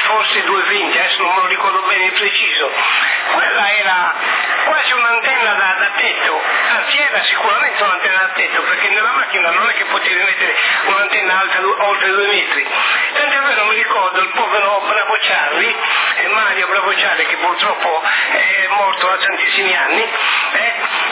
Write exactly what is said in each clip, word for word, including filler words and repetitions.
forse duecentoventi, adesso non me lo ricordo bene in preciso. Quella era quasi un'antenna da, da tetto, anzi era sicuramente un'antenna da tetto, perché nella macchina non è che potevi mettere un'antenna alta oltre due metri. Tant'è vero, mi ricordo il povero Bravo Charlie, eh, Mario Bravo Charlie, che purtroppo è morto da tantissimi anni, eh,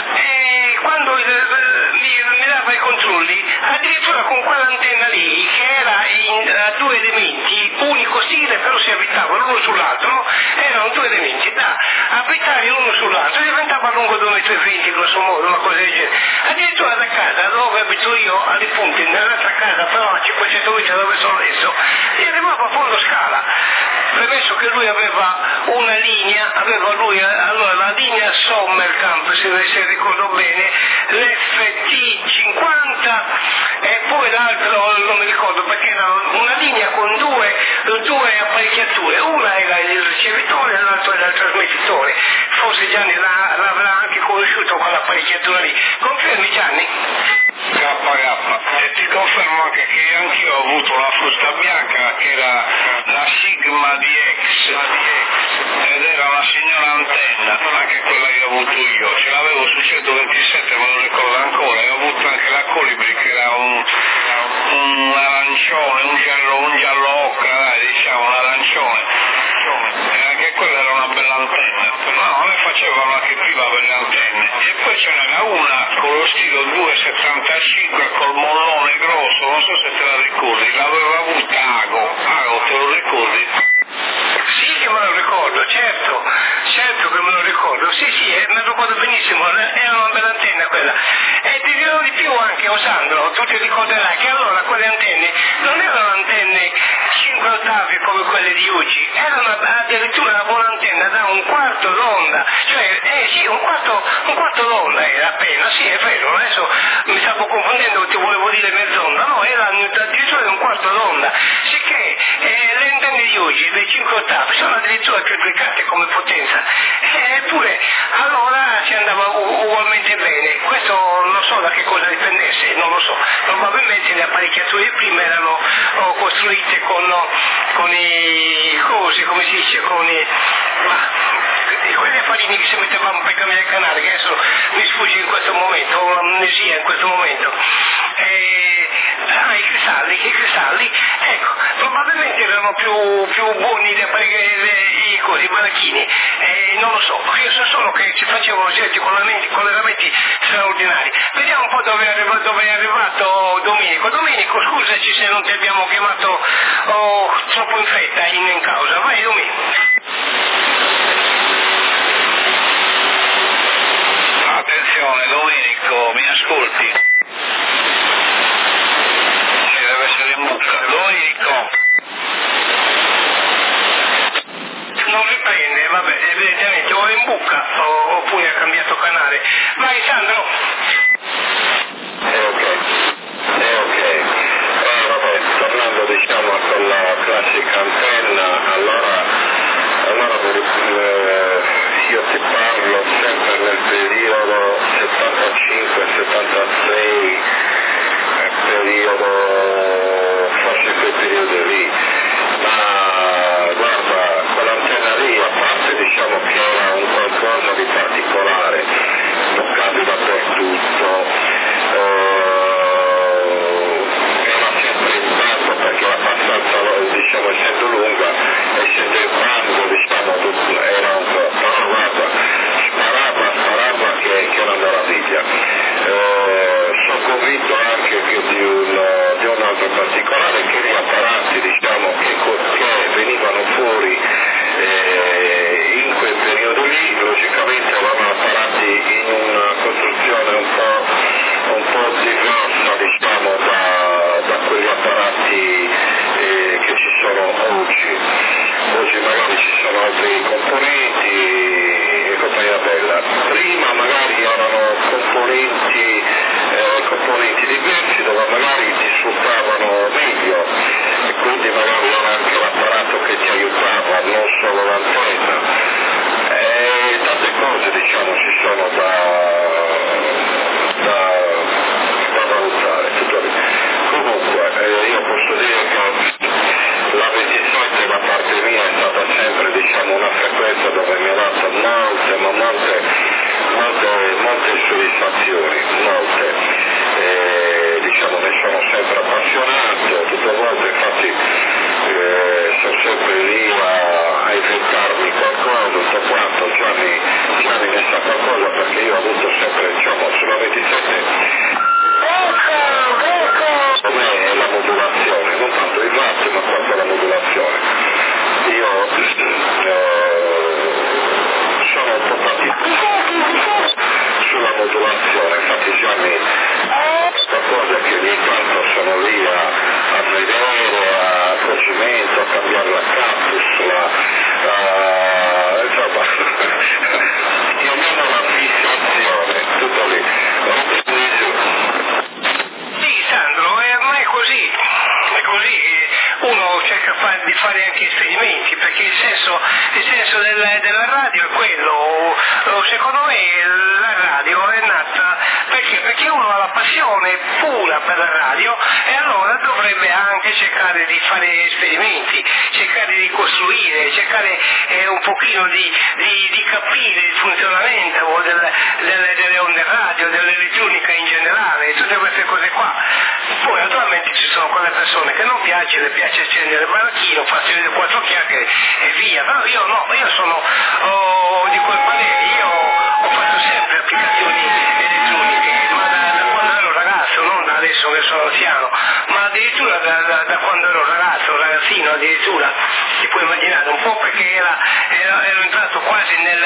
e quando il, mi, mi dava i controlli, addirittura con quell'antenna lì, che era in uh, due elementi, unico stile, però si abitavano l'uno sull'altro, erano due elementi da abitare l'uno sull'altro, diventava lungo due metri e venti, grosso modo, una cosa del genere. Addirittura da casa dove abito io, alle punte, nell'altra casa, però a cinquecento metri dove sono adesso, gli arrivava a fondo scala. Premesso che lui aveva una linea, aveva lui, allora la linea Sommerkamp, se, se ricordo bene, l'F T cinquanta e poi l'altro non mi ricordo perché era una linea con due, due apparecchiature, una era il ricevitore e l'altro era il trasmettitore. Forse Gianni l'avrà anche conosciuto quell'apparecchiatura lì. Confermi, Gianni? K K, e ti confermo anche che anch'io ho avuto una frusta bianca che era la Sigma D X ed era una signora antenna, anche quella che ho avuto io, ce l'avevo su centoventisette, me lo ricordo ancora, e ho avuto anche la Colibri che era un, un arancione, un giallo, un giallo ocra, dai, diciamo, un arancione, e anche quella era una bella antenna, no, a me facevano anche prima belle antenne, e poi ce n'era una con lo stilo due settantacinque col mollone grosso, non so se te la ricordi, l'aveva avuta Ago, Ago te lo ricordi? Sì che me lo ricordo, certo, certo che me lo ricordo, sì sì, eh, me lo ricordo benissimo, era una bella antenna quella. E ti dirò di più anche, oh Sandro, tu ti ricorderai che allora quelle antenne non erano antenne cinque ottavi come quelle di oggi, erano addirittura una buona antenna da un quarto d'onda, cioè, eh sì, un quarto, un quarto d'onda era appena, sì è vero, adesso mi stavo confondendo, ti volevo dire mezz'onda, no, era addirittura un quarto d'onda, sicché eh, le antenne di oggi, le cinque ottavi, sono addirittura triplicate come potenza, eppure allora ci andava u- ugualmente bene, questo non so da che cosa dipendesse, non lo so, probabilmente le apparecchiature prima erano oh, costruite con, con i cosi, come si dice, con i, ma, quegli affarini che si mettevamo per cambiare il canale, che adesso mi sfugge in questo momento, ho un'amnesia in questo momento. E, ah, i cristalli, i cristalli, ecco, probabilmente erano più, più buoni di i cosi, i marachini, e non lo so, io so solo che ci facevano certi collegamenti, collegamenti straordinari. Vediamo un po' dove è arrivato, dove è arrivato Domenico. Domenico, scusaci se non ti abbiamo chiamato oh, troppo in fretta in, in causa, vai Domenico. Attenzione Domenico, mi ascolti? Sì, deve essere in buca. Domenico! Non riprende, vabbè, evidentemente o è in buca o, oppure ha cambiato canale. Vai Sandro! Eh ok, eh ok. Eh vabbè, tornando diciamo a quella classica antenna, allora, allora eh, io ti parlo sempre nel periodo settantacinque settantasei, periodo, forse quel periodo lì, ma guarda, quell'antenna lì, a parte diciamo che era un qualcosa di particolare, toccavi dappertutto, lì a, a inventarmi qualcosa, tutto quanto, Gianni, Gianni ne sa qualcosa perché io ho avuto sempre, diciamo, sulla ventisette, come è la modulazione, non tanto il watt ma quanto la modulazione. Io eh, sono un po' partito sulla modulazione, infatti Gianni qualcosa che ogni tanto sono lì a, a vedere, a procedimento, a cambiare la capsula, a, insomma, chiamiamola fissazione, tutto lì. Sì, Sandro, è ormai così, è così che uno cerca di fare anche esperimenti, perché il senso, il senso del, della radio è quello, secondo me la radio è nata perché, perché uno ha la passione pura per la radio e allora dovrebbe anche cercare di fare esperimenti, cercare di costruire, cercare eh, un pochino di, di, di capire il funzionamento del, delle, delle onde radio, dell'elettronica in generale, tutte queste cose qua. Poi naturalmente ci sono quelle persone che non piace, le piace accendere il baracchino, farsi vedere quattro chiacchiere e via, però io no, io sono oh, di quel parere, io ho fatto sempre applicazioni elettroniche, ma da, da quando ero ragazzo, non da adesso che sono anziano, ma addirittura da, da, da quando ero ragazzo, ragazzino addirittura, ti puoi immaginare, un po' perché era, era, ero entrato quasi nel,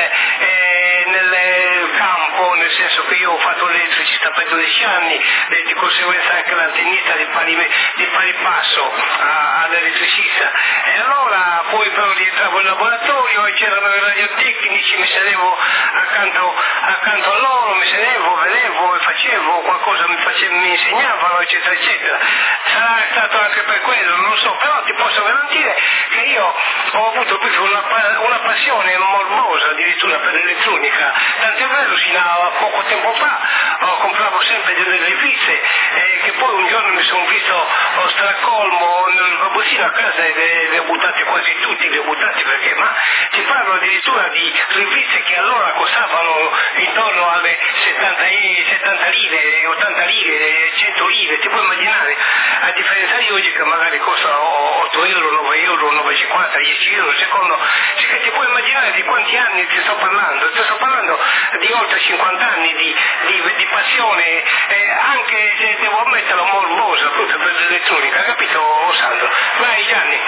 eh, nel campo, nel senso che io ho fatto l'elettricista per dodici anni, e di conseguenza anche l'antennista di pari, di pari passo a, all'elettricista, e allora poi però rientravo in laboratorio e c'erano i radiotecnici, mi sedevo accanto, accanto a loro, mi sedevo, vedevo e facevo qualcosa, mi, facevo, mi insegnavano eccetera eccetera. Sarà stato anche per quello, non lo so, però ti posso garantire che io ho avuto una, una passione morbosa addirittura per l'elettronica, tant'è vero sino a poco tempo fa oh, compravo sempre delle riviste eh, che poi un giorno mi sono visto oh, stracolmo nel robottino a casa e le, le ho buttate quasi tutti, le ho buttate perché, ma ti parlo addirittura di riviste che allora costavano intorno alle settanta, settanta lire, ottanta lire, cento lire, ti puoi immaginare, a differenza di oggi che magari costano otto euro, nove euro, nove e cinquanta, dieci euro al secondo, cioè, ti puoi immaginare di quanti anni ti sto parlando, ti sto parlando di oltre cinquanta anni di, di, di passione, eh, anche se devo ammetterlo morbosa proprio per l'elettronica, capito Sandro? Vai Gianni.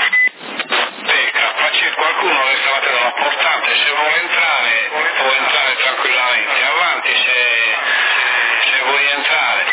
Ecco, ma c'è qualcuno che stavate da una portante, se vuole entrare può entrare tranquillamente, avanti se, se vuoi entrare.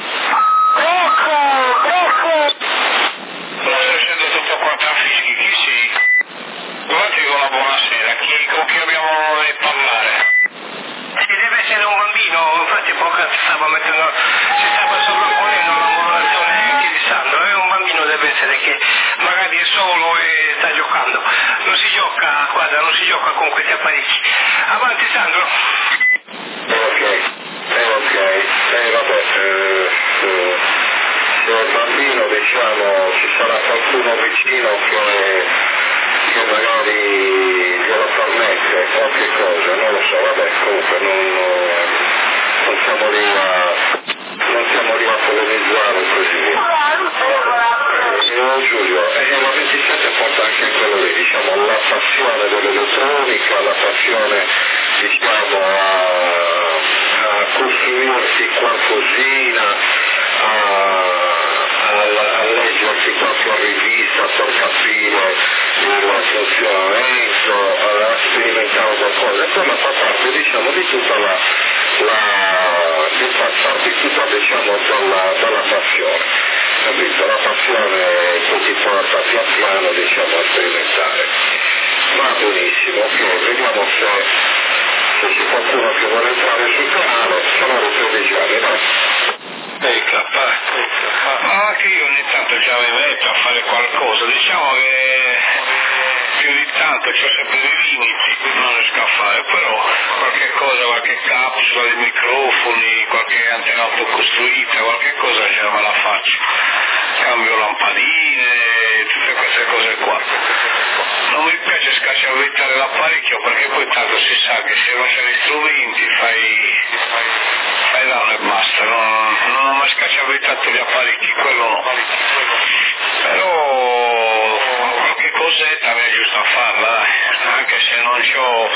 Non sto sentendo tutto quanto a fischi, chi sei? Guardi con la buonasera, chi, con chi abbiamo da parlare? Sì, deve essere un bambino, infatti poco si stava mettendo, si stava sovrapponendo la modulazione anche di Sandro, è un bambino deve essere che magari è solo e sta giocando, non si gioca, guarda, non si gioca con questi apparecchi. Avanti Sandro. Ok, eh, ok, eh, vabbè, eh, eh, se è bambino diciamo ci sarà qualcuno vicino che, che magari glielo permette, qualche cosa, non lo so, vabbè, comunque non, non siamo lì a, non siamo lì a polemizzare così via. Eh, Giulio, eh, la ventisette porta anche quello lì, diciamo, la passione dell'elettronica, la passione diciamo a, a costruirsi qualcosina, a, a, a leggersi qualche rivista per capire il funzionamento, a sperimentare qualcosa, e quella fa parte diciamo di tutta la, la di fa parte tutta diciamo dalla, dalla passione, capito? La passione che ti porta pian piano diciamo a sperimentare. Va benissimo, ok, vediamo se, se c'è qualcuno che vuole entrare sul canale, sono le tredici anni, no? Ecco, ma anche io ogni tanto già mi metto a fare qualcosa, diciamo che più di tanto c'ho sempre dei limiti, non riesco a fare, però qualche cosa, qualche capsula di microfoni, qualche antenna autocostruita, qualche cosa già me la faccio, cambio lampadine, tutte queste cose qua. Non mi piace scacciavettare l'apparecchio perché poi tanto si sa che se non c'è gli strumenti fai, fai danno e basta, non, non ho mai scacciavettato gli apparecchi, quello no. Però qualche cosetta non ho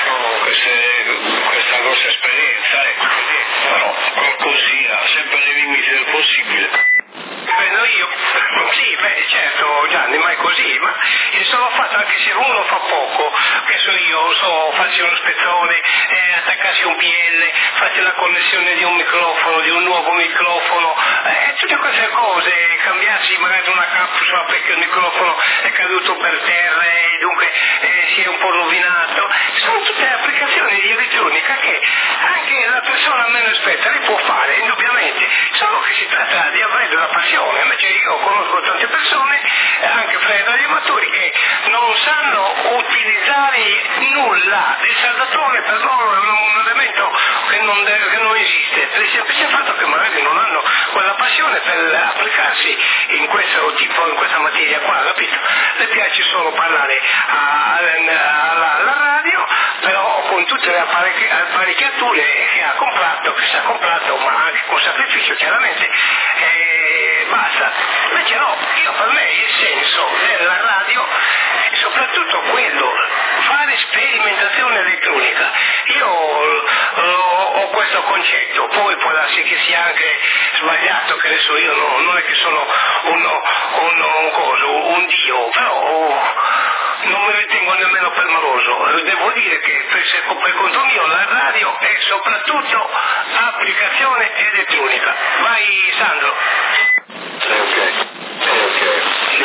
questa grossa esperienza, ecco, però qualcosina, sempre nei limiti del possibile. Beh, no, io, sì, beh, certo Gianni, ma è così, ma il solo fatto, anche se uno fa poco, che so io, so, farsi uno spezzone, eh, attaccarsi un P L, farsi la connessione di un microfono, di un nuovo microfono, eh, tutte queste cose, cambiarsi magari una capsula perché il microfono è caduto per terra e dunque eh, si è un po' rovinato, sono tutte applicazioni di elettronica che anche la persona meno esperta le può fare, indubbiamente, solo che si tratta di avere della passione. Invece io conosco tante persone, anche fra i radioamatori, che non sanno utilizzare nulla. Il saldatore per loro è un elemento che non, deve, che non esiste, per il semplice fatto che magari non hanno quella passione per applicarsi in questo tipo, in questa materia qua, capito? Le piace solo parlare a, alla, alla radio, però con tutte le apparecchi, apparecchiature che ha comprato, che si è comprato, ma anche con sacrificio chiaramente, eh, basta. Invece no, io per me il senso della radio è soprattutto quello, fare sperimentazione elettronica. Io ho, ho questo concetto, poi può darsi che sia anche sbagliato, che adesso io no, non è che sono uno, uno, un coso, un dio, però non mi ritengo nemmeno permaloso. Devo dire che per, per conto mio la radio è soprattutto applicazione elettronica. Vai Sandro. Ok, ok.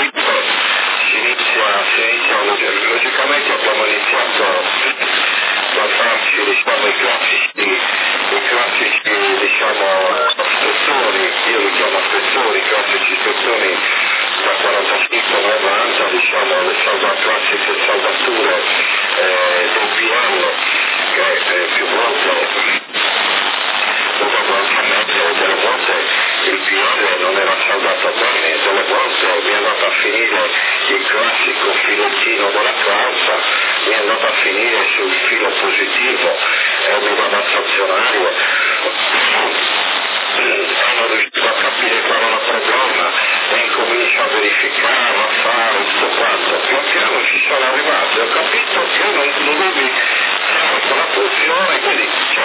Si inizia, si inizia, logicamente abbiamo iniziato da farci diciamo, i classici, i classici diciamo, spezzoni, io li chiamo spezzoni, i classici spezzoni da quarantacinque a novanta, diciamo le salva classiche saldature eh, del P L, che eh, più volte dopo anche meglio, delle volte il P L non era saldato bene, delle volte mi è andato a finire il classico filettino della calza, mi è andato a finire sul filo positivo e mi va a stazionario, non riuscivo a capire qual era il problema e incomincio a verificare, a fare tutto quanto, pian piano ci sono arrivato e ho capito che non dovevi fare quella funzione, quindi cioè,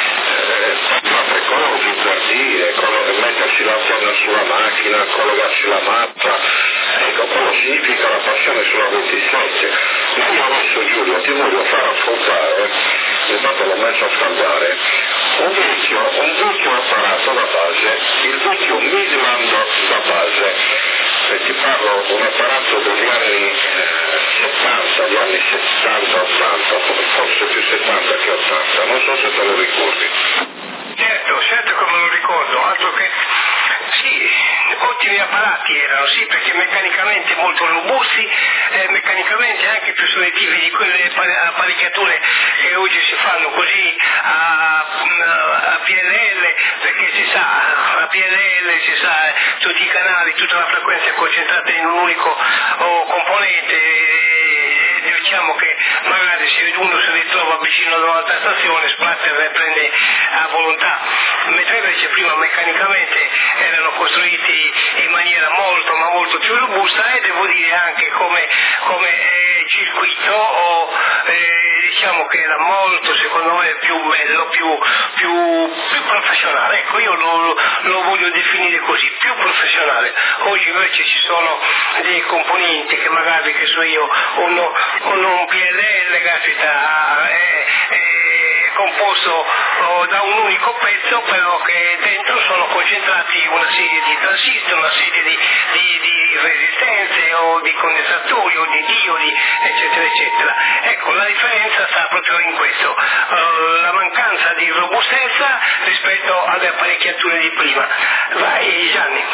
altre cose per dire, mettersi l'antenna sulla macchina, collegarsi la mappa, ecco, quello significa la passione sulla ventisette. Ma io adesso Giulio ti voglio far ascoltare, intanto l'ho messo a scaldare, un vecchio, un vecchio apparato da base, il vecchio Midland da base. Se ti parlo di un apparato degli anni eh, settanta, gli anni settanta ottanta, forse più settanta che ottanta, non so se te lo ricordi. Certo, certo che me lo ricordo, altro che sì, ottimi apparati erano, sì, perché meccanicamente molto robusti, eh, meccanicamente anche più soddettivi di quelle apparecchiature che oggi si fanno così a, a P L L, perché si sa, a P L L si sa, tutti i canali, tutta la frequenza è concentrata in un unico oh, componente, e, diciamo che magari se uno si ritrova vicino ad un'altra stazione, splatter e prende a volontà, mentre invece prima meccanicamente erano costruiti in maniera molto ma molto più robusta e devo dire anche come, come eh, circuito o, eh, diciamo che era molto secondo me più bello, più, più, più professionale, ecco io lo, lo voglio definire così, più professionale. Oggi invece ci sono dei componenti che magari che so io uno, uno un P L L caspita è, è composto oh, da un unico pezzo, però che dentro sono concentrati una serie di transistor, una serie di, di, di resistenze o di condensatori o di diodi eccetera eccetera. Ecco, la differenza sta proprio in questo, uh, la mancanza di robustezza rispetto alle apparecchiature di prima. Vai Gianni.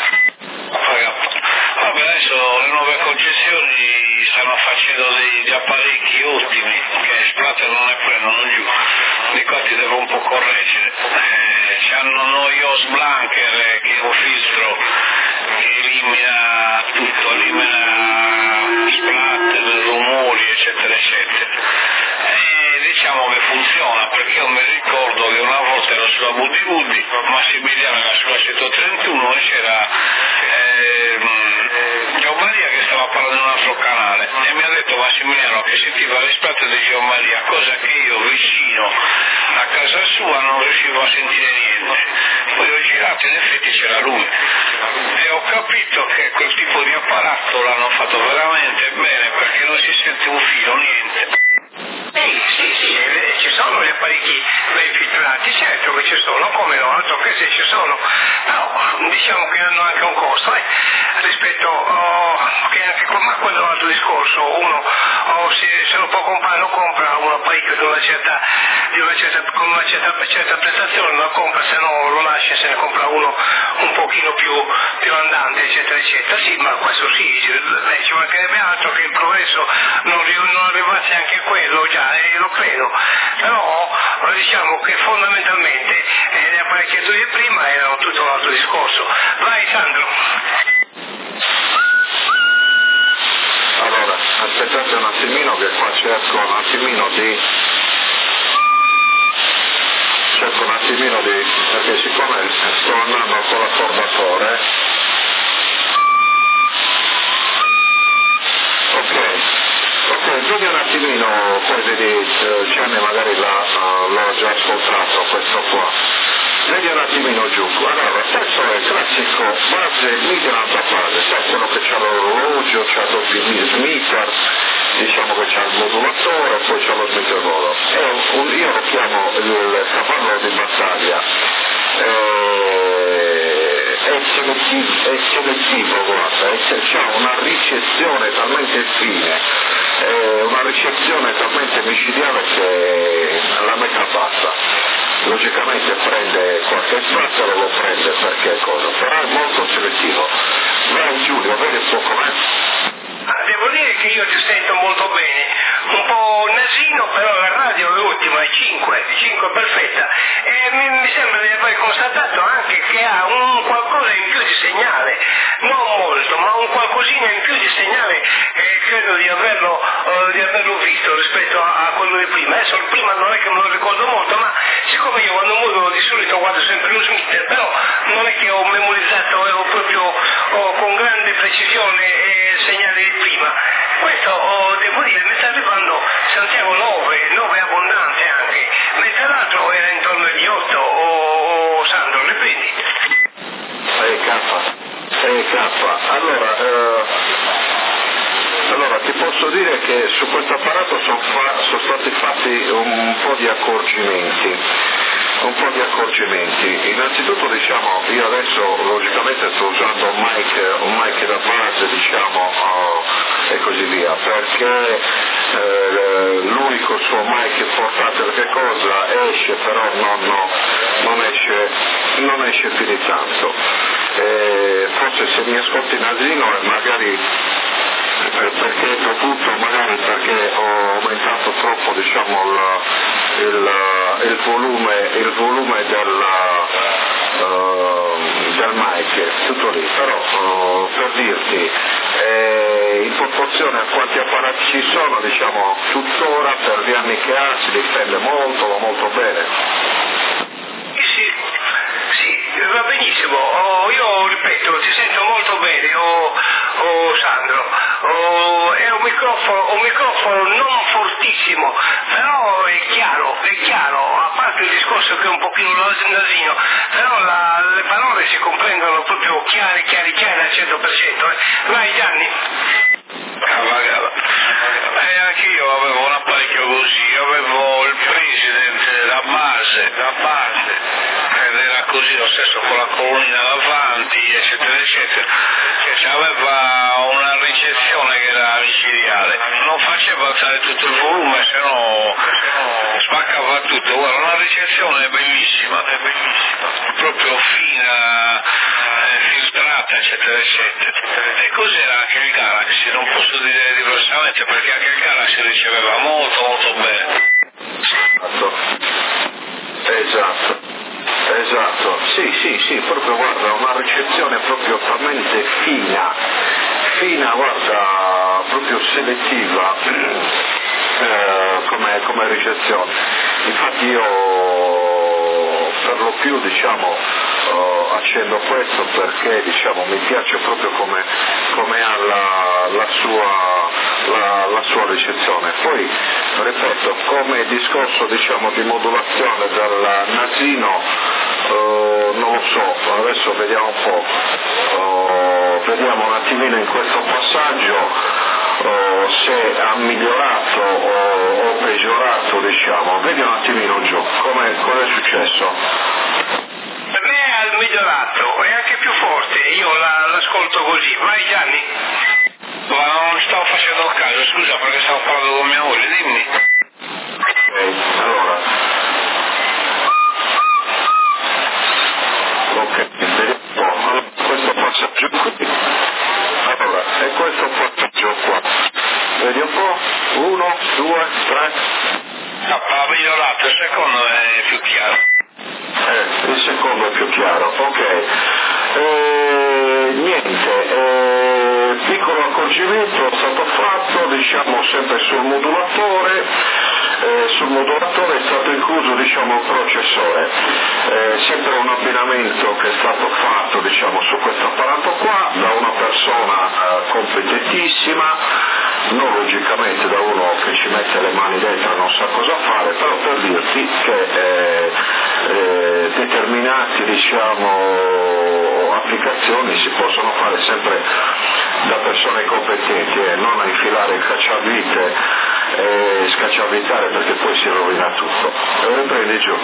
Vabbè, adesso le nuove concessioni stanno facendo degli apparecchi ottimi che Splatter non ne prendono giù, di qua ti devo un po' correggere. Eh, hanno noyos blanker eh, che è un filtro che elimina tutto, elimina splatter, rumori eccetera eccetera. E diciamo che funziona, perché io mi ricordo che una volta ero sulla Buddy Buddy, Massimiliano era sulla centotrentuno e c'era eh, Maria che stava parlando in un altro canale e mi ha detto Massimiliano che sentiva l'espatto di Giovanmaria, cosa che io vicino a casa sua non riuscivo a sentire niente. Poi ho girato, in effetti c'era lui e ho capito che quel tipo di apparato l'hanno fatto veramente bene, perché non si sente un filo, niente. Sì, sì, sì, eh, ci sono gli apparecchi ben filtrati, certo che ci sono, come no, altro che se ci sono, no, diciamo che hanno anche un costo, eh, rispetto oh, che anche con, ma quello è un altro discorso, uno oh, se, se lo può comprare lo compra un apparecchio di una certa, di una certa, con una certa, certa prestazione lo compra, se no lo lascia e se ne compra uno un pochino più, più andante, eccetera, eccetera. Sì, ma questo sì, beh, ci mancherebbe altro che il progresso non, non arrivasse anche a quello già, eh, lo credo, però diciamo che fondamentalmente eh, le apparecchiature di prima erano tutto un altro discorso. Vai Sandro. Allora, aspettate un attimino che qua cerco un attimino di cerco un attimino di perché siccome sto andando con l'accordatore, ok, ok, vedi un attimino poi vedi Gianni magari l'ha, uh, l'ho già ascoltato questo qua. Vedi un attimino giù, allora questo è il classico base migrata base, sai quello che c'ha l'orologio, c'ha doppi meter, diciamo che c'ha il modulatore, poi c'ha lo smittevolo. Io lo chiamo il cavallo di battaglia, eh, è selettivo, è selettivo guarda, c'ha una ricezione talmente fine, eh, una ricezione talmente micidiale che la metà basta. Logicamente prende qualche spazio, lo prende perché cosa, però è molto selettivo. Vai Giulio, vedi un po' com'è? Devo dire che io ti sento molto bene, un po' nasino, però la radio è ottima, è cinque, cinque perfetta, e mi, mi sembra di aver constatato anche che ha un qualcosa in più di segnale, non molto, ma un qualcosina in più di segnale, eh, credo di averlo, eh, di averlo visto rispetto a, a quello di prima. Adesso il prima non è che me lo ricordo molto, ma siccome io quando modulo di solito guardo sempre lo Smith, però non è che ho memorizzato, ero proprio oh, con grande precisione eh, il segnale di prima. Questo oh, devo dire mi sta arrivando Santiago nove, nove abbondante anche, mentre l'altro era intorno agli otto, oh, oh, Sandro, le prendi? sei K, sei K, allora, eh, allora ti posso dire che su questo apparato sono, fa, sono stati fatti un po' di accorgimenti. Un po' di accorgimenti. Innanzitutto diciamo, io adesso logicamente sto usando un mic, un mic da base, diciamo, oh, e così via, perché eh, l'unico suo mic portatile che cosa esce, però no, no, non esce, non esce più di tanto. E forse se mi ascolti nasino e magari perché è dovuto magari perché ho aumentato troppo diciamo il, il, il volume il volume del, uh, del mic, tutto lì, però uh, per dirti eh, in proporzione a quanti apparati ci sono diciamo tuttora per gli anni che ha si difende molto molto bene. Sì, sì, va benissimo, oh, io ripeto, ti sento molto bene, oh, oh Sandro, oh, è un microfono, un microfono non fortissimo, però è chiaro, è chiaro, a parte il discorso che è un pochino nasino, però la, le parole si comprendono proprio chiare, chiare, chiare al cento per cento. Eh. Vai Gianni. E anche io avevo un apparecchio così, avevo il presidente, la base, la base, ed era così lo stesso con la colonnina davanti, eccetera, eccetera, che aveva una ricezione che era micidiale, non faceva alzare tutto il volume, se no spaccava tutto, guarda, una ricezione bellissima, bellissima, proprio fina, eh, filtrata, eccetera, eccetera. E cos'era anche il Galaxy, non posso dire diversamente perché anche il Galaxy riceveva molto molto bene. Esatto, esatto, sì sì sì, proprio guarda, una ricezione proprio talmente fina, fina, guarda, proprio selettiva eh, come, come ricezione. Infatti io per lo più diciamo uh, accendo questo perché diciamo mi piace proprio come, come ha la, la sua la, la sua ricezione. Poi, ripeto, come discorso diciamo di modulazione del nasino, eh, non lo so, adesso vediamo un po', eh, vediamo un attimino in questo passaggio Oh, se ha migliorato o, o peggiorato, diciamo. Vedi un attimino giù, come è successo? Per me ha migliorato, è anche più forte, io la, l'ascolto così. Vai Gianni. Ma non stavo facendo caso, scusa perché stavo parlando con mia moglie, dimmi. Ok, allora. Ok, vediamo un po'. Allora, questo passaggio qui. Allora, e questo passaggio qua. Vedi un po'? Uno, due, tre. No, ha migliorato, il secondo è più chiaro. Eh, il secondo è più chiaro, ok. Eh, niente, eh, piccolo accorgimento è stato fatto, diciamo sempre sul modulatore. Eh, sul modulatore è stato incluso diciamo il processore, eh, sempre un abbinamento che è stato fatto diciamo su questo apparato qua da una persona eh, competentissima, non logicamente da uno che ci mette le mani dentro e non sa cosa fare, però per dirti che eh, eh, determinati diciamo applicazioni si possono fare sempre da persone competenti e non a infilare il cacciavite e scacciavitare perché poi si rovina tutto. E riprendi giù.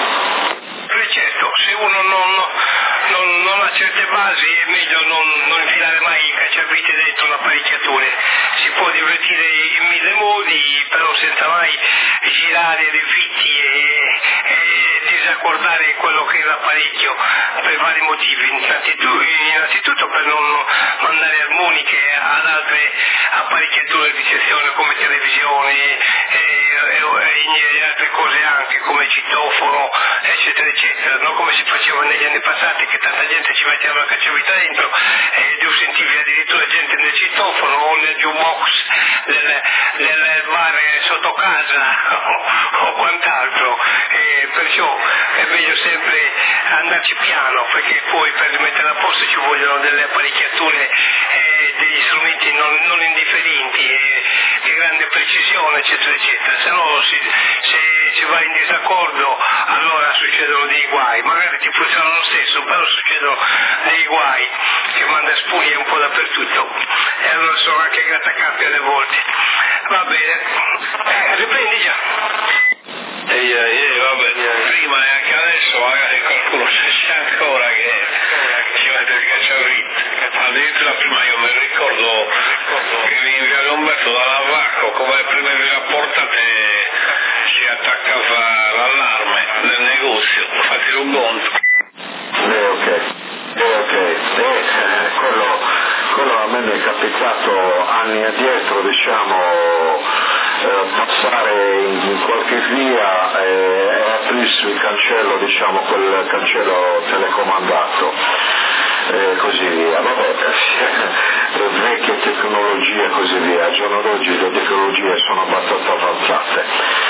Certo, se uno non, non, non ha certe basi è meglio non, non infilare mai i cacciavite dentro l'apparecchiatura. Si può divertire in mille modi, però senza mai girare le fitti e, e disaccordare quello che è l'apparecchio per vari motivi. Innanzitutto, innanzitutto per non mandare armoniche ad altre apparecchiature di sezione come televisione e, e, e altre cose anche come citofono eccetera eccetera, non come si faceva negli anni passati che tanta gente ci metteva la cacciavite dentro e io sentivi addirittura gente nel citofono o nel jukebox nel, nel bar sotto casa o, o quant'altro, e perciò è meglio sempre andarci piano perché poi per mettere a posto ci vogliono delle apparecchiature e degli strumenti non, non indifferenti e di grande precisione eccetera eccetera, se no si, se si va in disaccordo allora succedono dei guai, magari ti funzionano lo stesso però succedono dei guai che manda spugna un po' dappertutto e allora sono anche grattacapi alle volte. Va bene, eh, riprendi già. Ehi, ehi, vabbè, prima e anche adesso magari qualcuno c'è ancora che ci mette il cacciavite. Addirittura prima io mi ricordo che in via Umberto dalla Vacco come prima prime portate si attaccava l'allarme del negozio, fate un conto. Eh, ok, eh, ok, eh, quello, quello a me mi è capitato anni addietro, diciamo, eh, passare in, in qualche via e, e aprirsi il cancello, diciamo, quel cancello telecomandato. E così via, vabbè, vecchie tecnologie e così via, al giorno d'oggi le tecnologie sono abbastanza avanzate.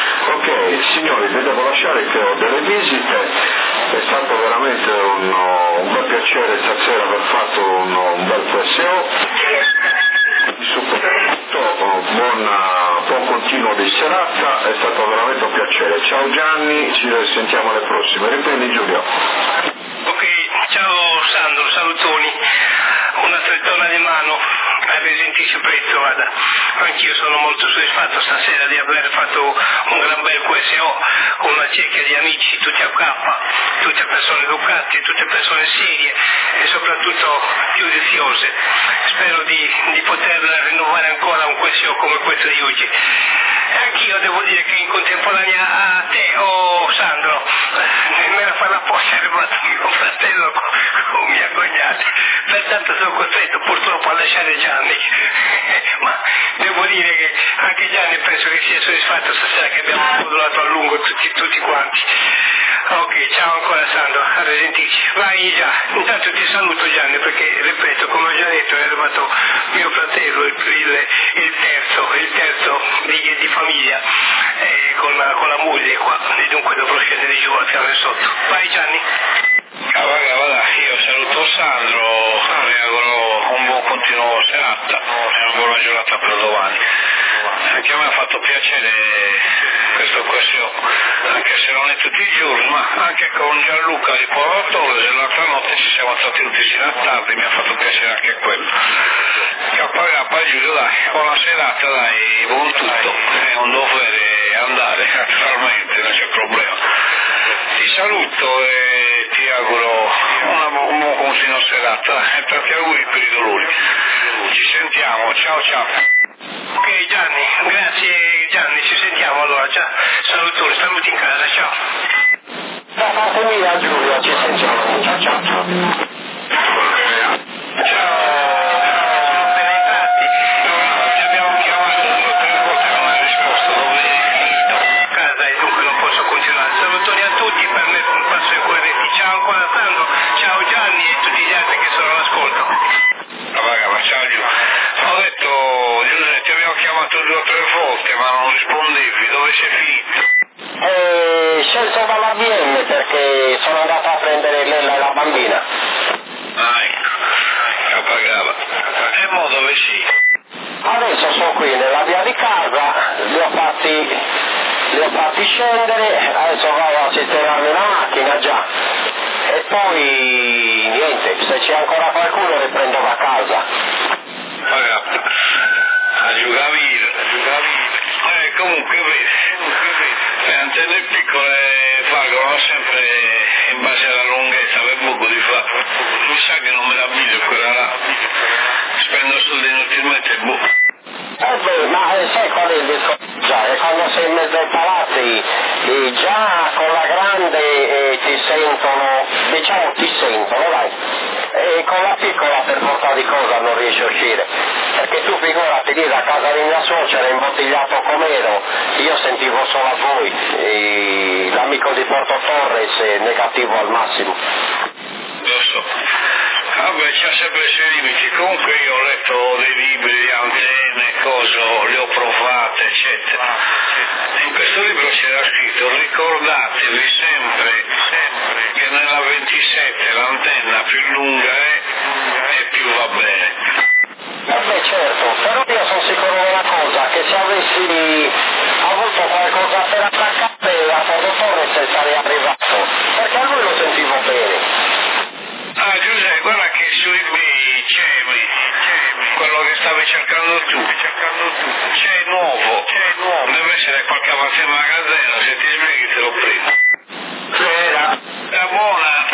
Ok, signori, vi devo lasciare che ho delle visite, è stato veramente un, un bel piacere stasera aver fatto un, un bel P S O, soprattutto buon, buon continuo di serata, è stato veramente un piacere. Ciao Gianni, ci sentiamo alle prossime, riprendi Giulio. Ok, ciao Sandro, salutoni, una trettona di mano, a risentirci presto, guarda, anch'io sono molto soddisfatto stasera di aver fatto un gran bel Q S O con una cerchia di amici, tutti a K, tutte persone educate, tutte persone serie e soprattutto più riziose. Spero di, di poter rinnovare ancora un Q S O come questo di oggi. E anch'io devo dire che in contemporanea a te, oh Sandro, nemmeno a fare apposta è arrivato mio fratello con, con mia cognata, pertanto sono costretto purtroppo a lasciare Gianni, ma devo dire che anche Gianni penso che sia soddisfatto stasera che abbiamo modulato a lungo tutti, tutti quanti. Ok, ciao ancora Sandro, a risentirci. Vai già, intanto ti saluto Gianni perché, ripeto, come ho già detto è arrivato mio fratello, il, il, il terzo, il terzo di, di famiglia, eh, con, la, con la moglie qua, e dunque dovrò scendere giù al piano sotto. Vai Gianni. Ah, vabbè, vabbè, io saluto Sandro, mi auguro un buon continuo serata e una buona giornata per domani. Sentiamo mi ha fatto piacere questa occasione, anche se non è tutti i giorni, ma anche con Gianluca di Polo Torres l'altra notte ci siamo stati tutti fino a tardi, mi ha fatto piacere anche quello. K K Giulio, dai, buona serata, dai, buon tutto, è un dovere andare, naturalmente, non c'è problema. Ti saluto e ti auguro una buona continua serata e tanti auguri per i dolori. Ci sentiamo, ciao ciao. Ok Gianni, grazie Gianni, ci sentiamo allora, ciao, salutoni, saluti in casa, ciao. Da parte mia Giulio, ci sentiamo, ciao ciao ciao. Ciao. Ciao ancora Sandro, ciao Gianni e tutti gli altri che sono all'ascolto. Vabbè, ciao Giulio. Ho detto, Giuseppe, ti abbiamo chiamato due o tre volte ma non rispondevi, dove sei finito? Eh, scelto dalla B M perché sono andato a prendere Lella e la bambina. Ah, ecco, capagava. E mo dove sei? Adesso sono qui nella via di casa, li ho fatti, li ho fatti scendere, adesso vado a sistemarmi la macchina già. E poi niente, se c'è ancora qualcuno le prendo da casa. Ragazzi, a giocare, a giocare. Eh, comunque vedi, le antenne piccole valgono sempre in base alla lunghezza, per poco di fa. Mi sa che non me la abito quella là. Spendo soldi inutilmente, boh. Eh beh, ma eh, sai qual è il discorso? Già, è quando sei in mezzo ai palazzi, eh, già con la grande eh, ti sentono, diciamo ti sentono, dai, e con la piccola per forza di cosa non riesci a uscire, perché tu figurati lì da casa di mia suocera imbottigliato com'ero, io sentivo solo a voi, e l'amico di Porto Torres è negativo al massimo. Lo so. Vabbè, c'ha sempre i suoi limiti. Comunque io ho letto dei libri di antenne, cose, le ho provate, eccetera. E in questo libro c'era scritto: ricordatevi sempre, sempre che nella ventisette l'antenna più lunga è e più va bene. Vabbè certo, però io sono sicuro di una cosa, che se avessi avuto qualcosa per attaccare a Porto Torres sarei arrivato, perché a lui lo sentivo bene. Ah Giuseppe, guarda che sui miei cemi, quello che stavi cercando tu, cercando tu, c'è nuovo, c'è nuovo, deve essere qualche avanzia in magazzino, se ti sbrighi te lo prendo. C'era. È buona.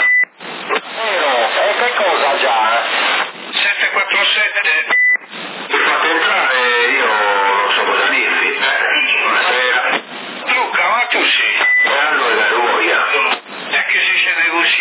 Vero, e che cosa già? sette quattro sette. Mi fate entrare, io non so cosa dirvi. Buonasera. Luca, ma tu sei? E allora ero voglia. E che si siede così?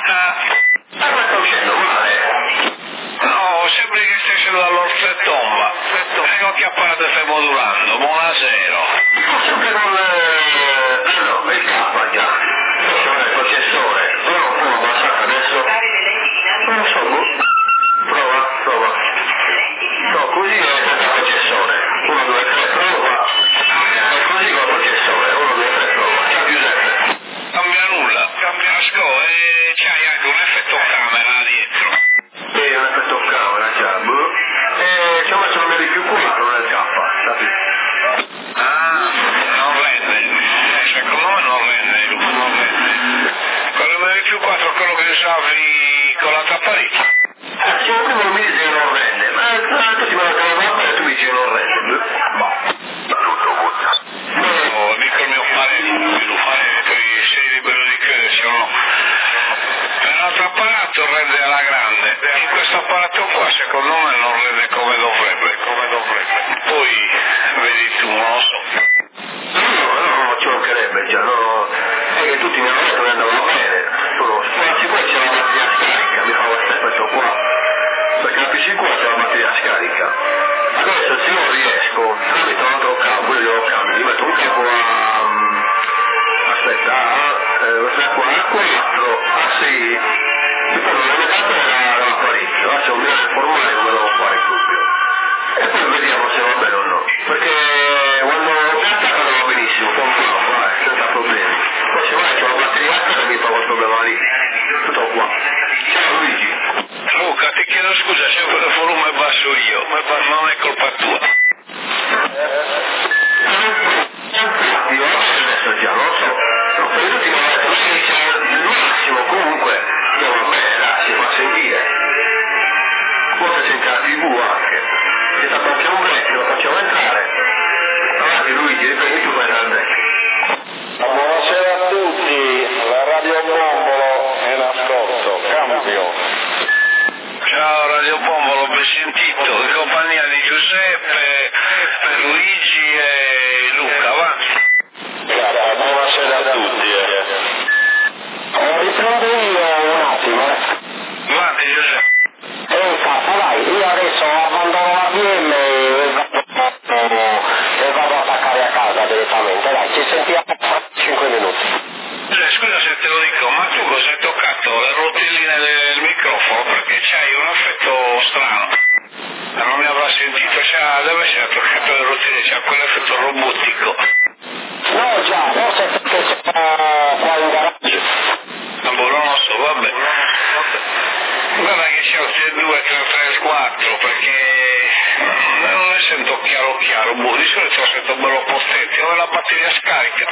Ma come sta uscendo male? No, sembra che stai seduto all'orfettomba. E occhi a parte stai modulando. Buonasera. Ho sempre con... Eh, no, il capo già. Sono il processore. No, prova, basta adesso. Non lo so, prova, prova. No, così è il processore. uno, due, tre, prova. E così con il processore. uno, due, tre, prova. Ciao Giuseppe. Cambia nulla. Cambia ascolta e c'hai anche un effetto camera dietro. Sì, un effetto camera, già. E ci ho messo una di più qua, non è il K, capito? Ah, non rende. Eh, secondo me non rende, non rende. Quello di più quattro è quello che usavi con la tapparita. Eh, se prima mi dice che non rende, ma tutti me la cavano e tu mi dici che non rende. Boh. No, dico il mio parere, lo fare per i sei liberi di crescere, no? Per l'altro apparato rende alla grande, in questo apparato qua secondo me non rende come dovrebbe, come dovrebbe. Poi vedi tu, non lo so. No, no, no, ci mancherebbe già, no. È che tutti mi hanno detto che andavano bene. Solo, anzi poi c'è la batteria scarica, mi fa questo effetto qua. Perché la P C qua c'è la batteria scarica. Adesso se io riesco, tramite un altro cavo, io lo cambio, gli metto un tipo a... Um, aspetta, a qua, a quattro, a sei, e poi non è dato dall'apparecchio, adesso un mio formale come devo fare il dubbio. E poi vediamo se va bene o no. Perché quando mi attaccano va benissimo, con qua, eh, senza problemi. Poi se vai c'è la batteria e mi fa quel problema lì. Tutto qua. Ciao Luigi. Luca, ti chiedo scusa se il volume è basso io, ma non è colpa tua. linea direttamente, dai, ci sentiamo fra cinque minuti. Eh, scusa se te lo dico, ma tu cosa hai toccato? Le rotelline del microfono? Perché c'hai un effetto strano. Non mi avrà sentito, c'ha, deve essere toccato le rotelline, c'ha quell'effetto robotico. No già, forse perché c'è qua in garage. Ma boh, non lo so, vabbè. Guarda che c'è il due, tre, tre, quattro, perché non ne sento chiaro chiaro, boh, di solito lo sento bello potente, dove la batteria scarica.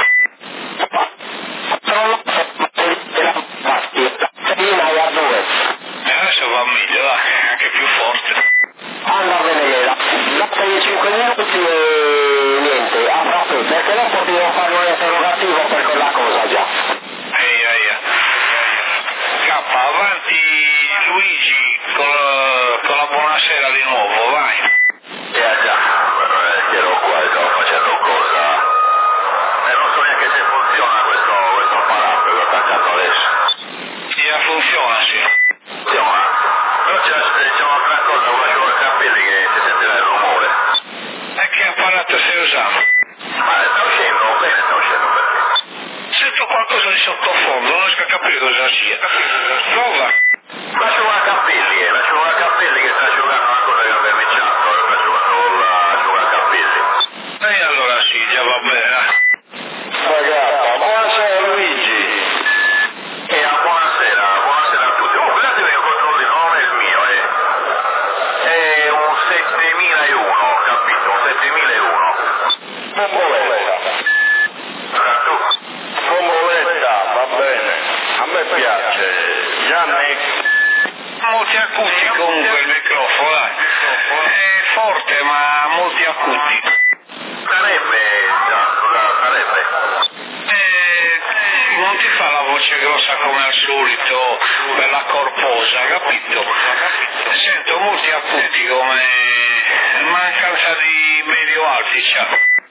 Però la batteria è a due. E adesso va meglio, dai, anche più forte. Anda bene Lera, dopo i cinque minuti e niente, a fra perché dopo ti devo fare un interrogativo per quella cosa già. Ehi, ehi, K, avanti Luigi con, con la buonasera di nuovo, vai. Eh già, eh, ero qua e stavo facendo cosa. E non so neanche se funziona questo, questo apparato che ho attaccato adesso. Sì, funziona, sì. Funziona? Però c'è, c'è un'altra cosa, volevo i capelli che si sentirà il rumore. E che apparato stai usando? Ma sta uscendo bene, sta uscendo bene. Sento qualcosa di sottofondo, non riesco a capire cosa sia. Prova. L'asciugacapelli, eh, l'asciugacapelli che sta asciugando una cosa che ho vermiciato, sta asciugando l'asciugacapelli. E allora sì, già va bene. Ragazza, buonasera Luigi. E ah, buonasera, buonasera a tutti. Oh, guardate che controllo il nome è il mio, eh. È un settemilauno, capito? Un settemilauno. Bomboletta. Tu? Bomboletta, va bene. A me piace. Gianni. Molti acuti comunque il microfono, dai. È forte ma molti acuti. Sarebbe, già, cosa sarebbe? Eh, non ti fa la voce grossa come al solito, bella corposa, capito? Sento molti acuti come mancanza di medio alti, c'ha.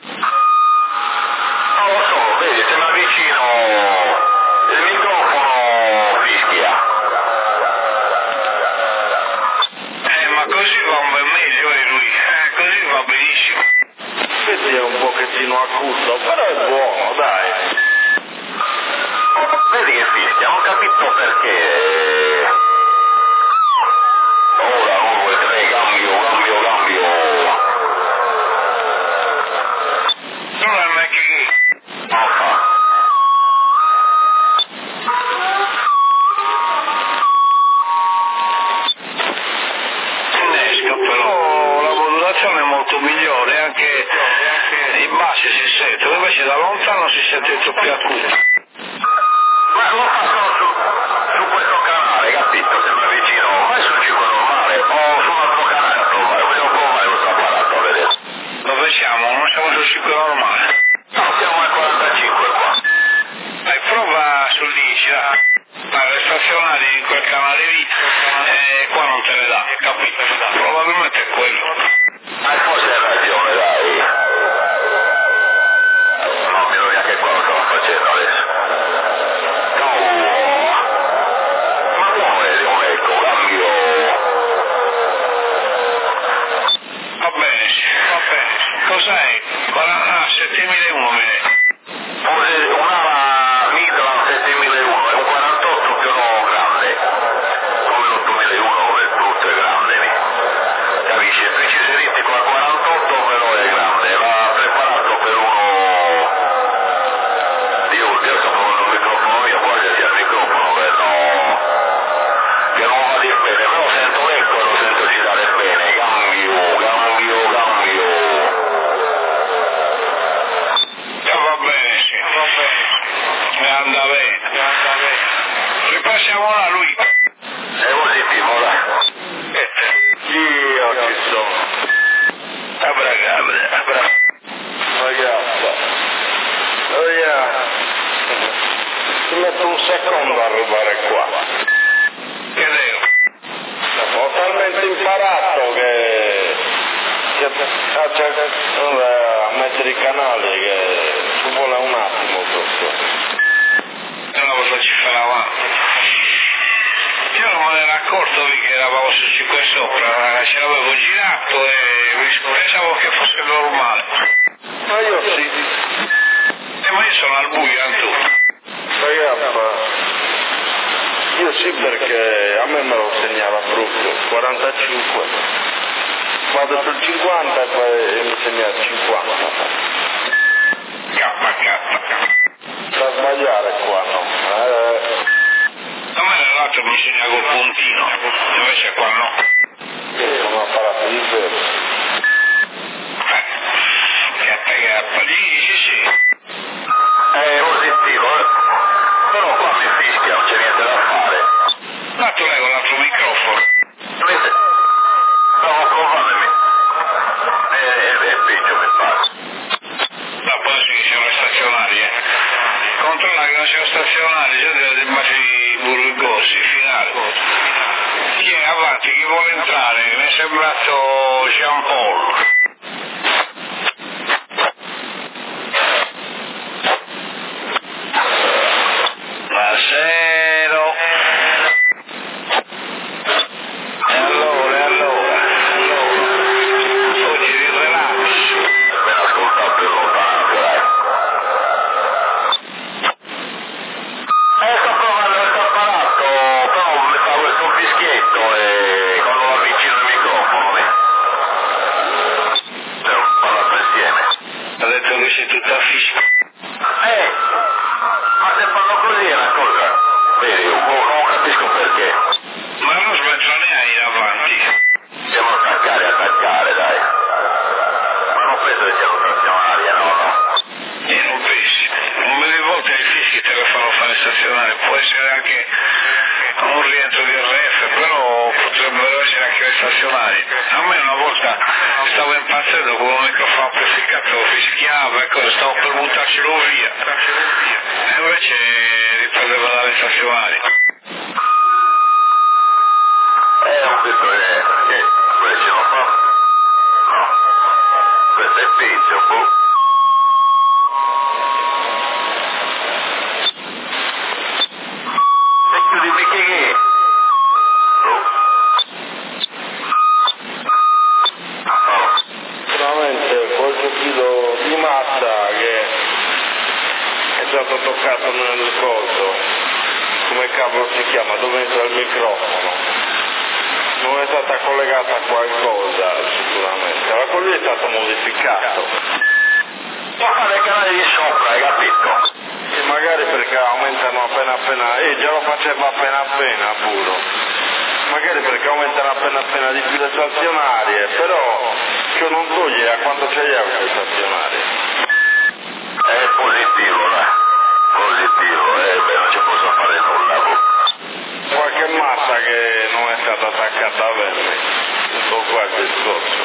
Non lo so, vedi, se mi avvicino il microfono fischia. Eh, ma così va un bel meglio, eh, lui. Eh, così va benissimo. Vedi, è un pochettino acuto, però è buono, dai. Vedi che fischia, non ho capito perché. Ora, uno, due, tre, cambio, cambio, cambio. Non è che... Non fa. Innesca, però la modulazione è molto migliore, anche i bassi si sentono, invece da lontano si sente tutto più acuto. Ma lo fa solo su, su questo canale, capito? Se mi avvicino, ma è sul ciclo normale, o su un altro canale a provare, voglio provare questo apparato a vedere. Dove siamo? Non siamo sul ciclo normale. No, siamo al quarantacinque qua. Dai, prova sul dieci, dai. Ma le stazionali in quel canale lì, eh, qua non te le dà, capito? Probabilmente è quello. Ma forse hai ragione, dai. Non mi vedo neanche qua lo stavo facendo adesso. No. Ma come vedi un eco, cambio. Va bene, sì, va bene. Sì. Cos'hai? Ah, settemilauno mi è. Un'ala Midland settemilauno, è un quarantotto più grande. Come l'ottomilauno, come il brutto è grande. Capisci? È preciso a quarantotto, però è grande. L'ha preparato per uno di Urgia, sto provando il microfono mio, guarda sia il microfono che no, che non va dire bene, però sento l'eco e lo sento girare bene. Cambio, cambio, cambio. Eh, va bene, sì, va bene. E anda bene, anda bene. Ripassiamo là, lui. È positivo, dai. Io ci sono. Abracabra, abra. Ragazza. Oh yeah. Ti metto un secondo a rubare qua. Che devo? Ho talmente imparato che, che a, a mettere i canali che ci vuole un attimo tutto. È una cosa ci fa avanti. Io non me ne ero accorto che eravamo su cinque sopra, ce l'avevo girato e pensavo che fosse normale. Ma io sì. Eh, ma io sono al buio, Antu. Ragazzi, io sì perché a me me lo segnava proprio, quarantacinque. Vado sul cinquanta e poi mi segna il cinquanta. K K. Da sbagliare qua, no? Eh... A me nell'altro mi segna col puntino, invece qua no. Io sono apparato di vero. Eh, K K, sì, sì, sì. È positivo, eh? Però qua mi fischia, non c'è niente da fare. Ma tu lei con l'altro microfono. Vedete? Stavo provando e, e, e peggio mi pare. No, poi sì che siano stazionari, eh. Controlla che non siano stazionari, già delle immagini burgosi, finale. Chi è avanti, chi vuole entrare? Mi è sembrato Jean Paul. Buonasera. E allora, e allora, allora. Oggi vi relax. Ben ascoltato e lontano, dai. Eh, sto provando questo apparato, però mi fa questo fischietto e quando lo avvicino il microfono mi... Devo parlato insieme. Ha detto che sei tutta fisca. Eh, ma se fanno così è una cosa, vedi, io non capisco perché. Ma non smetto neanche avanti. Devo attaccare, attaccare, dai. Ma non penso che siano stazionarie, no, no. Io non pensi. Un paio di volte i fischi te lo fanno fare stazionare, può essere anche un rientro di R F, però potrebbero essere anche le stazionarie. A me una volta stavo impazzendo con un microfono amplificato, fischiava e cose, stavo per buttarcelo via. E invece riprendeva dalle stazionarie. Eh, ho visto che, che invece non fa... No. Questo è peggio, boh. E chiudi di che che? Boh. Oh. Sicuramente quel giochino di massa che è stato toccato nel coso, come cavolo si chiama, dove entra il microfono. Non è stata collegata a qualcosa sicuramente, ma quello è stato modificato. Può fare i canali di sopra, hai capito? E magari perché aumentano appena appena, e già lo faceva appena appena puro. Magari perché aumentano appena appena di più le stazionarie, però che non toglie a quanto ce li ha le stazionarie. È positivo, dai. Positivo, e eh, beh, non ci posso fare nulla. Boh. Qualche massa che non è stata attaccata a verme, tutto qua il discorso.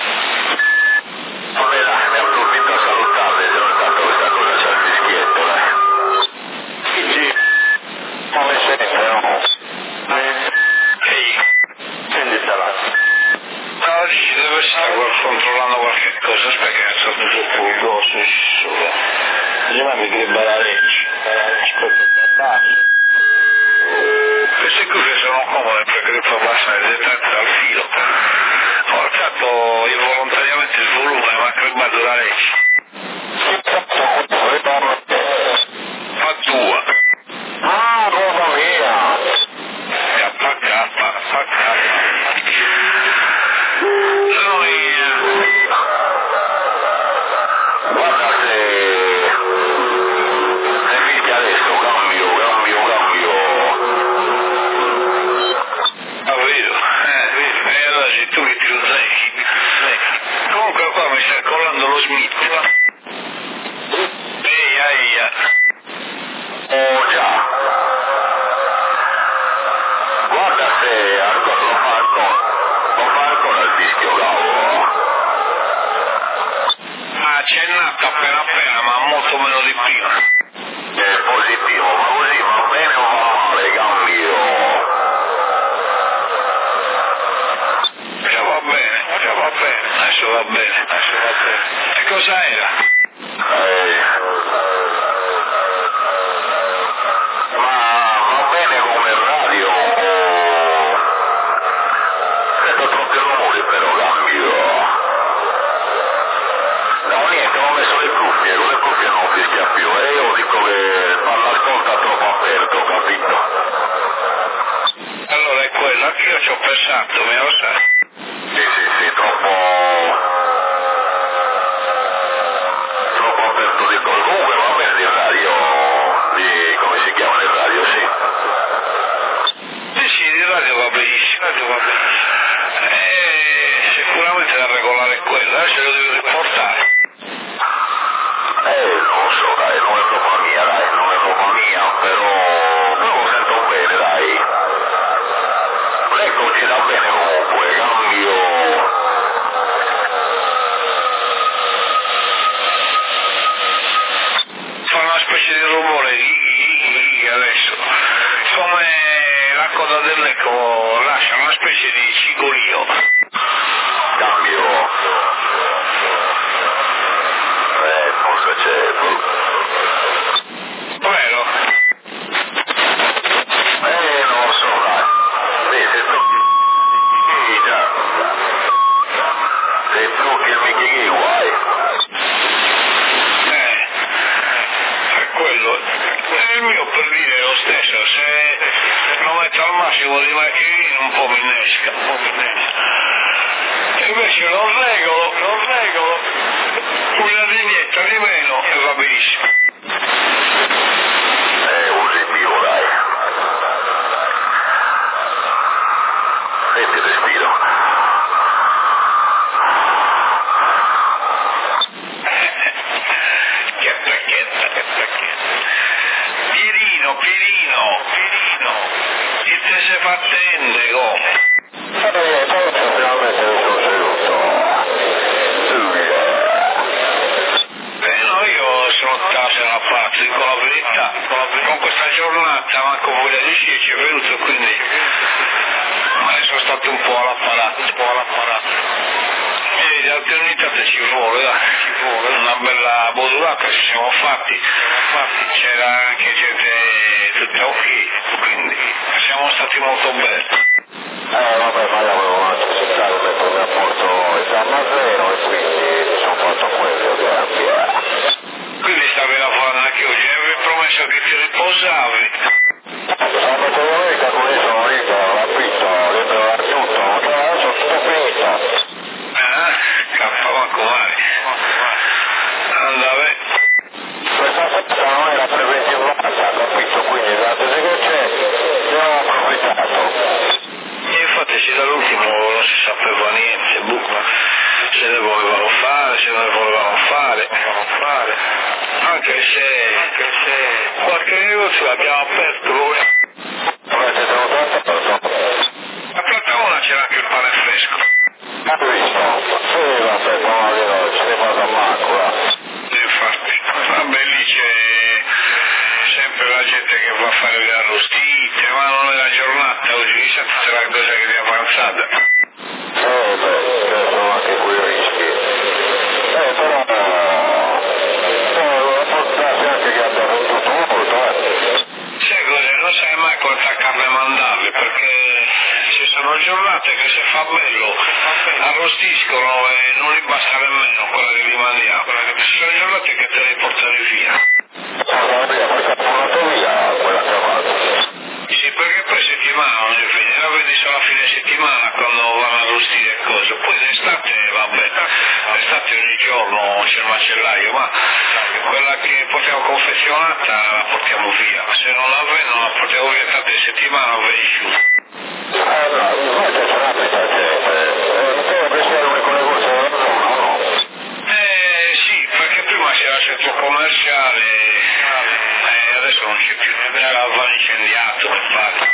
Vabbè dai, ne approfitto a salutarvi, se non è stata questa cosa c'è il fischietto, dai. Sì, come sempre, no? Eh? Ehi, Senti salato. no, sì, deve stare controllando qualche cosa, aspetta che è stato tutto il grosso, prima mi debba la legge, aspetta, queste cuffie sono comode perché le può passare direttamente dal filo. Ho alzato involontariamente il volume, ma credo la legge. Fa tua. Ah, roba mia! K K, K K. Noi... Guarda se... se fischia adesso, cambio, cambio, cambio. Ah, vedo. Eh, e allora sei tu che ti lo sai. Comunque qua mi sta collando lo Smith. Ehi, aia. Oh già. Guarda se ancora lo fa ancora. Lo fa ancora il fischio, cavolo. Ma c'è nato appena appena, ma molto meno di prima. È positivo, ma così va bene o va male, cambio? Già va bene, già va bene, adesso va bene, adesso va bene. E cosa era? Eh... Ma va bene come radio? Sento troppi rumori però, cambio. No, niente, ho messo le cuffie, con le cuffie non fischia più, dell'eco lascia una specie di cigolio. Cambio. Eh, forse c'è. Vero? Eh, non lo so, dai. Sì, se tu... Sì, già. Se tu che mi chiedi guai. Eh, per quello. È il mio per dire lo stesso, se lo metto al massimo di macchini un po' mi innesca, un po' mi innesca. E invece lo regolo, lo regolo, una lineetta di meno e va benissimo. Eh, usi più, dai. Senti il respiro. Che pacchetta, che pacchetta. Pierino, Pierino, Pierino, chi te si fa attendere, come? Eh, forse finalmente mi sono seduto. Subito. Eh no, io sono a casa da parte, dico la verità, con questa giornata manco voglia di uscirci è venuto, quindi ma ne sono stato un po' all'apparato, un po' all'apparato. E di alternitate ci vuole, dai, ci vuole, una bella bodulata ci siamo fatti, fatti. C'era anche gente tutta ok, quindi siamo stati molto belli. Eh, vabbè, ma io avevo anche cercato di mettermi a posto esame a zero e quindi mi sono fatto quello di terapia. Quindi stavi lavorando anche oggi, avevi promesso che ti riposavi. Sabato e domenica con io sono libero, l'affitto, libero da tutto, ma adesso tutto finito. Ah, cappa manco male. Andava. Questa festa non era preventivata, capito? Quindi dateci che c'è, ne ho approfittato. E infatti ci dall'ultimo non si sapeva niente, buca. Se ne volevano fare, se non ne volevano fare, fare. Anche se, anche se qualche negozio l'abbiamo aperto noi. Vabbè, ci sono tante persone. A Platona c'era anche il pane fresco. Hai visto? Sì, vabbè, non avevo, ce ne vado a macula. Infatti, vabbè lì c'è sempre la gente che va a fare le arrostite, ma non è la giornata oggi, chissà tutta la cosa che è avanzata. Eh, beh, ci sono anche quei rischi. Eh, però, però può darsi anche che abbia venduto molto, eh. Sai cosa? Non sai mai quanta carne mandarle, perché ci sono giornate che se fa bello arrostiscono e non gli basta nemmeno quella che gli mandiamo. Ci sono giornate che te le portano via. Allora, poi sta tornato via quella chiamata. Sì, perché poi settimana non è fine, la vedi solo a fine settimana quando vanno a arrostire e cose. Poi d'estate, vabbè, d'estate ogni giorno c'è il macellaio, ma quella che portiamo confezionata la portiamo via. Se non la vendono la portiamo via tante settimane, non vedi più. Eh, no, ma c'è una pezza gente. Eh, credo che sia l'unico negozio della zona, no? Eh sì, perché prima c'era il centro commerciale e adesso non c'è più, va incendiato, mi pare.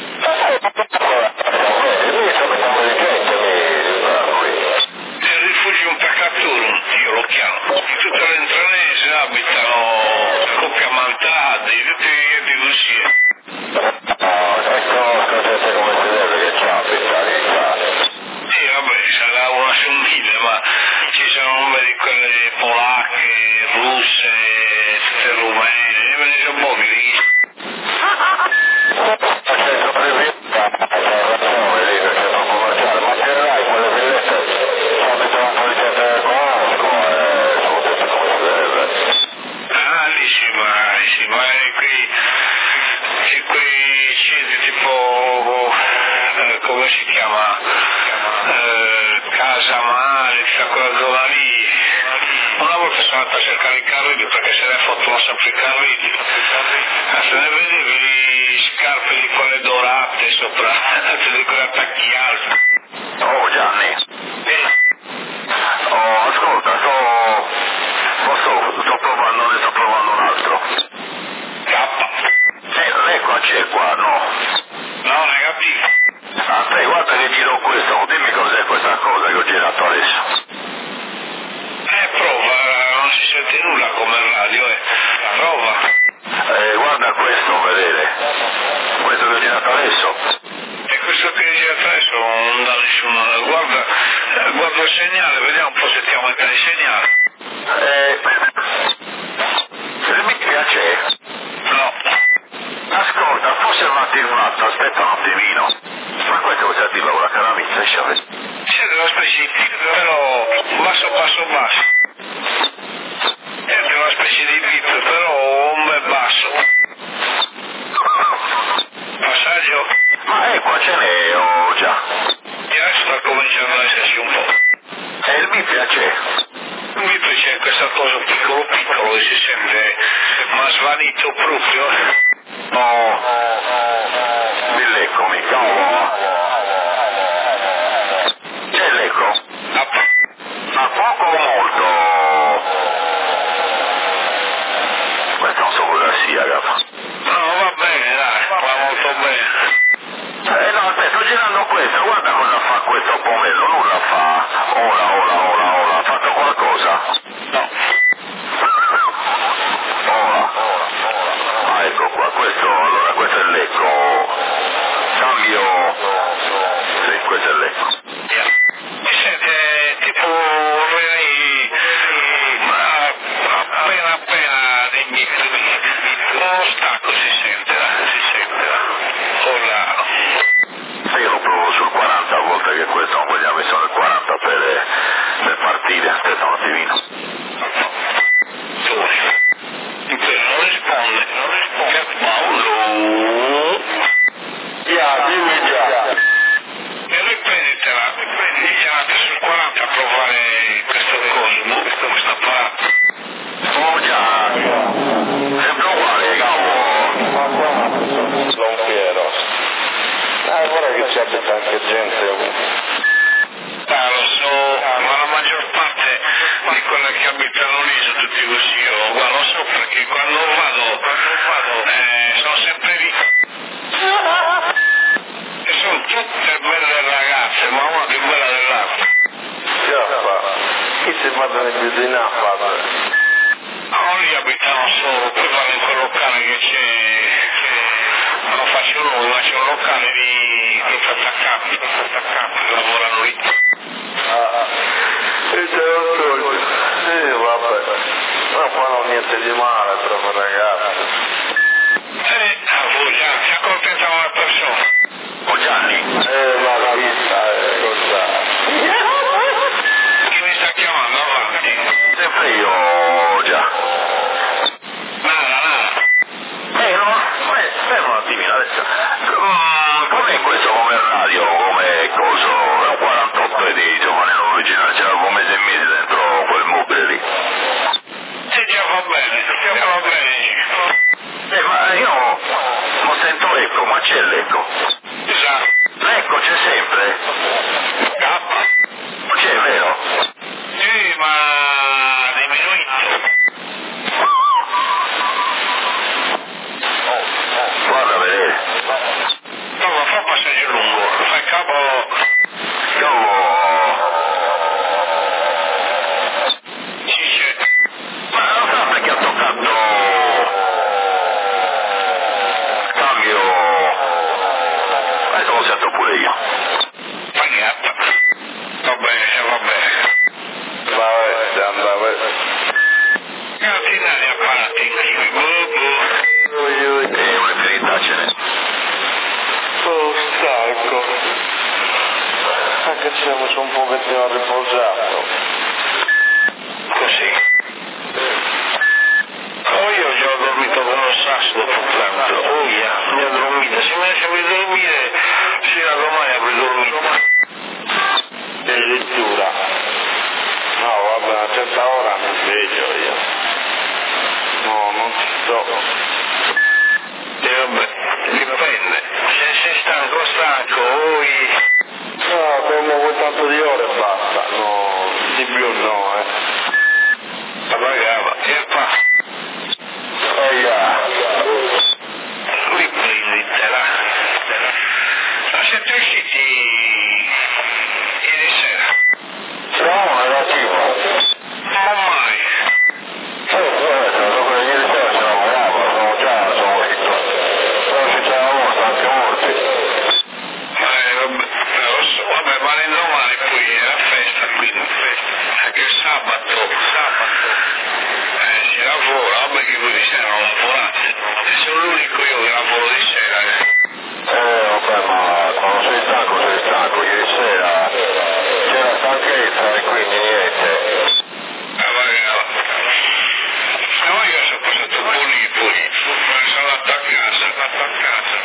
Lì c'è un po' di gente lì, Il rifugio Pecatorum, io lo chiamo. In tutta l'entranese abitano coppie amantati, tutti così. no, ecco gente come si deve che c'ha abita lì, Sì, vabbè, sarà una su mille, ma ci sono vedi quelle polacche, russe, tutte rumene, io me ne sono pochi lì. c'è sempre via, c'è ragione lì perché non commerciale, ma che rai quelle villette ci abitano un po' di gente che conosco e sono tutte come si deve. Ah, lì sì, ma, sì, ma qui, sì, quei centri tipo, eh, come si chiama, eh, Casa Mare, tutta quella zona lì. Una volta sono andato a cercare i carrelli perché se ne fottono sempre i carrelli. Ah, se ne vedevi le scarpe di quelle dorate sopra, di quelle attacchi alti. Oh Gianni, Eh, oh ascolta, sto, lo so, sto provando, ne sto provando un altro. K. Eh, non è qua c'è qua, no? No, negativo. Aspetta, guarda che giro questo, dimmi cos'è questa cosa che ho girato adesso. Eh, prova, non si sente nulla come radio, eh. Prova. Eh, guarda questo, vedete? Questo che ho girato adesso. il segnale, vediamo un po' se ti aumenta il segnale. Eh, il mica c'è? No. Ascolta, forse non ti un attimo, aspetta un attimino. Ma questo cosa ti lavora calamizza, sciave? Sì, dello specifico, però basso, basso, basso. È una specie di bip, però un bel basso. Passaggio. Ma ecco, ce n'è, oh già. E adesso sta cominciando ad esserci un po'. E il mica c'è? Il bip c'è questa cosa piccolo piccolo che si sente, ma svanito proprio. No. Mi lecco, mica. No. C'è l'eco? A po'. Ma poco o molto? Questo non so cosa sia, raga. No, va bene, dai, va molto bene. Eh no, aspetta, sto girando questo, guarda cosa fa questo pomello, nulla fa. Ora, ora, ora, ora, ha fatto qualcosa? No. Ora. Ah, ecco qua, questo, allora, questo è l'eco. Cambio. Sì, questo è l'eco. Yeah. Mi sente tipo vorrei ma appena appena dei bip, uno stacco si sente, si sente. Ora. Se io lo provo sul quaranta, a volte che questo non vogliamo messo nel quaranta per, per partire, aspetta un attimino. Dove? Non risponde, non risponde. Paolo. Yeah, dimmi già. E riprenditela, riprenditela sul quaranta a provare questo coso, questo, questo apparato. Oh già. Sempre uguale, cavolo. Don Piero. Ah, guarda che ci abita anche gente ovunque. Ah, lo so, ma la maggior parte di quelle che abitano lì sono tutti così. Io guarda, lo so perché quando vado, vado eh, sono sempre lì. E sono tutte belle ragazze, ma una più bella dell'altra. Già, chi si mandano più di nappa? Non lì abitano solo, poi vanno in quel locale che c'è, che non lo faccio noi, ma c'è un locale di proprio attaccato, proprio attaccato, che lavorano lì. Ah, e te lo tolgo. Sì, vabbè. Ma qua non niente di male, proprio ragazzi. Eh, voi già, si accontentano le persone. Oh Gianni. Eh, ma la vita è cosa. Chi mi sta chiamando avanti? Sempre io, già. Nada, nada. Eh, no, ma fermo un attimino adesso. Mm, com'è questo come radio, come coso? È un quarantotto e dice, ma nell'originale c'era un mese e mese dentro quel mobile lì. Sì, già va bene, già va bene. Eh, ma io non sento l'eco, ma c'è l'eco. Esatto. L'eco c'è sempre. Cappa. C'è, vero? Sì, ma diminuito. Guarda a vedere. No, ma fa passaggio lungo, fai capo. Cavolo. Sì, c'è. Ma non so perché ho toccato. Cambio. Adesso lo sento pure io. Pagata. Va bene, va bene. Vabbè, andava. Cantina di apparati. Boh, boh. Ui, ui. E una verità ce n'è. Sono stanco. Anche se mi sono un pochettino riposato. Così. Oh, io già ho dormito con lo sasso dopo pranzo. Oh, yeah, mi ha dormito. Se mi lasciavi dormire, fino a domani avrei dormito. Addirittura. No, vabbè, a una certa ora mi sveglio io. No, non ci sto. E vabbè, dipende. Se sei stanco, stanco, oi. No, dormo quel tanto di ore e basta. No, di più no, eh. Pagava. E qua. Oh, yeah. Riprenditela. Ma siete usciti ieri sera? No, ragazzi. Non mai. Eh, guarda, dopo ieri sera ci lavoravo, sono queste erano lavorate, e sono l'unico io che lavoro di sera. Eh, vabbè, ma quando sei stanco sei stanco, ieri sera c'era stanchezza e quindi niente. Ah, va bene, va. No, io sono passato pulito, pulito, sono andato a casa, andato a casa.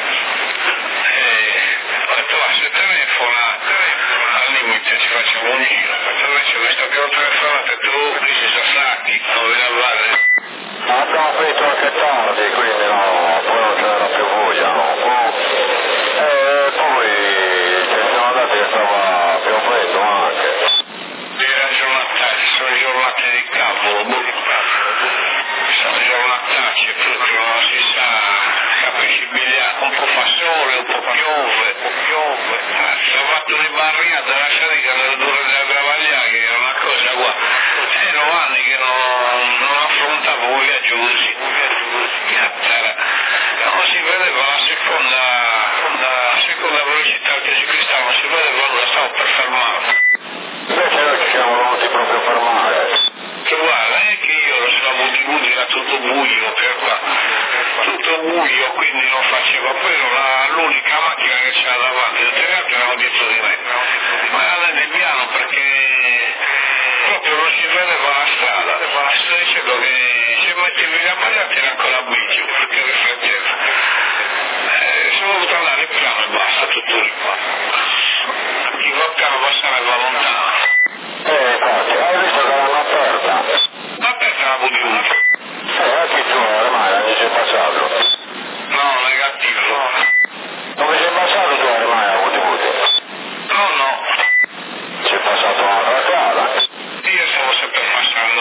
E ho detto, va, se telefona, al limite ci facciamo un giro. Invece, visto che ho telefonato e tu dici Sasaki, non viene a Valle. Ma abbiamo finito anche tardi, quindi no, poi non c'era più voglia, no. E poi ci siamo andati che stava piovendo anche. Era giornatacce, sono giornate di cavolo, sono giornatacce, proprio non si sa, capisci, bigliato, un po' fa sole, un po' piove, un po' piove. Ho fatto le barriate, lasciate che nel duro della Gravagliare, che era una cosa qua. Erano anni che non, non affrontavo un viaggio così, un viaggio così, cattara. Non si vedeva la seconda, la seconda velocità che si cristallo, non si vedeva, allora stavo per fermarmi. Invece noi ci siamo voluti proprio fermare. Che guarda, è che io ero sulla Budi Budi, era tutto buio per qua, tutto buio, quindi non facevo, poi ero la, l'unica macchina che c'era davanti, tutti gli altri erano dietro di me, ma era andando piano perché proprio non si vedeva la strada, sto dicendo che se mettevi la magliata era ancora bici, perché rifletteva, eh, sono dovuto andare piano e basta, tutto lì qua, chi va piano passare va lontano. Eh, infatti, hai visto che l'hanno aperta? Ma aperta la Budi Budi? Eh, anche tu ormai non ci sei passato. No, negativo. Dove sei passato tu ormai a Budi Budi? No, no. Sei passato un'altra strada? Io stavo sempre passando,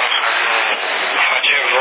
facevo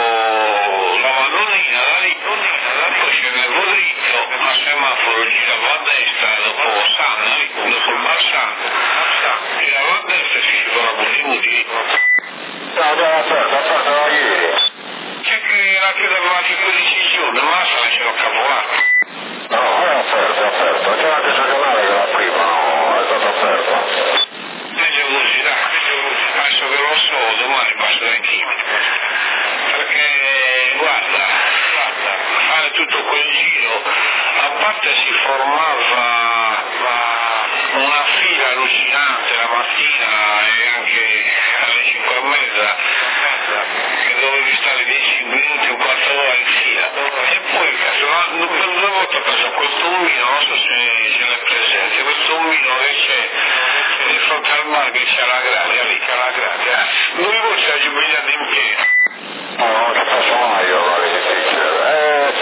la Madonnina da lì, poi scendevo dritto, a semaforo giravo a destra, dopo Sanna, dopo il Bar Sanna, giravo a destra e si va la Budi Budi. No, abbiamo aperto, aperto da ieri. C'è che la chiudo davanti quindici giorni, ma se la ce l'ho cavolata. No, è aperto, è aperto. C'era anche sul giornale che la prima, no, è stato aperto. Meglio così, dai, adesso che lo so, domani passo dai chimici. Perché, guarda, guarda, fare tutto quel giro, a parte si formava una fila allucinante la mattina e anche alle cinque e mezza, che dovevi stare dieci minuti, un quarto d'ora in fila. E poi, cazzo, per due volte ho preso quel tombino, non so se ce n'è presente, quel tombino che c'è di fronte al bar che c'è la grazia, lì c'è la grazia. Due volte ci ha giubilato in pieno. No, non ci posso mai io, guarda, che difficile. Eh,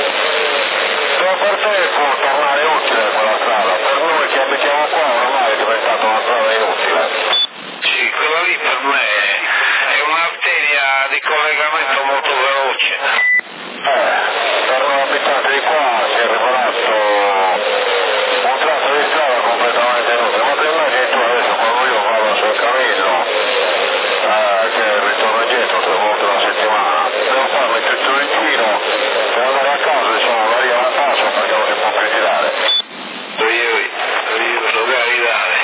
però per te può tornare utile quella strada, per noi che abitiamo qua ormai è diventata una strada inutile. Sì, quella lì per me è un'arteria di collegamento molto veloce. Eh, per noi abitanti di qua si è rivelato un tratto di strada completamente inutile. Ma ti immagini tu adesso quando io vado a San Camillo, eh, che ritorno indietro tre volte alla settimana, devo farmi tutto il giro per andare a casa, insomma, la via la passo perché non si può più girare. Io, io, dove dare?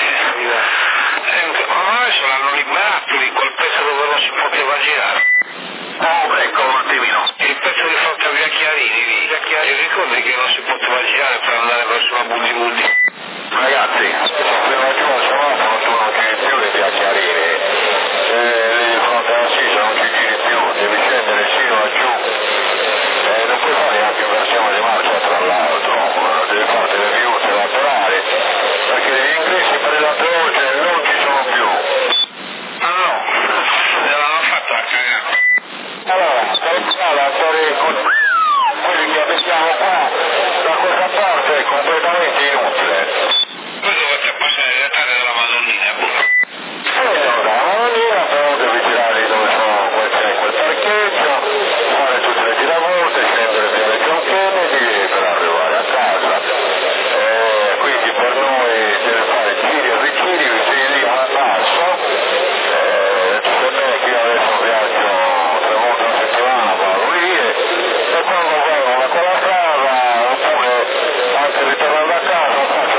Ma adesso l'hanno liberato di quel pezzo dove non si poteva girare. Oh, ecco un attimino. Il pezzo di fronte a Via Chiarini, lì. Ti ricordi che non si poteva girare per andare verso la Budi Budi? Ragazzi, sono fino giù al semaforo, tu non giri più di Via Chiarini. E lì di fronte alla Sisa non ci giri più, devi scendere sino a giù. E non puoi fare neanche inversione di marcia tra l'altro, devi fare delle viute laterali, perché gli ingressi per le laterali non ci sono più. Ah no, me l'hanno fatta a cagare. Allora, per strada, per quelli che abitiamo qua, da questa parte è completamente inutile. Voi dovete passare le tare della Madonnina, pure. Sì, allora, la Madonnina però devi tirare dove sono quel, c'è quel parcheggio, fare tutte le giravolte, scendere via le John Kennedy per arrivare a casa. E quindi per noi deve fare giri e rigiri, sei lì a passo. E tu sai bene che io adesso viaggio tre volte alla settimana, vado lì e, e quando vengo da quella strada, oppure anche ritornando a casa, faccio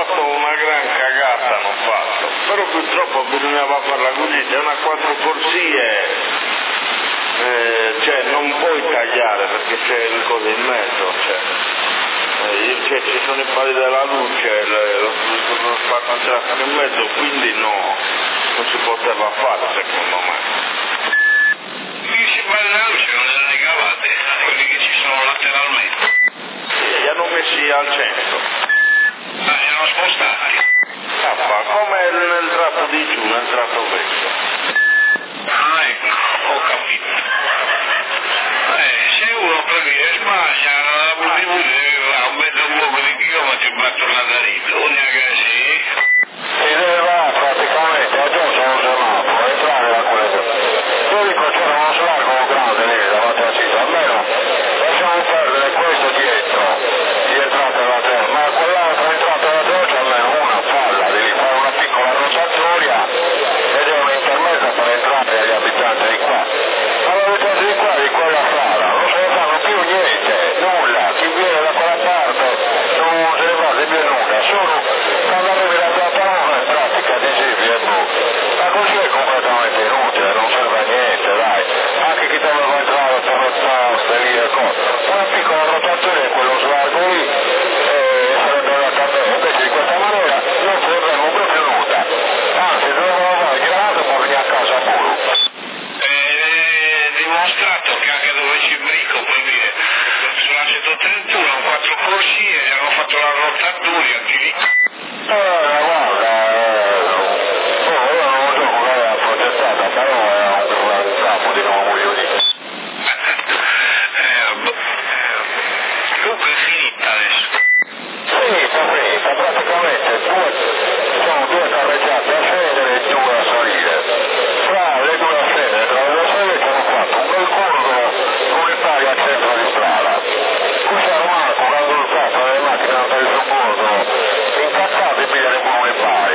fatto una gran cagata, hanno fatto, però purtroppo bisognava farla così, c'è una quattro corsie, eh, cioè non puoi tagliare perché c'è il coso in mezzo, cioè, eh, cioè ci sono i pali della luce, le, lo, lo spazio di traffico in mezzo, quindi no, non si poteva fare secondo me. I pali della luce non li hanno ricavati, quelli che ci sono lateralmente. Li hanno messi al centro. Ah, li hanno spostati. Ah, come nel tratto di giù, nel tratto verso. Ah, ecco, ho capito. Eh, se uno per dire sbaglia, la butti va un mezzo poco di chilometri per tornare a Rito, unica che sì. Si deve va praticamente a giù sono semaforo, entrare da quello. Io dico c'era uno slargo grande lì davanti al sito, almeno lasciamo perdere questo dietro, di entrata della terra, ma quell'altra entrata della terra c'è almeno una falla, devi fare una piccola rotatoria ed è un'intermezza per entrare agli abitanti di qua. Ma gli abitanti di qua, di quella strada, non se ne fanno più niente, nulla, chi viene da quella parte non se ne fa più nulla, solo quando arrivi da quella parte in pratica dicevi e boh. Ma così è completamente inutile, non serve a niente, dai. Anche chi doveva entrare per le poste lì e cose. Una piccola rotatoria in quello slargo lì e sarebbe andata bene. Invece di questa maniera non serviremo proprio nulla. Anzi, dovevo fare il grado per venire a casa a muro. È dimostrato che anche dove c'è il brico, puoi dire, sulla centotrentuno, quattro corsie, hanno fatto la rotatoria, anche lì. Eh, guarda, eh, oh, io non so come l'ha progettata, però è un capo di nuovo io lì. Eh, boh. Comunque è finita adesso. Sì, sta finita, praticamente due, sono due carreggiate a scendere e due a salire. Fra le due a scendere, tra le due a salire ci hanno fatto un bel curvo unitario al centro di strada. Qui c'è Marco, quando il fatto le macchine per il sobborgo, incazzate e pigliare pure le pari.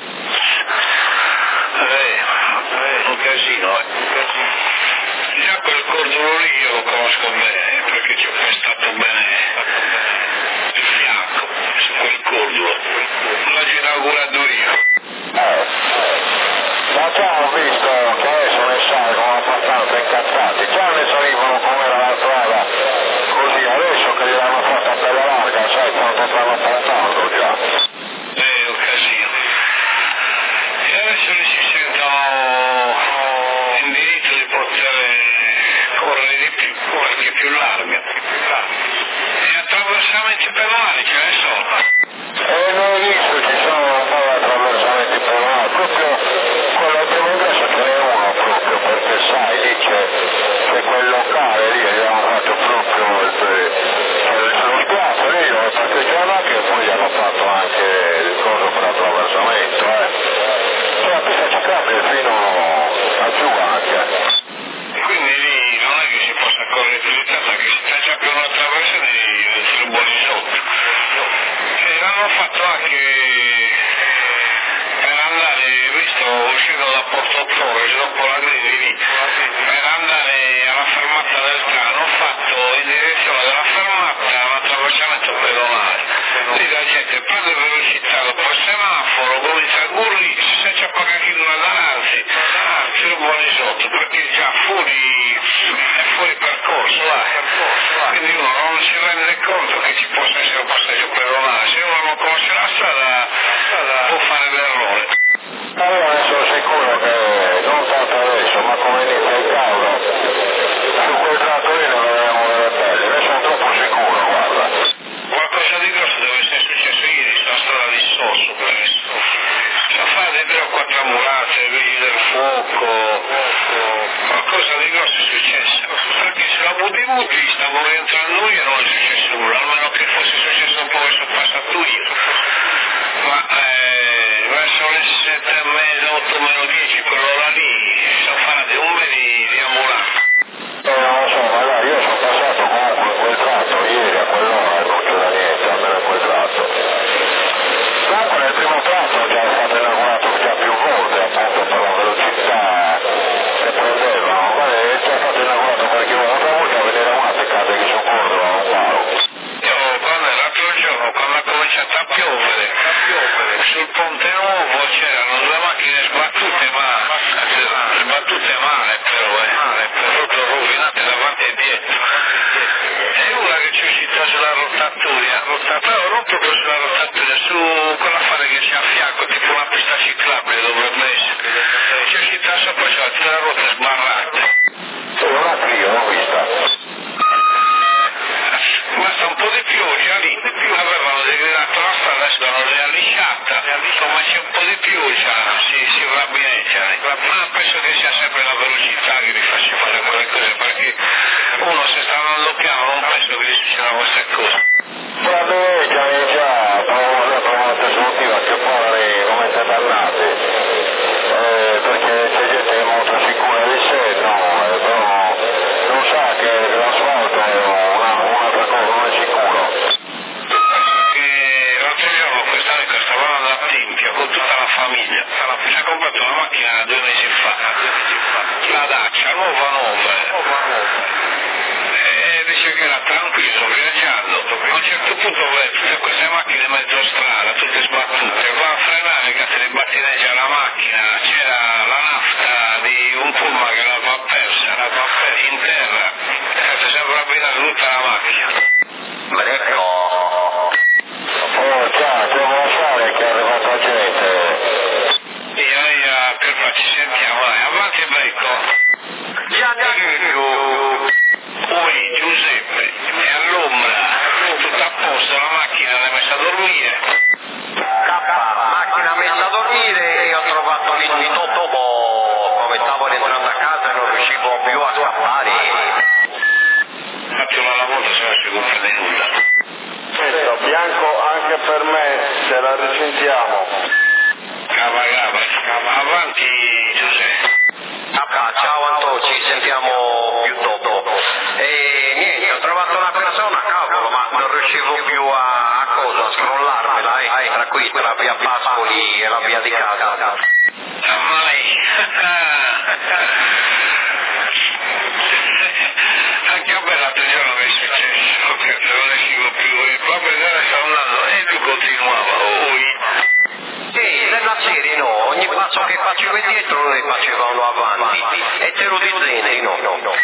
Eh, eh, un casino, eh. Un casino. Già quel cordolo lì io lo conosco bene, perché ci ho pestato bene il fianco su quel cordolo. L'ho già inaugurato io. Eh, ma già ho visto che adesso ne salgono abbastanza incazzati, già ne salivano come era la strada, così adesso che gliel'hanno fatta bella larga, sai quanto stanno puntando già. Eh, un casino. E adesso li si sentono in diritto di poter correre di più, perché è più larga. E attraversamenti pedonali ce ne sono. E noi visto ci sono un po' di attraversamenti pedonali, proprio quello al primo ingresso ce n'è uno proprio, perché sai lì c'è, c'è quel locale lì, abbiamo fatto proprio il, c'è lo spiazzo lì dove parcheggiano anche e poi gli hanno fatto anche il coso per attraversamento, eh. Cioè la pista ciclabile fino a giù anche. Quindi lì non è che si possa correre più di tanto, perché se c'è già più una traversa devi fare un buoni sotto. E l'hanno fatto anche per andare, visto, uscendo da Porto Torres, dopo la greve lì, per andare alla fermata del treno, hanno fatto in direzione della fermata un attraversamento pedonale. Lì la gente prende velocità dopo il semaforo, comincia a gurri, se c'è poca chi non davanti, si lo buoni sotto, perché già fuori, è fuori percorso, dai. Quindi uno non si rende conto che ci possa essere un passaggio pedonale, se uno non conosce la strada può fare l'errore. Allora ne sono sicuro che non tanto adesso, ma come inizia il caldo, su quel tratto lì ne vedremo delle belle, ne sono troppo sicuro, guarda. Qualcosa di grosso deve essere successo ieri sulla strada di Sosso, presto. Sono fate tre o quattro ambulanze, vigili del fuoco, qualcosa di grosso è successo. Perché sulla Butti Butti stavo rientrando io e non è successo nulla, almeno che fosse successo un po' che sono passato io. Ma eh, verso le sette e mezza, otto meno dieci, quell'ora lì, sono fatti un bel di, di ambulanze. Eh, non lo so, magari io sono passato comunque in quel tratto ieri a quell'ora e non c'era niente, almeno in quel tratto. Comunque nel primo tratto già è stato inaugurato già più volte, appunto per la velocità che prendevano, ma è già stato inaugurato perché una volta a vedere una peccata che soccorrono a un palo. Io quando l'altro giorno, quando ha cominciato a piovere, sta, però non proprio sulla rotazione, su quell'affare che c'è a fianco, tipo una pista ciclabile dovrebbe essere. C'è città sopra, c'è la ruota sbarrata. Non la qui, l'ho vista. Basta un po' di pioggia lì, avevano degradato la strada, adesso l'hanno riallisciata, insomma c'è un po' di pioggia, si, si rabbineggia, ma penso che sia sempre la velocità che vi faccia fare quelle cose, perché uno se sta andando piano non penso che gli succeda queste cose. Vabbè, già, già, provato su motivo che poi non mette dannate, eh, perché c'è gente che è molto sicura di sé, no, eh, però non sa che l'asfalto è una, un'altra cosa, non è sicuro. E l'altro giorno questa amica stava andando a Tempio con tutta la famiglia, si ha comprato una macchina due mesi fa, la Dacia, nuova nuova, e dice che era tranquillo viaggiando, a un certo punto vede tutte queste macchine in mezzo a strada, tutte sbattute, va a frenare, che se ne battineggia la macchina, c'era la nafta di un pullman che l'aveva persa, l'aveva persa in terra, e sembra abbinare tutta la macchina. Ma ecco, oh già, devo fare che è arrivata gente. E allora per farci sentiamo, vai, avanti Becco. Gianni, poi Giuseppe, è all'ombra, tutto a posto, la macchina l'hai messa a dormire. K, macchina messa a dormire, e ho trovato lì di dopo, come stavo rientrando a casa e non riuscivo più a scappare. Infatti una volta se non si comprende nulla. Questo bianco anche per me, se la risentiamo. Cava, cava, cava, avanti Giuseppe. K, ciao Anto, ci sentiamo più dopo. E niente, ho trovato una persona, cavolo, ma non riuscivo più a, a cosa, a scrollarmela, eh, tra qui, tra via Pascoli e la via di casa. Ma lei... Anche a me l'altro giorno mi è successo, che non riuscivo più, e proprio adesso stavo andando e lui continuava, oi. Sì, nella serie no, ogni passo che facevo indietro ne facevano avanti, e te lo dizzeni, no, no, no.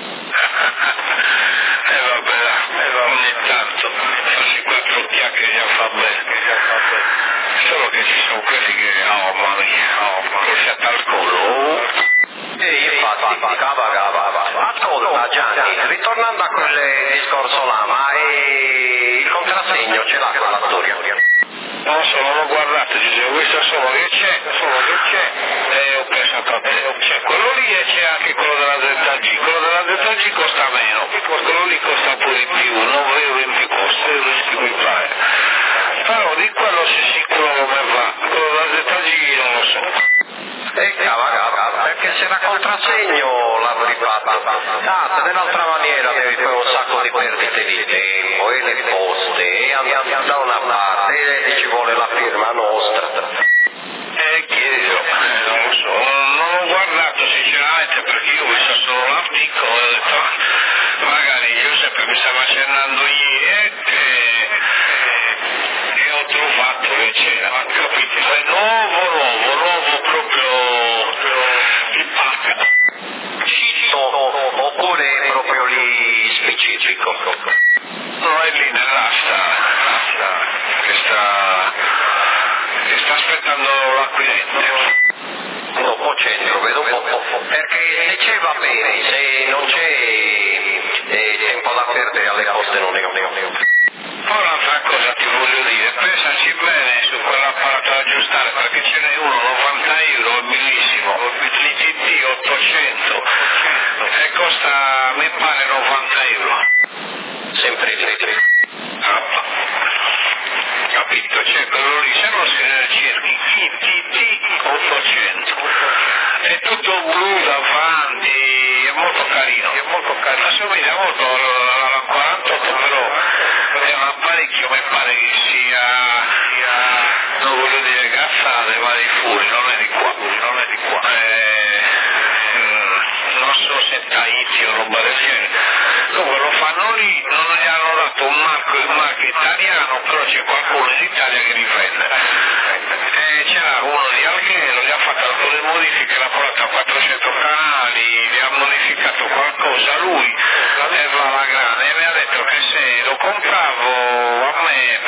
E eh vabbè, eh, ogni tanto, farsi quattro chiacchiere già fa bene, già fa bene. Solo che ci sono quelli che, oh mamma mia, oh mamma, col fiato al collo. E infatti, cava, cava, ascolta Gianni, ritornando a quel discorso là, ma è... il contrassegno ce l'ha quella storia? Non so, non ho guardato, Giuseppe, ho visto solo che c'è, solo che c'è, e ho pensato a te, c'è quello lì e c'è anche quello della Z G, quello della Z G costa meno, quello lì costa pure di più, nove euro in più costa, mi pare. Però di quello sei sicuro come va, quello della Z G non lo so. E cava, cava, perché se era contrassegno l'avrei fatta. Ah, dell'altra maniera devi fare un sacco di perdite di tempo, e le poste, e andiamo da una parte, e ci vuole la firma nostra. Eh, chiedo, eh, non lo so, non, non ho guardato sinceramente perché io ho visto solo l'articolo e ho detto, ah, magari Giuseppe mi stava accennando ieri e, e, e ho trovato che c'era, capite? È nuovo, nuovo, nuovo proprio di pacca. Oppure proprio lì specifico? No, è lì nell'asta, l'asta che sta, che sta aspettando l'acquirente. Dopo centro, vedo un po', perché se c'è va bene, se non c'è eh, tempo da perdere alle poste non ne ho. Poi un'altra cosa ti voglio dire, pensaci bene su quell'apparato da aggiustare, perché ce n'è uno, novanta euro, è bellissimo, l'I T T ottocento, e costa, mi pare, novanta euro. Sempre lì. Ah, capito, c'è quello lì, se non si cerchi I T T ottocento, è tutto blu davanti, è molto carino, è molto carino, assomiglia molto alla quarantotto, però è un apparecchio, mi pare che sia, sia non voglio dire cazzate, ma di fuori, non è di qua, non è di qua, eh, non so se è Tahiti o roba del genere. Comunque lo fanno lì, non gli hanno dato un marco, un marco italiano, però c'è qualcuno in Italia che li vende. E c'era uno di Alghero, gli ha fatto alcune modifiche, l'ha portato a quattrocento canali, gli ha modificato qualcosa lui, e va alla grande, e mi ha detto che se lo compravo a me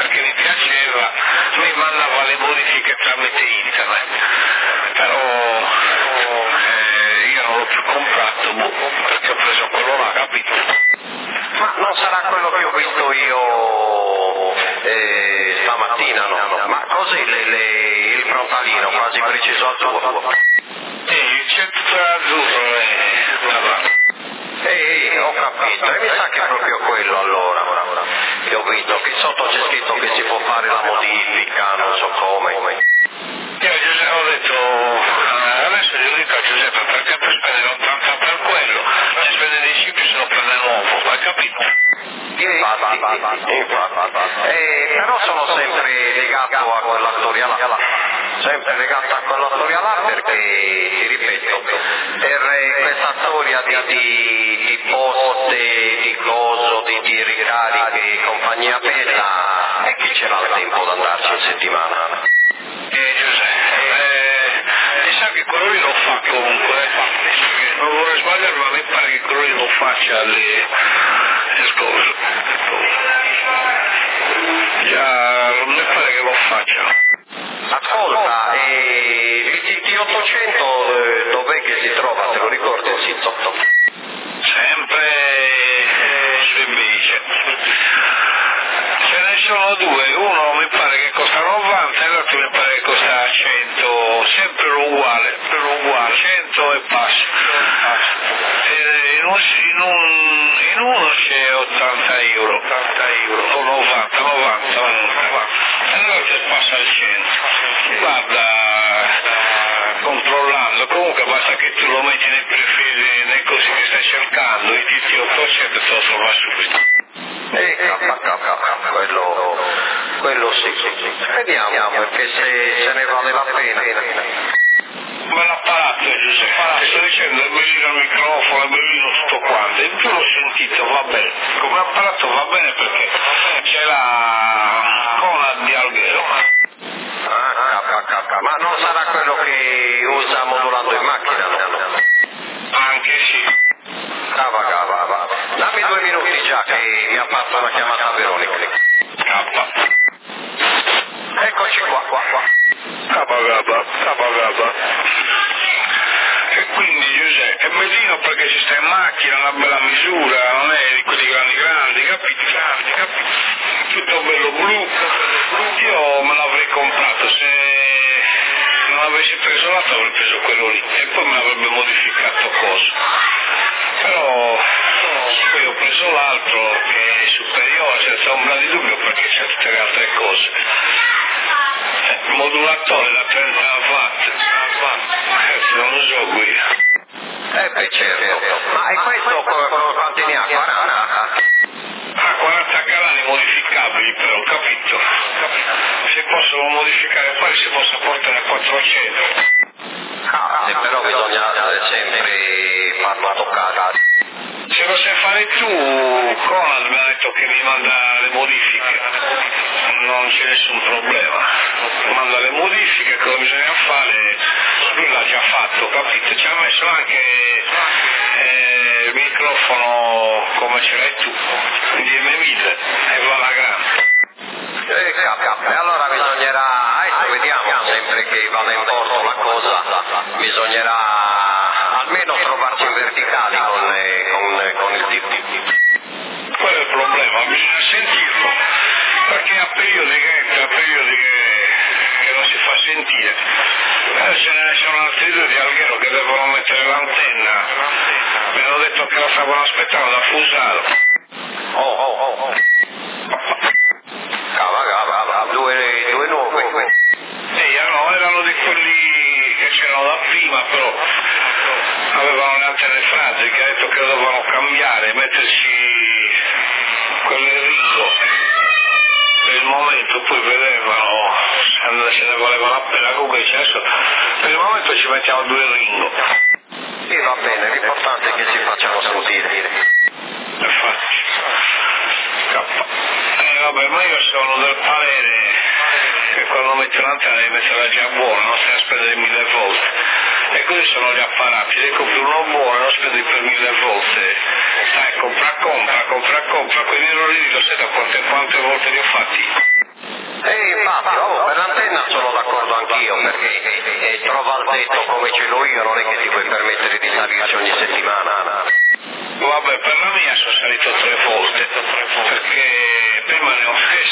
sarà quello che ho visto io eh, stamattina, no? Ma così le, le, il frontalino, quasi preciso al tuo? Sì, il centro azzurro è... Ehi, ho capito, e mi sa che è proprio quello allora, che ho visto, che sotto c'è scritto che si può fare la modifica, non so come. Io a Giuseppe ho detto, adesso io dico a Giuseppe, perché per spendere ottanta per quello, se spende dei cinque se lo prende nuovo, hai capito? Infatti, infatti. Eh, però sono sempre legato a quella storia là, sempre legato a quella storia là perché, ti ripeto, per questa storia di, di, di poste, di coso, di, di ricariche e compagnia bella, e chi ce l'ha il tempo di andarci in settimana? Eh Giuseppe, eh, mi sa che quello lì lo fa comunque, eh. Non vorrei sbagliare, ma mi pare che quello lì lo faccia alle scorse. Già, mi pare che lo faccia. Ascolta, eh, l'I T T ottocento eh, dov'è che si trova? Te lo ricordi il sito? Sempre su invece. Ce ne sono due, uno mi pare che costa novanta e l'altro mi pare che costa cento, sempre l'uguale, per l'uguale, cento e passa. E in, un, in, un, in uno c'è ottanta euro, ottanta euro, o novanta, novanta, novanta, e l'altro passa al cento. Guarda, controllando, comunque basta che tu lo metti nei profili, nei cosi che stai cercando, i T T ottocento te lo trova subito. Eh, K K, quello, quello sì, vediamo, perché se ce ne vale la pena. Ma l'apparato Giuseppe, ti sto dicendo, è bellino il microfono, è bellino tutto quanto, e tu l'ho sentito, va bene, come apparato va bene perché c'è la Conad di Alghero. Ah, K K, ma non sarà quello che usa modulando in macchina, no? Anche sì. Cava, cava, va. Dammi due minuti già che mi ha fatto una chiamata Veronica. K. Eccoci qua, qua, qua. Capagaba, capagaba. E quindi Giuseppe, è bellino perché ci sta in macchina, una bella misura, non è di quelli grandi grandi, capito? Grandi, capito? Tutto bello blu. Io me l'avrei comprato, se non avessi preso l'altro avrei preso quello lì e poi me l'avrebbe modificato coso. Però poi ho preso l'altro che è superiore senza ombra di dubbio perché c'è tutte le altre cose. Il modulatore da trenta watt, non lo so qui. Eh beh certo, ma e questo quanti ne ha? quaranta? Ha quaranta canali modificabili però, capito? Si possono modificare poi si possa portare a quattrocento. Ah, sì, però bisogna sempre farlo toccare. Se lo sai fare tu, Conad mi ha detto che mi manda le modifiche, non c'è nessun problema, manda le modifiche, cosa bisogna fare, lui l'ha già fatto, capito? Ci ha messo anche eh, il microfono come ce l'hai tu, di M mille, e va alla grande. Eh, e allora bisognerà, ecco, vediamo, sempre che vada in porto la cosa, bisognerà almeno trovarci in verticali con, con, con il D V. Quello è il problema, bisogna sentirlo, perché a periodi che entra, a periodi che, che non si fa sentire. Eh, ce ne sono altri due di Alghero che devono mettere l'antenna, mi hanno detto che la stavano aspettando da Fusaro. Oh, oh, oh, oh. Cava, cava, cava, due, due nuove. Sì, no, erano di quelli che c'erano da prima, però avevano le antenne fragili, che ha detto che dovevano cambiare, metterci quelle Ringo. Per il momento poi vedevano se ce ne valevano la pena, comunque adesso per il momento ci mettiamo due Ringo. Sì, va bene, l'importante è che si facciano sentire. Infatti. Eh vabbè, ma io sono del parere che quando metti l'antenna devi metterla già buona, non stai a spendere mille volte. E così sono gli apparati, se compri uno buono non spendi per mille volte. Sai, compra, compra, compra, compra, quei mirrorini lo sai da quante, quante volte li ho fatti? Eh, infatti, oh, per l'antenna sono d'accordo anch'io, perché eh, trova il tetto come ce l'ho io, non è che ti puoi permettere di salirci ogni settimana. Vabbè, per la mia sono salito tre volte.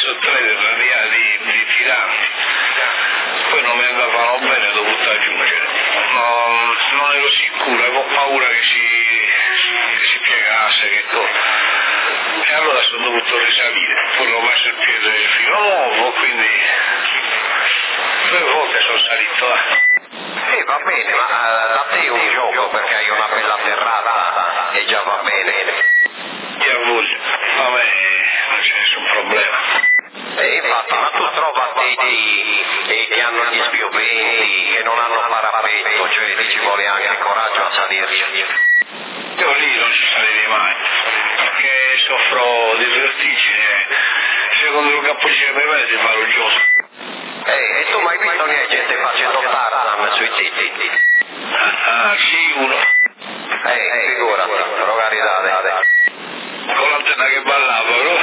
sottraere di, di tiranti, poi non mi andavano bene, ho dovuto aggiungere, no, non ero sicuro, avevo paura che si, che si piegasse, che cosa. E allora sono dovuto risalire, poi l'ho messo il piede del filo nuovo, quindi due volte sono salito. Eh, va bene, ma uh, da te è un gioco perché hai una bella ferrata e già va bene. Che a voi, a me non c'è nessun problema. E infatti, ma tu trova atleti eh, che hanno gli spioventi, che non hanno parapetto, cioè lì ci vuole anche coraggio a salirci. Io lì non ci salirei mai, perché soffro di vertigine, secondo il cappuccino per me si fa ruggioso. Eh, e tu mai visto niente gente facendo Tarzan sui tetti? Ah, sì, uno. Eh, figurati, però carità. Con l'antenna che ballava, no?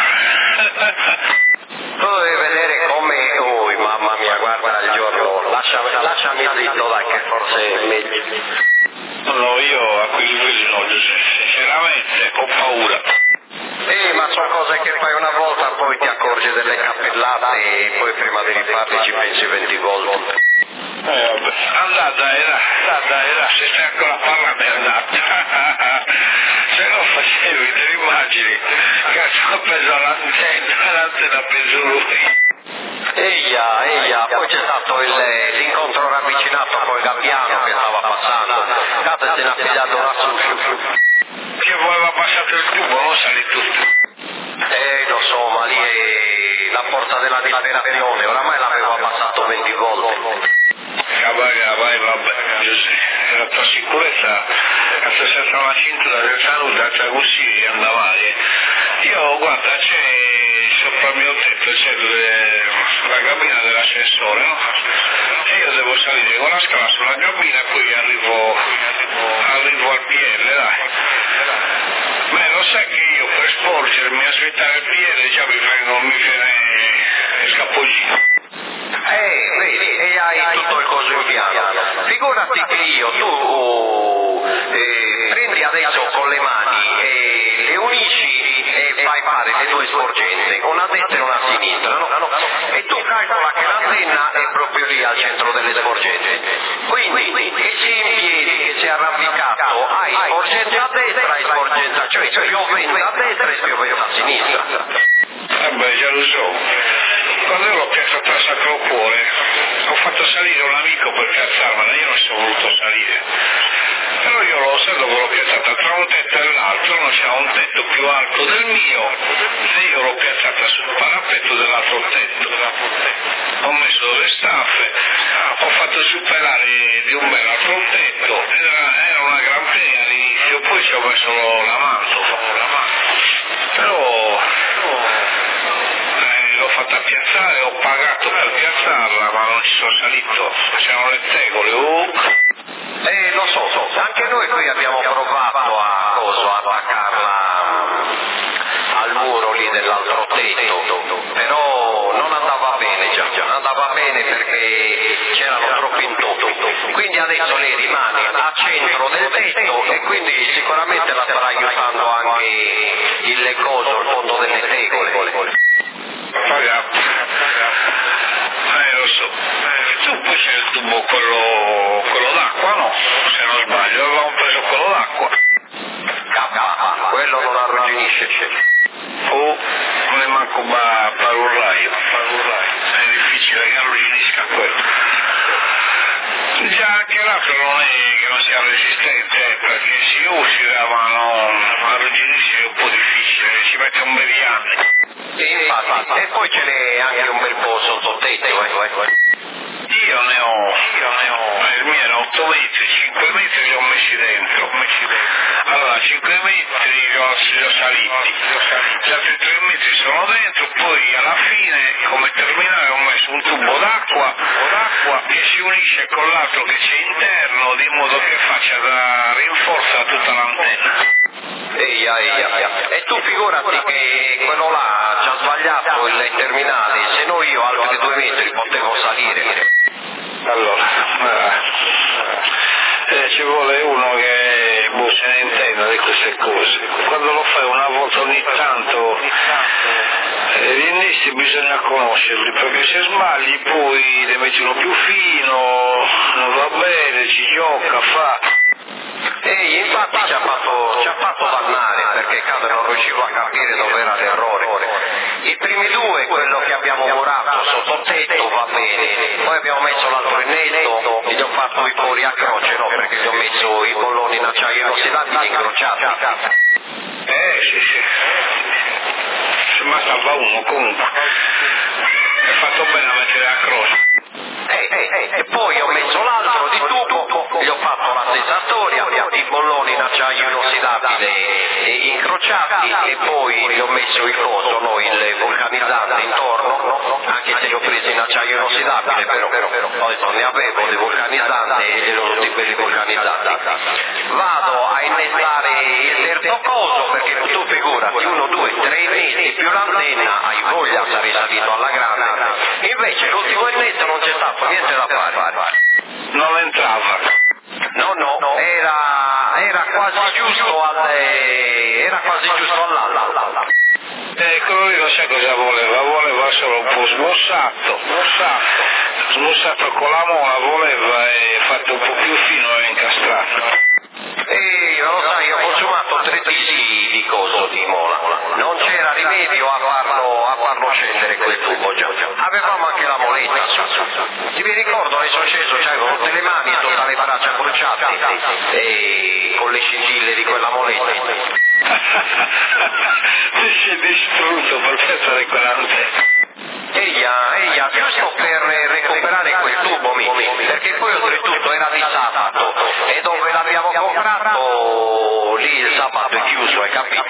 Tu devi vedere come... Oh, mamma mia, guarda il giorno. Lasciami, lasciami zitto, dai, che forse è meglio. No, io a quei livelli no, sinceramente ho paura. Eh, ma sono cose che fai una volta, poi ti accorgi delle cappellate e poi prima di rifarti ci pensi venti volte. Eh, vabbè. Andata era, andata era, se stai ancora parlando è andata. Se non facevi, te immagini, cazzo ho preso l'antenna, l'antenna ha preso lui. Eia, eia, poi c'è stato il, l'incontro ravvicinato col gabbiano che stava passando, cazzo se ne ha pigliato una su su su. Che voleva passato il tubo, non salì tutto. Eh, lo so, ma lì è la forza della disperazione, oramai l'avevo abbassato venti volte. Cavaga, vai, vabbè, Giuseppe, la tua sicurezza, cazzo senza una cintura del salute, cioè così andava. Io, guarda, c'è sopra il mio tetto, c'è la cabina dell'ascensore, no? E io devo salire con la scala sulla cabina e poi arrivo, arrivo al P L, dai. Beh, lo sai che io per sporgermi, aspettare il P L già mi vengo, mi viene scappolino. Eh, vedi, e hai tutto il coso in piano. Figurati che io, tu eh, prendi adesso con le mani e le unisci e fai fare le due sporgenze, una a destra e una a sinistra, no? E tu calcola che l'antenna è proprio lì al centro delle sporgenze. Quindi, che sei in piedi, che sei arrampicato, hai sporgenza a destra e sporgenza, cioè spiovente a destra e spiovente a sinistra. Vabbè, già lo so. Quando io l'ho piazzata al Sacro Cuore, ho fatto salire un amico per piazzarmela, io non ci sono voluto salire. Però io l'ho osservato che l'ho piazzata tra un tetto e l'altro, non c'era un tetto più alto del mio, e io l'ho piazzata sul parapetto dell'altro tetto. Ho messo le staffe, ho fatto superare di un bel altro tetto, era, era una gran pena all'inizio, poi ci ho messo la manto, la manto. Però... l'ho fatta piazzare, ho pagato per piazzarla, ma non ci sono salito, c'erano le tegole, oh. Eh, lo so, so, anche noi qui abbiamo provato a, cosa, a attaccarla al muro lì dell'altro tetto, però non andava bene già, già, andava bene perché c'erano troppi intoppi, quindi adesso lei rimane a centro del tetto e quindi sicuramente la starà aiutando anche il coso, il fondo delle tegole. Pagato. Eh, lo so. Eh, tu poi c'è il tubo quello, quello d'acqua, no? Se non sbaglio, avevamo preso quello d'acqua. K, quello non arrugginisce. Oh, non è manco ma parurraio. È difficile che arrugginisca quello. Già anche l'altro non è che non sia resistente, eh, perché si uscita ma non arrugginisce è un po' difficile, ci mette un bel di anni. E, infatti, e poi ce n'è anche un bel po' sottotetto, eh, eh. Io ne ho, io ne ho, il mio era otto metri, cinque metri li ho messi dentro, messi dentro. Allora cinque metri li ho, li ho saliti, gli altri tre metri sono dentro, poi alla fine come terminale ho messo un tubo d'acqua, d'acqua che si unisce con l'altro che c'è interno, di modo che faccia da rinforzo a tutta l'antenna. Eia, eia, eia. E tu figurati che quello là ci ha sbagliato il terminale, se no io altri due metri potevo salire. Allora, eh, ci vuole uno che boh, se ne intenda di queste cose. Quando lo fai una volta ogni tanto, eh, gli innessi che bisogna conoscerli, perché se sbagli poi ne metti uno più fino, non va bene, ci gioca, fa. E infatti ci ha fatto, ci ha fatto dannare, perché Cade non riuscivo a capire dove era l'errore. I primi due, quello che abbiamo murato sotto tetto, va bene, poi abbiamo messo l'altro in netto, gli ho fatto i fori a croce, no, perché gli ho messo i bolloni in acciaio inossidabili incrociati. Eh sì sì, se ma salva uno comunque, hai fatto bene a mettere a croce. Eh, eh, eh, e poi ho messo l'altro di tubo, gli ho fatto la stessa storia, i bolloni in acciaio inossidabile incrociati e poi gli ho messo il coso, no, il vulcanizzante intorno, anche se li ho presi in acciaio inossidabile, però, però, però poi non ne avevo di vulcanizzante e glielo tutti quelli vulcanizzanti. Vado a innestare il terzo coso, perché tu figurati, uno, due, tre innesti più l'antenna, hai voglia, sarei salito alla grande. Invece l'ultimo innetto non c'è stato niente da fare. Non entrava. No, no, era, era quasi giusto al, era quasi giusto all'alba. Eh, quello lì non sa cosa voleva, voleva solo un po' smossato, smossato, smossato con la mola, voleva e fatto un po' più fino e incastrato. E lo sai, io ho consumato tre tisi di coso di mola, non c'era rimedio a farlo, a farlo scendere quel tubo già. Avevamo anche la moletta su. Ti mi ricordo, ne sono sceso, c'avevo tutte le mani, tutte le braccia bruciate e con le scintille di quella moletta. Ti sei distrutto per pensare quella antena. Eia, eia, giusto per recuperare quel tubo, mi, perché poi oltretutto era di sabato e dove l'abbiamo comprato lì il sabato è chiuso, hai capito?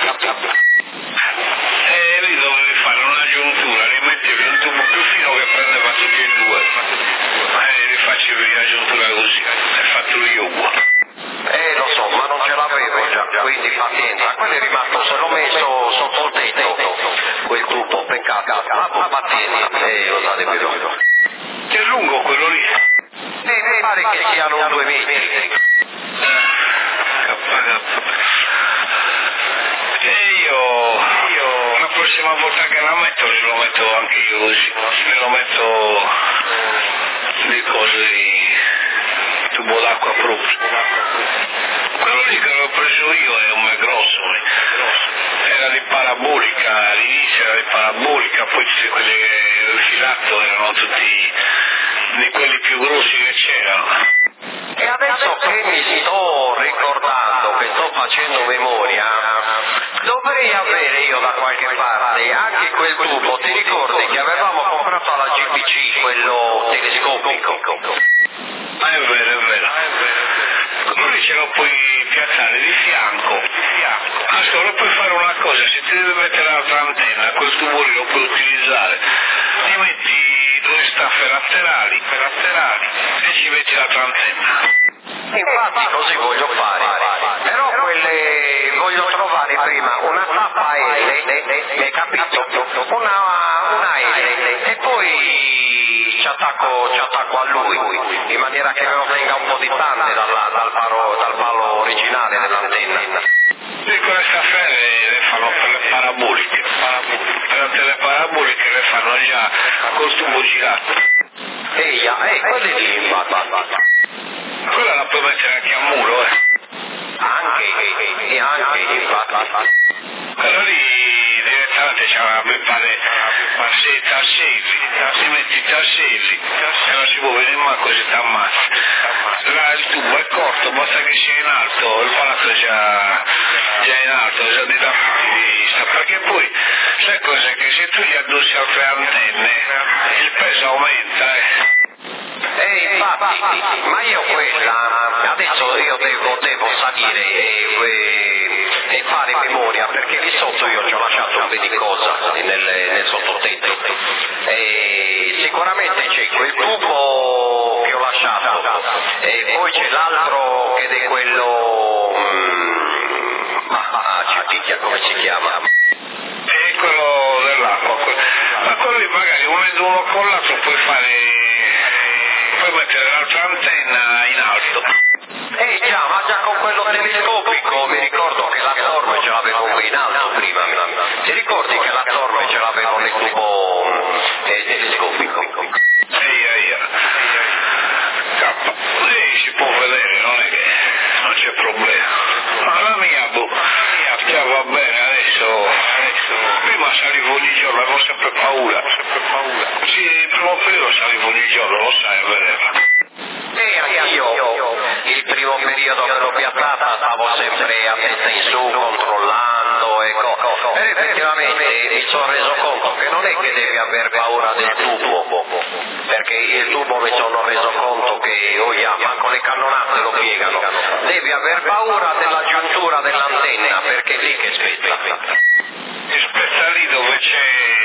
E lì dovevi fare una giuntura, rimettevi un tubo più fino che prendeva tutti e due e rifacevi la giuntura così, hai fatto io uguale. Eh lo so, ma non ce l'avevo già, quindi pazienza, quello è rimasto, se l'ho messo sotto il tetto, quel tubo, peccato, ma pazienza, eh lo date più lungo. Che è lungo quello lì? Eh, mi pare che siano due metri. E io, io la prossima volta che la metto lo metto anche io così, me lo metto le cose di tubo d'acqua proprio. Quello lì che l'ho preso io è un me grosso, era di parabolica, all'inizio era di parabolica, poi tutte quelle il filato erano tutti di quelli più grossi che c'erano. E adesso che mi sto ricordando, che sto facendo memoria, dovrei avere io da qualche parte anche quel tubo, ti ricordi che avevamo comprato alla G P C, quello telescopico? Ah, è vero, è vero. Quello lì ce lo puoi piazzare di fianco, di fianco. Ah, solo puoi fare una cosa, se ti devi mettere l'altra antenna, quel tubo lì lo puoi utilizzare, ti metti due staffe laterali, laterali e ci metti l'altra antenna. Infatti così voglio fare, però quelle voglio trovare prima una staffa L, hai capito? Una, una L e poi ci attacco, ci attacco a lui, in maniera che non venga un po' distante dalla, dal, palo, dal palo originale dell'antenna. Sì, quelle staffe le fanno per le paraboliche, per le paraboliche le fanno già col tubo girato. Eia, eh, quelli lì infatti. Quella la puoi mettere anche a muro, eh. Anche, e anche, infatti. Quello lì direttamente c'è, mi pare, sei tasselli, si metti i tasselli, se non si può vedere manco se ti ammazza. Là il tubo è corto, basta che sia in alto, il palato è già, già in alto, già di là di vista, perché poi, sai cos'è, che se tu gli addossi altre antenne, il peso aumenta, eh. Eh, infatti, ma io quella, adesso io devo, devo salire e, e, e fare memoria, perché lì sotto io ci ho lasciato un po' di cosa nel, nel sottotetto. E sicuramente c'è quel tubo che ho lasciato, e poi c'è l'altro che è quello, mm, ah, Cipicchia, come si chiama? E quello dell'acqua, ma quello lì magari unendo uno con l'altro puoi fare, puoi mettere l'altra antenna in alto. Eh già, ma già con quello telescopico mi ricordo che la Torme ce l'avevo qui in alto prima. Ti ricordi che la Torme ce l'avevo nel tubo prima salivo ogni giorno, avevo sempre paura, sempre paura. Sì, il primo periodo salivo ogni giorno, lo sai, a vedere. E anch'io, il primo periodo che l'ho piazzata stavo sempre a testa in su, controllando e co- ed effettivamente mi sono reso conto che non è che devi aver paura del tubo, perché il tubo mi sono reso conto che, oh yeah, manco le cannonate lo piegano, devi aver paura della giuntura dell'antenna, perché è lì che spezza. E spezza lì dove c'è,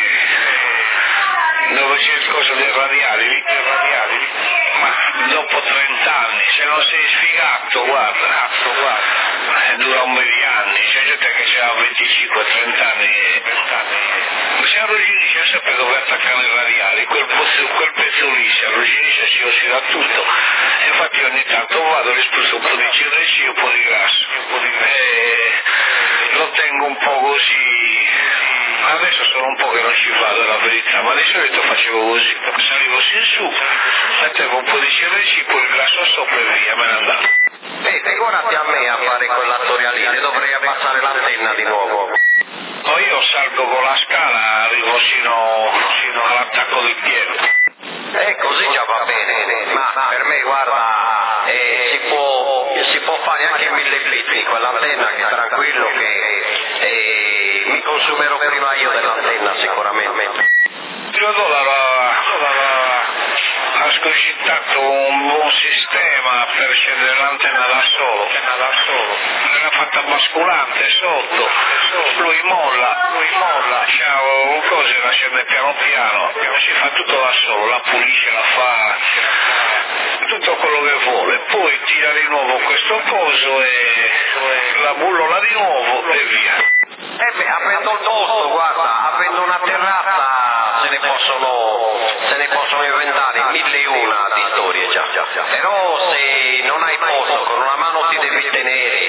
dove c'è il coso dei radiali, lì dei radiali, lì. Ma dopo trent'anni, se non sei sfigato, guarda, guarda, dura un po' di anni, c'è gente che c'ha venticinque trenta anni e ma si arrugginisce e sapere dove attaccare i radiali, quel pezzo, quel pezzo lì si arrugginisce, si ossida tutto. E infatti ogni tanto vado, gli spruzzo un po' di C D C e un po' di grasso, un po' di e lo tengo un po' così. Adesso sono un po' che non ci vado, è la verità, ma di solito facevo così, salivo sin su, mettevo un po' di C D C, poi il grasso sopra e via, me ne andavo. E figurati a me a fare quell'attorialino, dovrei abbassare l'antenna di nuovo. No, io salgo con la scala, arrivo sino, sino all'attacco del piede. E così già va bene, ma per me guarda, eh, si, può, si può fare anche mille bit quell'antenna, che tranquillo che eh, mi consumerò prima io dell'antenna sicuramente. Io dollaro ha sconsittato un buon sistema per scendere l'antenna da solo, da solo. L'ha fatta basculante sotto, lui molla, lui molla, c'ha un coso che la scende piano piano, si fa tutto da solo, la pulisce, la fa tutto quello che vuole, poi tira di nuovo questo coso e la bullola di nuovo e via. Eh beh, avendo il posto, guarda, avendo una terrazza se ne possono, se ne possono inventare mille e una di storie già. Però se non hai posto, con una mano ti devi tenere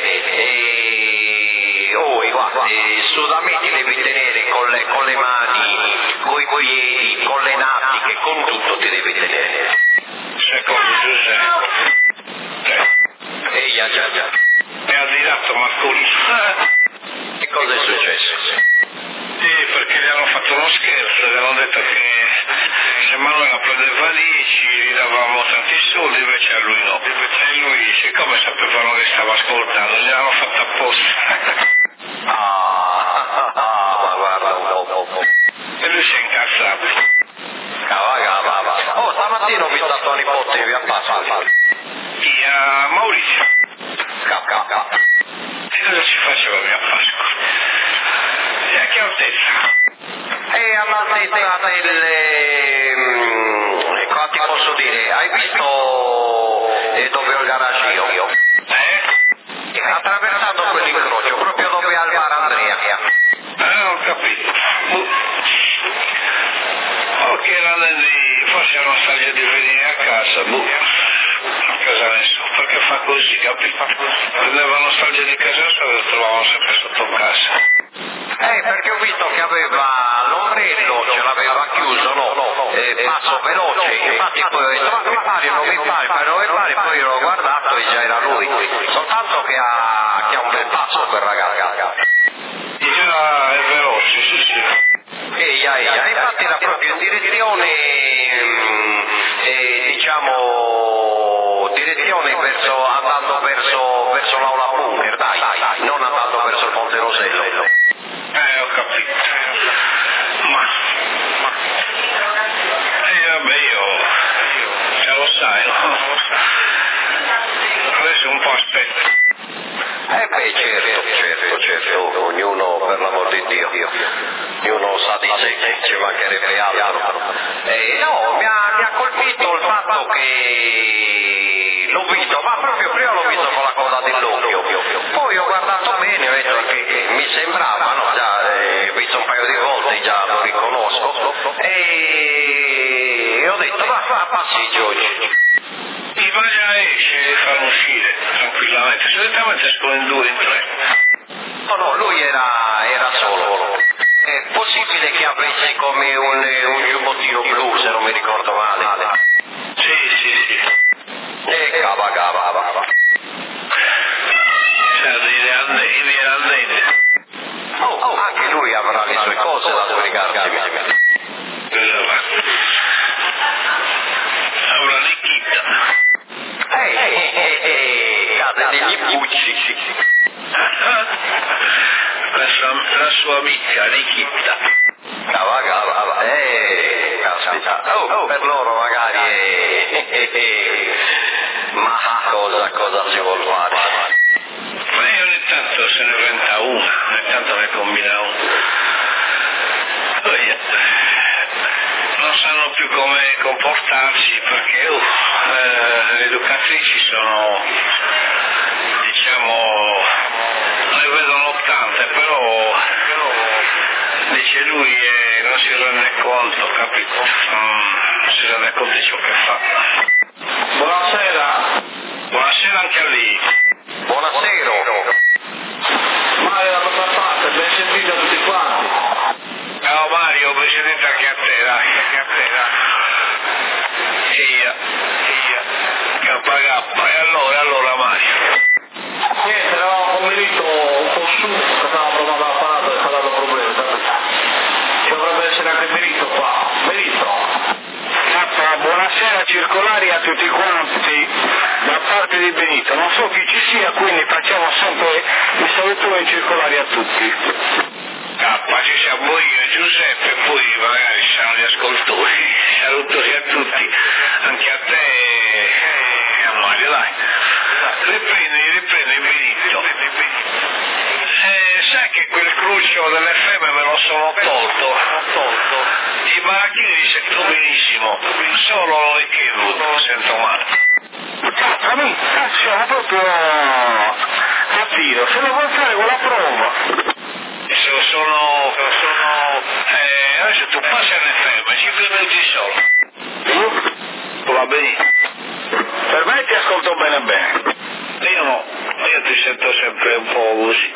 e oh, guarda, su da me ti devi tenere con le, con le mani, coi piedi, con le natiche, con tutto ti devi tenere. Secondo Giuseppe. E già già già. Mi ha diretto Marconi. Che cosa è successo? Sì, perché gli hanno fatto uno scherzo, gli hanno detto che se Manuela prendeva dieci gli davamo tanti soldi, invece a lui no. E lui, siccome sapevano che stava ascoltando, gli hanno fatto apposta. Ah, ah, ma guarda un po'. E lui si è incazzato. Cava, cava, cava. Oh, stamattina ho visto tua nipote via Pasqua. Chi? A Maurizio. Cap, cap, cap. E cosa ci faceva via Pasqua? E a che altezza? E all'altezza del... Eh, qua ti posso dire, hai visto eh, dove ho il garage io? Eh? Attraversando quell'incrocio, proprio dove ha il bar Andrea. Ah, ho capito. Oh, che erano di... forse la nostalgia di venire a casa, boh. A casa nessuno, perché fa così, capito? Prendeva nostalgia di casa sua e lo trovavano sempre sotto casa. Eh, perché ho visto che aveva l'ombrello, ce l'aveva chiuso, no, no, eh, passo veloce, infatti poi ho detto, ma mi pare, non mi pare, ma non mi pare, poi l'ho guardato e già era lui, soltanto che ha, che ha un bel passo quel ragazzo. Già è veloce, sì sì. Eia, eia, infatti era proprio in direzione, eh, diciamo, direzione verso, andando verso, verso l'aula bunker, dai, non andando verso il Ponte Rosello. Eh, ho capito. Ma... ma... Eh, vabbè, io... ce lo sai, no? Adesso un po' aspetta. Eh beh, certo, certo, certo, ognuno, per l'amor di Dio, ognuno sa di sé, ci mancherebbe altro. Eh, no, mi ha, mi ha colpito il fatto che l'ho visto, ma proprio prima l'ho visto con la coda dell'occhio, poi ho guardato bene, ho detto che mi sembrava, no, già, eh, ho visto un paio di volte, già lo riconosco, e ho detto, ma fa passeggio oggi. Il ma già esce e fanno uscire tranquillamente, solitamente escono in due, in tre. No, no, lui era, era solo. È possibile che avesse come un, un giubbottino blu, se non mi ricordo male. Sì, sì, sì. E cava, cava, cava. C'ha dei leandini, dei leandini. Oh, anche lui avrà le sue cose da sbrigarsi. Avrà Nikita. Ehi, ehi, ehi, ehi, cade degli bucci. La sua, la sua amica Nikita. Cava, cava, eh, caspita. Oh, per loro magari eh, ma cosa, cosa si vuol fare? Ma io ogni tanto se ne inventa una, ogni tanto ne combina una. Oh, yeah. Non sanno più come comportarsi perché uh, eh, le educatrici sono, diciamo, ne vedono tante, però, però dice lui eh, non si rende conto, capito? Non si rende conto di ciò che fa. Buonasera. Buonasera anche a lei. Buonasera. Mario da questa parte, ben sentito a tutti quanti. Ciao Mario, ben sentito anche a te, dai, anche a te, dai. Ia, ia, K K, e allora, allora Mario? Niente, eravamo con Benito un po' su, che stavamo provando l'apparato e sta dando problemi. Ci dovrebbe essere anche Benito qua. Benito. Buonasera circolari a tutti quanti da parte di Benito, non so chi ci sia, quindi facciamo sempre il salutone circolari a tutti. K, ci siamo io e Giuseppe, poi magari ci saranno gli ascoltatori, salutoni a tutti, anche a te e a Mario, dai. Riprendi, riprendi Benito. Eh, sai che quel cruccio dell'F M me lo sono tolto, tolto. I baracchini li sento benissimo, solo i che sento male. Amico, siamo proprio a tiro, se lo vuoi fare con la prova. Se sono, sono, eh, adesso tu passi all'F M, cinque minuti solo. Va bene. Per me ti ascolto bene bene. Io no, io ti sento sempre un po' così.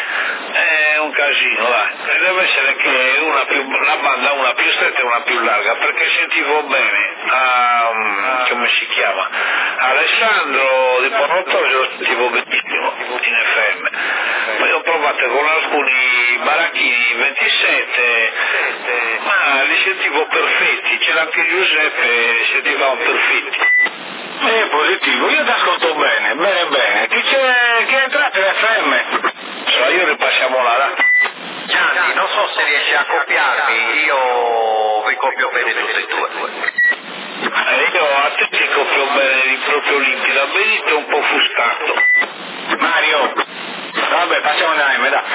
È un casino, dai. Deve essere che una più, la banda una più stretta e una più larga, perché sentivo bene, um, come si chiama? Alessandro di Porrottoio lo sentivo benissimo in F M. Poi ho provato con alcuni baracchini ventisette, ma li sentivo perfetti, c'era anche Giuseppe, li sentivamo perfetti. È positivo, io ti ascolto bene, bene bene. Chi c'è, chi è entrato in F M? So, io ripassiamo là, là. Gianni, non so se riesci a copiarmi, io vi copio bene tutti e due. Eh, io a te ti copio bene di proprio limpido, a Benito è un po' offuscato. Mario, vabbè, facciamo un anime, dai.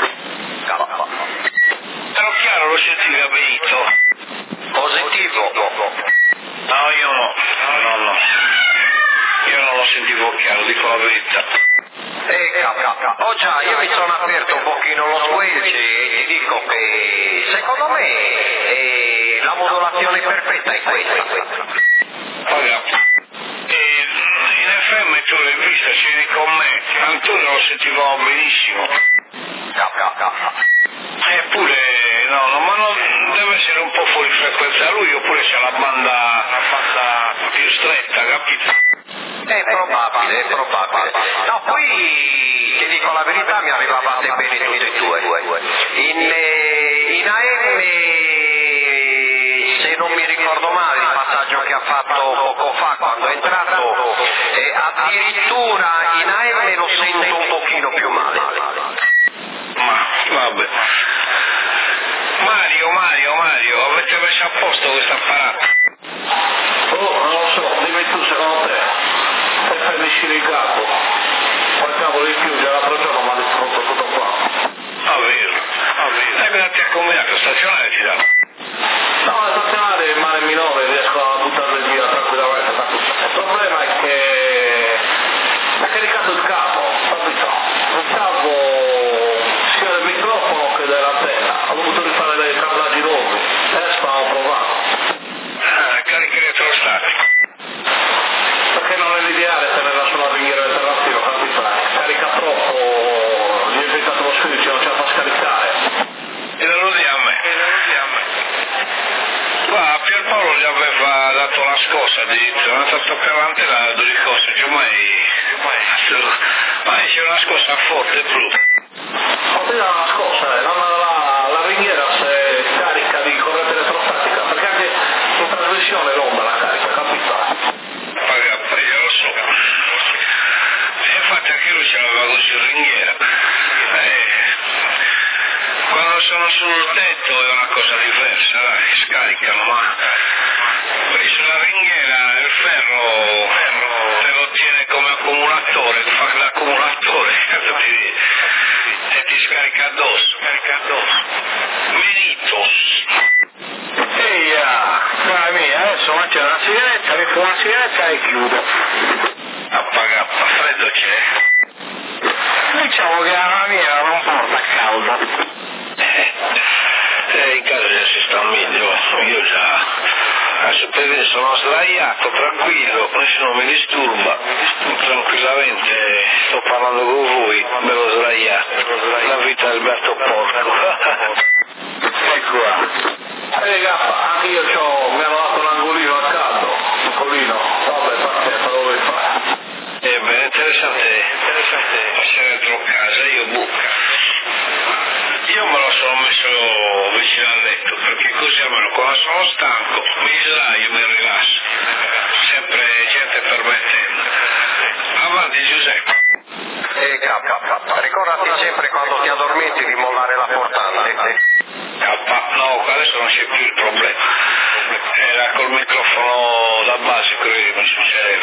Però chiaro lo sentivi a Benito? Positivo. No, io no, no, no. Io non lo sentivo chiaro, dico la verità. Eh, capo, oh già, io mi sono aperto un pochino lo switch e ti dico che secondo me eh, la modulazione perfetta è questa. Guarda, eh, in F M tu l'hai vista, c'eri con me, Antonio lo sentivamo benissimo. Eppure, no, no, ma non deve essere un po' fuori frequenza lui, oppure c'è la banda, la banda più stretta, capito? È probabile, è probabile. No, poi ti dico la verità, mi arrivavate bene tutti e due. In, eh, in A M, se non mi ricordo male, il passaggio che ha fatto poco fa quando è entrato, eh, addirittura in A M lo sento un pochino più male. Ma, vabbè. Mario, Mario, Mario, avete messo a posto questo apparato? Oh, non lo so, dimmi tu secondo te. Per farmi uscire il capo. Qual cavolo di più, già l'altro giorno mi ha distrutto tutto qua. Ah, vero, ah, vero. E me ti ha combinato stazionare ti dà? No, la stazionare il mare minore, riesco a buttarle via tranquillamente. Il problema è che ha caricato il cavo, capito? Il cavo sia del microfono che dell'antenna. Ho dovuto rifare dei cablaggi nuovi. Adesso ho provato. Ah, carichi elettrostatico. Perché non è l'ideale tenerla sulla ringhiera del terrazzino, capito? Carica troppo, gli ho inventato lo switch, non ce la fa scaricare. E non lo di a me, e non lo di a me. Qua Pierpaolo gli aveva dato una scossa addirittura, non ha fatto toccare l'antenna di cosa, cioè mai, mai c'è una scossa forte blu. Ma prima una scossa, eh, non la, la messo in ringhiera. Eh, quando sono sul tetto è una cosa diversa, dai, scaricano, ma sulla ringhiera il ferro, ferro te lo tiene come accumulatore, fa l'accumulatore e ti scarica addosso, scarica addosso. Menitos. Ehi, cara mia, adesso mangio una sigaretta, mi fumo una sigaretta e chiudo. Appaga, freddo c'è? Diciamo che la mia non porta caldo. Eh, in casa già si sta meglio, io già, adesso per adesso sono sdraiato, tranquillo, nessuno mi disturba, tranquillamente sto parlando con voi, bello sdraiato, la vita del gatto porco. Ecco qua. Ehi, gaffa, anche io c'ho, mi hanno dato un angolino a caldo, piccolino, vabbè, pazienza, lo vuoi fare? Eh beh, interessante, interessante essere dentro casa, io buca. Io me lo sono messo vicino al letto, perché così almeno quando sono stanco mi sdraio, mi rilasso. Sempre gente permettendo. Avanti Giuseppe. E K, ricordati sempre quando ti addormenti di mollare la portante. K, no, adesso non c'è più il problema. Era col microfono da base quello che mi succedeva.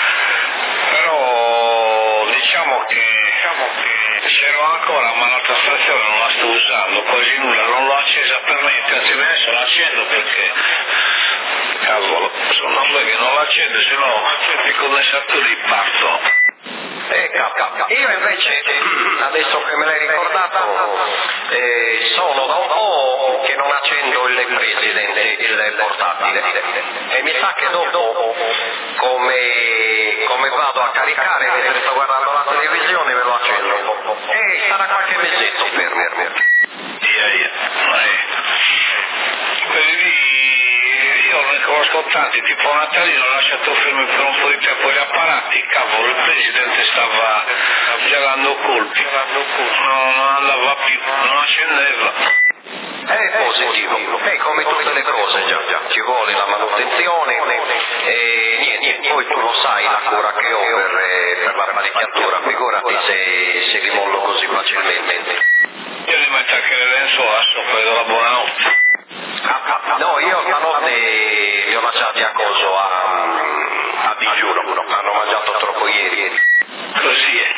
Però diciamo che, diciamo che c'ero ancora, ma l'altra stazione non la sto usando, quasi nulla, non l'ho accesa per niente, anzi adesso l'accendo perché cavolo, sono robe che non l'accendo, se no i condensatori partono. Eh, K, io invece, adesso che me l'hai ricordato, eh, sono da un po' che non accendo il presidente, il portatile, e mi sa che dopo, come, come vado a caricare mentre sto guardando la televisione, me lo accendo. E sarà qualche mesetto per me. Ia, ia. Eh. Quelli lì, io ne conosco tanti, tipo Natalino ho lasciato fermi per un po' di tempo gli apparati, cavolo, il presidente stava gelando colpi, non, non andava più, non accendeva. È positivo, è come tutte le cose, già, già, ci vuole la manutenzione e niente, poi tu lo sai la cura che ho per, per l'apparecchiatura, figurati se, se li mollo così facilmente. Io li metto anche le lenzuola sopra e do la buonanotte. No, io stanotte li ho lasciati a coso a, a digiuno, hanno mangiato troppo ieri. Così è.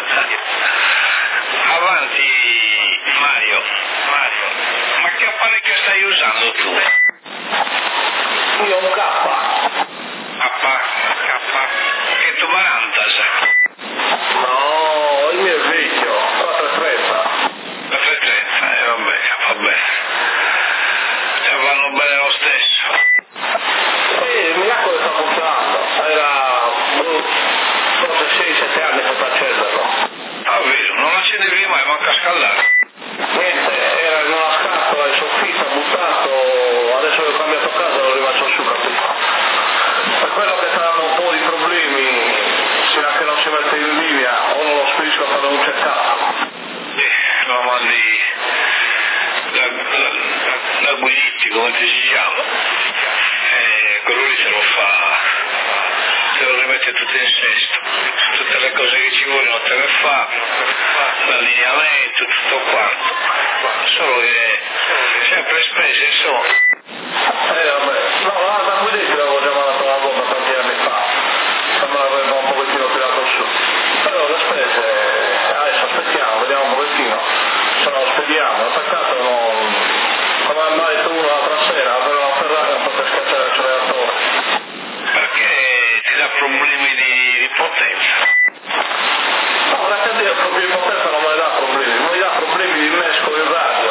Avanti Mario, Mario, ma che apparecchio stai usando tu? Io un K. K, K, che tu quaranta No, il mio è vecchio, quattrocentotrenta. quattrocentotrenta, eh vabbè, va bene. E vanno bene lo stesso. E il miracolo sta funzionando, era forse sei sette anni che sto accenderlo. Ah, vero, non accendevi mai, manca a scaldare. Niente, era in una scatola in soffitta, buttato, adesso che ho cambiato casa lo rifaccio su, capito? Per quello che saranno un po' di problemi, fino a che non si mette in linea o non lo spedisco quando non c'è caso. Eh, lo mandi da, da, da Guiditti, come ti si chiama? Eh, quello lì te lo fa, te lo rimette tutto in sesto, tutte le cose che ci vogliono te le fa, l'allineamento, tutto quanto, solo che sempre spese sono. Eh vabbè, no, la da Guidetti l'avevo già mandato una volta tanti anni fa, se me l'aveva un pochettino tirato su, però le spese, adesso aspettiamo, vediamo un pochettino, se lo spediamo, attaccato non, come ha detto uno l'altra sera, aveva una Ferrari non poteva schiacciare l'acceleratore. Perché ti dà problemi di, di potenza. No, la catena problemi di potenza non me ne dà problemi, mi dà problemi di mescolo in radio.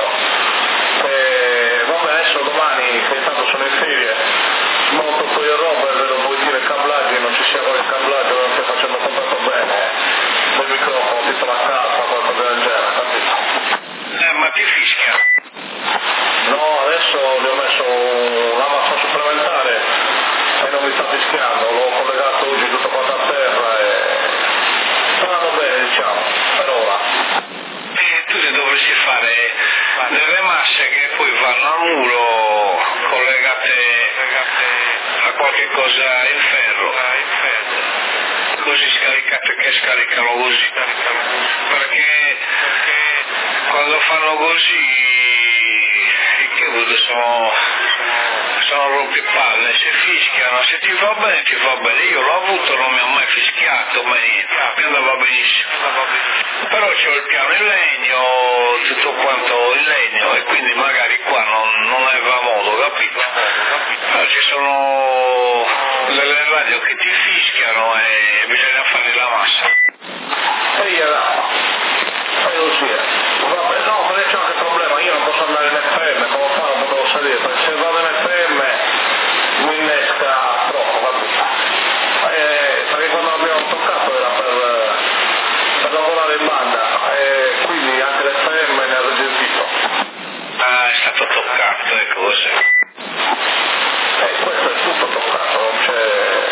E vabbè, adesso domani, che intanto sono in ferie, monto poi il roba e vedo poi dire cablaggio, non ci sia quel cablaggio, non stai facendo contatto bene, del microfono, tipo la cassa, qualcosa del genere, capito? Eh, ma ti fischia. No, adesso gli ho messo una massa supplementare e non mi sta fischiando, l'ho collegato oggi tutto quanto a terra e sta andando bene, diciamo, per ora. E tu ti dovresti fare delle masse che poi vanno a muro collegate a qualche cosa in ferro. così scaricate che scaricano così, perché quando fanno così i che sono sono rompipalle, se fischiano, se ti va bene ti va bene, io l'ho avuto, non mi ha mai fischiato, ma niente, mi andava benissimo, però c'ho il piano in legno, tutto quanto in legno, e quindi magari qua non, non aveva modo, capito? Però ci sono delle radio che ti fischiano e bisogna fare la massa. E io no, fai così, vabbè, no, perché c'è anche il problema, io non posso andare in F M, come fa, non potevo salire, perché se vado in F M mi innesca troppo, capito? Eh, perché quando abbiamo toccato era per, per lavorare in banda, e quindi anche l'F M ne ha resistito. Ah, è stato toccato, ecco così. Eh, questo è tutto toccato, non c'è...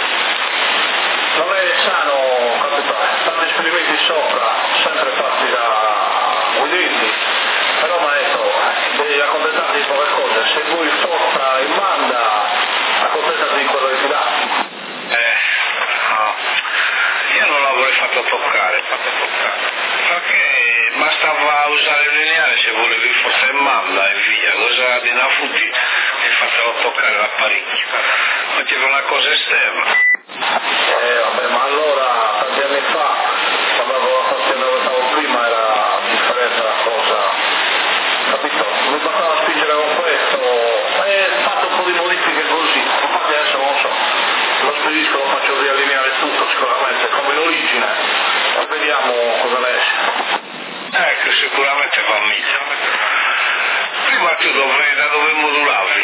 Non è sano, capito? Stanno esperimenti sopra, sempre fatti da guidini, però maestro, devi accontentarti di poche cose, se vuoi forza in banda, accontentati di quello che ti dà. Eh, no, io non l'avrei fatto toccare, fatto toccare, perché bastava usare il lineare se volevi forza in banda e via, cosa di nafuti e fatelo toccare l'apparecchio, metteva una cosa esterna. Eh vabbè, ma allora tanti anni fa, quando avevo la fazione dove stavo prima, era differente la cosa, capito? Mi bastava spingere con questo, e ho fatto un po' di modifiche così, infatti adesso non so, lo spedisco, lo faccio riallineare tutto sicuramente, come in origine, e vediamo cosa ne esce. Ecco, sicuramente va meglio. Prima tu dove, da dove modulavi?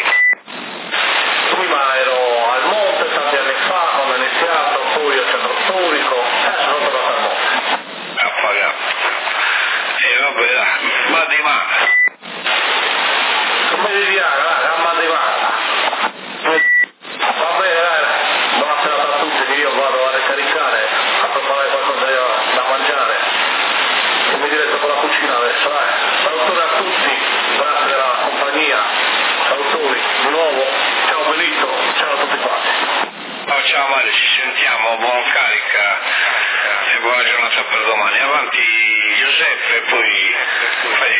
Prima ero al monte tanti anni fa, quando ho iniziato, poi al centro storico, adesso sono tornato al monte. A pagare. E vabbè, dai, ma di mano. Come di Diana, dai, gamma di mano. Va bene, dai, buona serata a tutti, che io vado a ricaricare, a preparare qualcosa da mangiare. E mi diretto con la cucina adesso, dai. Salutone a tutti, grazie della compagnia, salutori di nuovo, ciao Benito, ciao a tutti quanti. Oh, ciao Mario, ci sentiamo, buona carica e buona giornata per domani. Avanti Giuseppe e poi fai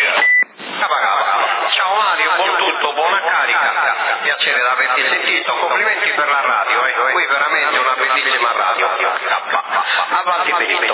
Ciao Mario, buon tutto, buona carica, piacere di averti sentito, complimenti per la radio, eh. Qui veramente una bellissima radio, avanti Benito.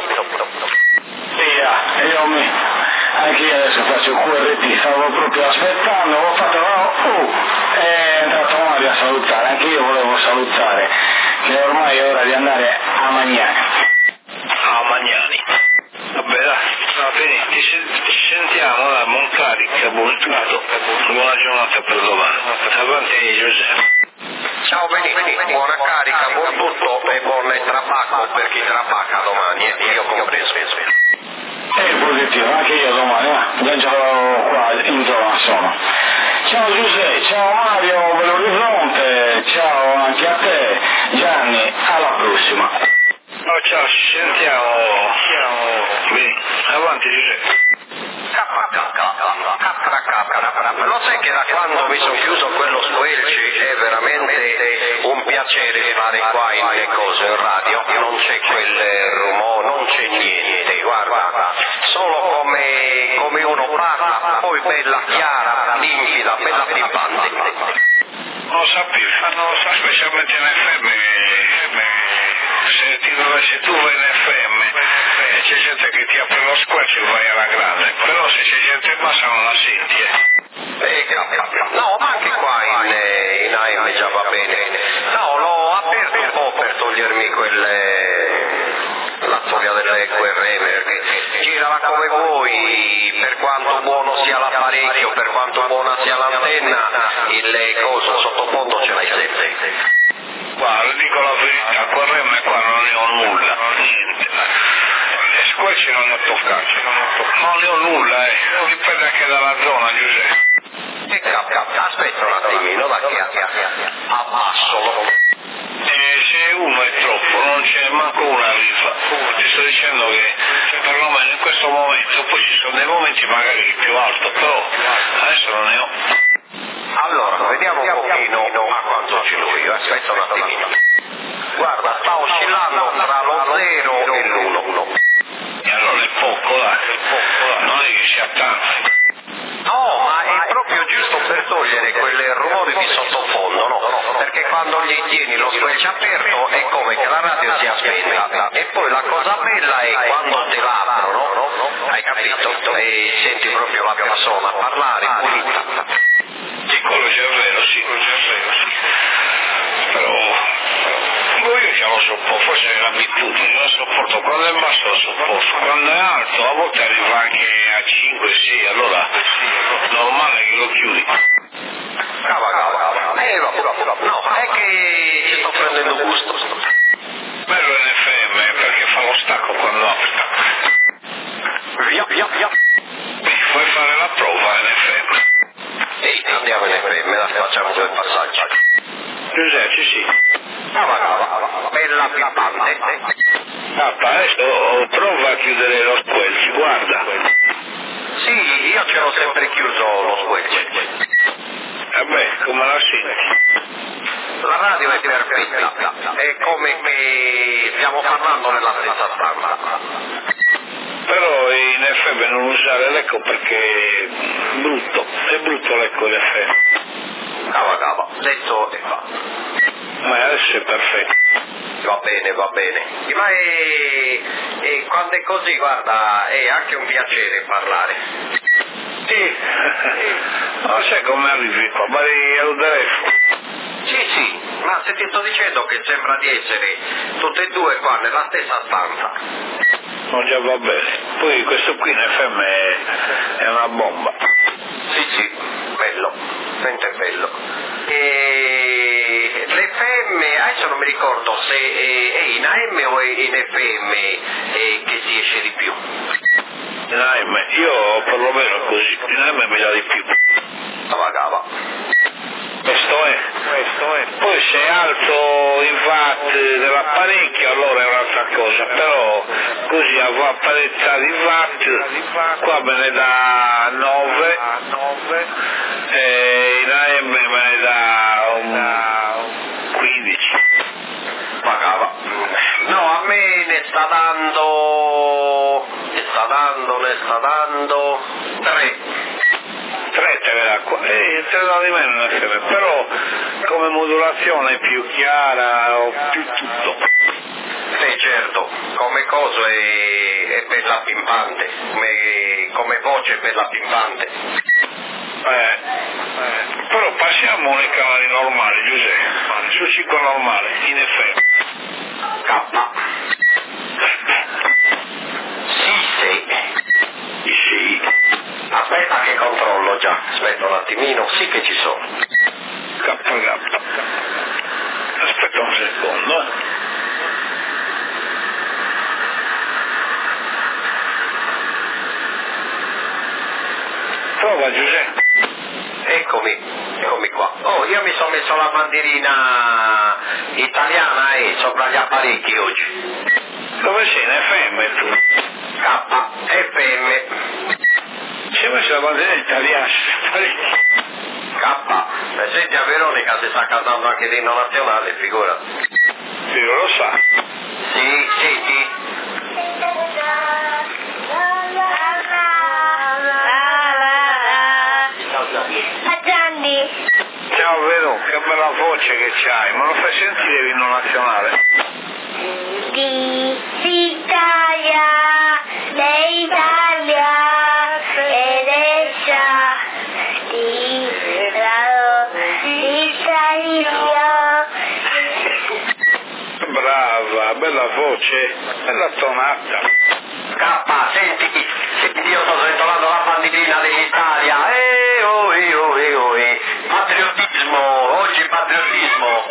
Sì, io mi, anche io adesso faccio il Q R T, stavo proprio aspettando, ho fatto, oh, è entrato Mario a salutare, anche io volevo salutare, che ormai è ora di andare a Magnani. a Magnani. Vabbè, dai, va bene, ci, ci sentiamo, dai, buon carica, buon tutto, buona giornata per domani. Avanti Giuseppe. Ciao Benito, buona carica, buon tutto e buon trabacco per chi trabacca domani, e io compreso. È positivo, anche io domani, eh? già già qua in zona sono. Ciao Giuseppe, ciao Mario, Belo Orizzonte, ciao anche a te, Gianni, alla prossima. Oh, ciao, ci sentiamo. Siamo. Bene, avanti Giuseppe. Lo sai che da quando mi sono chiuso quello squelci è veramente un piacere fare qua in le cose in radio, non c'è quel rumore, non c'è niente, guarda, solo come, come uno parla, poi bella chiara, limpida, bella pimpante. Lo sapevi, fanno specialmente in F M, se, ti, se tu vai in F M e c'è gente che ti apre lo squelcio e vai alla grande, però se c'è gente bassa non la senti, eh. Eh, no, ma anche qua in, in A M già va bene. No, l'ho aperto un po' per togliermi quelle... la storia delle Q R M, perché girala come vuoi, per quanto buono sia l'apparecchio, per quanto buona sia l'antenna, il coso sottofondo ce l'hai sempre. Guarda, dico la verità, Q R M qua non ne ho nulla, niente. Le squelci non ne ho toccati, non ne ho nulla, eh. Dipende anche dalla zona, Giuseppe. E aspetta un attimino, da che abbassolo. E se uno è troppo, non c'è manco una rifa. Ti sto dicendo che perlomeno in questo momento, poi ci sono dei momenti magari più alto, però adesso non ne ho. Allora, vediamo un pochino a quanto ci lui, aspetta un attimino. Guarda, sta oscillando tra lo zero sciattanze. No, ma è proprio giusto per togliere quel rumore di sottofondo, no? Perché quando gli tieni lo switch aperto è come che la radio sia spenta. E poi la cosa bella è quando te la aprono, no? Hai capito? E senti proprio la persona parlare pulita. Sì, quello c'è vero, sì, quello c'è vero, sì. Però, però io già lo sopporto, forse è l'abitudine, non sopporto, quando è basso lo sopporto, quando è alto a volte arriva anche a cinque sei, allora normale che lo chiudi. Cava, cava, cava. Eh, va, va, va. No, è che ci sto prendendo gusto. Bello in F M perché fa lo stacco quando apre. Via, via, via. Puoi fare la prova in F M. Ehi, andiamo in F M, la facciamo due passaggi. Giuseppe, sì. Cava, cava. Bella pimpante. Ah, adesso prova a chiudere lo squelch, guarda. Sì, io ce l'ho sempre chiuso lo squelch. Vabbè, come la senti? La radio è perfetta, è come che stiamo parlando nella stessa stanza. Però in F M non usare l'eco perché è brutto, è brutto l'eco in F M. Cava, cava, detto e fatto. Ma adesso è perfetto. Va bene, va bene. Ma è, è, quando è così, guarda, è anche un piacere parlare. Sì, ma sai come arrivi qua? Vai al telefono. Sì, sì, ma se ti sto dicendo che sembra di essere tutte e due qua nella stessa stanza. Non già va bene. Poi questo qui in F M è, è una bomba. Sì, sì, bello, veramente bello. E l'F M, adesso non mi ricordo se è in A M o è in F M che si esce di più. In A M, io perlomeno così, in A M mi dà di più. Cava, cava. Questo è, questo è. Poi se è alto il watt dell'apparecchio allora è un'altra cosa, però così a parità di watt, qua me ne dà nove, e in A M me ne dà un quindici. Ma cava. No, a me ne sta dando, ne sta dando, ne sta dando tre. tre te ne dà qua, e te ne dà di meno in F M, però come modulazione è più chiara o più tutto. Sì, certo, come cosa è, è bella pimpante, come, come voce è bella pimpante. Eh, eh, però passiamo nei canali normali, Giuseppe, su cinque normale, in F M. K. Sì, sì. Sì. Aspetta che controllo già, aspetta un attimino, sì che ci sono. K K. Aspetta un secondo, eh. Prova Giuseppe. Eccomi, eccomi qua. Oh, io mi sono messo la bandierina italiana e sopra gli apparecchi oggi. Dove sei? In F M tu? K, F M. Ci hai messo la bandiera italiana? K, e senti a Veronica si sta cantando anche l'inno nazionale, figura. Sì, lo sa. Sì, senti? Ciao Vero, che bella voce che c'hai, ma lo fai sentire l'inno nazionale? Di Italia, l'Italia, ed essa di l'Italia. Brava, bella voce, bella tonata. K, senti, senti, io sto sventolando la bandierina dell'Italia. Eh, oh, eh, oh, eh, oh, eh. Patriottismo, oggi patriottismo.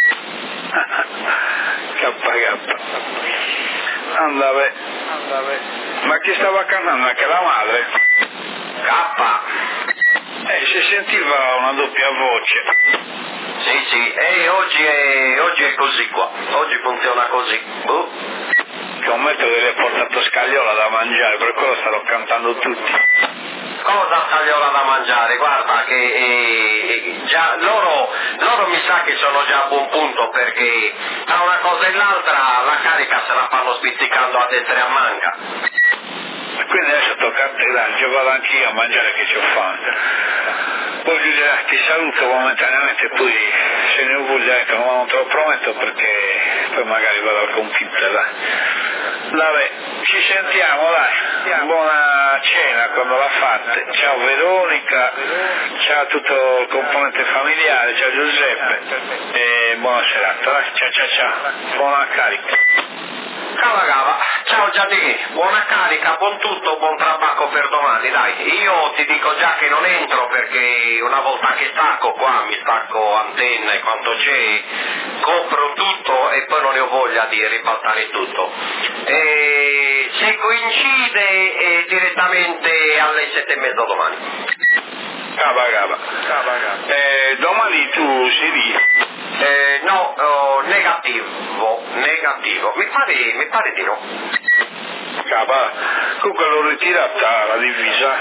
K K. Andave. Ma chi stava cantando? Anche la madre? K. Eh, si sentiva una doppia voce. Sì, sì, e oggi è, oggi è così qua, oggi funziona così. Uh. Scommetto che gli hai portato scagliola da mangiare, per quello starò cantando tutti. Cosa scagliola da mangiare? Guarda che eh, eh, già loro, loro mi sa che sono già a buon punto perché tra una cosa e l'altra la carica se la fanno spizzicando a destra e a manca. Quindi adesso tocca a te, dai, io vado anch'io a mangiare che c'ho fame. Poi Giulia ti saluto momentaneamente, poi se ne voglio, ma non te lo prometto perché poi magari vado al computer, dai. Vabbè, ci sentiamo, dai. Buona cena quando la fate. Ciao Veronica, ciao a tutto il componente familiare, ciao Giuseppe e buona serata, dai. Ciao ciao ciao, buona carica. Cava cava, ciao Gianni, buona carica, buon tutto, buon tabacco per domani, dai. Io ti dico già che non entro perché una volta che stacco qua, mi stacco antenna e quanto c'è, compro tutto e poi non ne ho voglia di ribaltare tutto. E se coincide eh, direttamente alle sette e mezza domani. Cava cava, cava cava. Eh, domani tu sei lì? Eh, no, oh, negativo, negativo, mi pare, mi pare di no. Capa, comunque l'ho ritirata la divisa.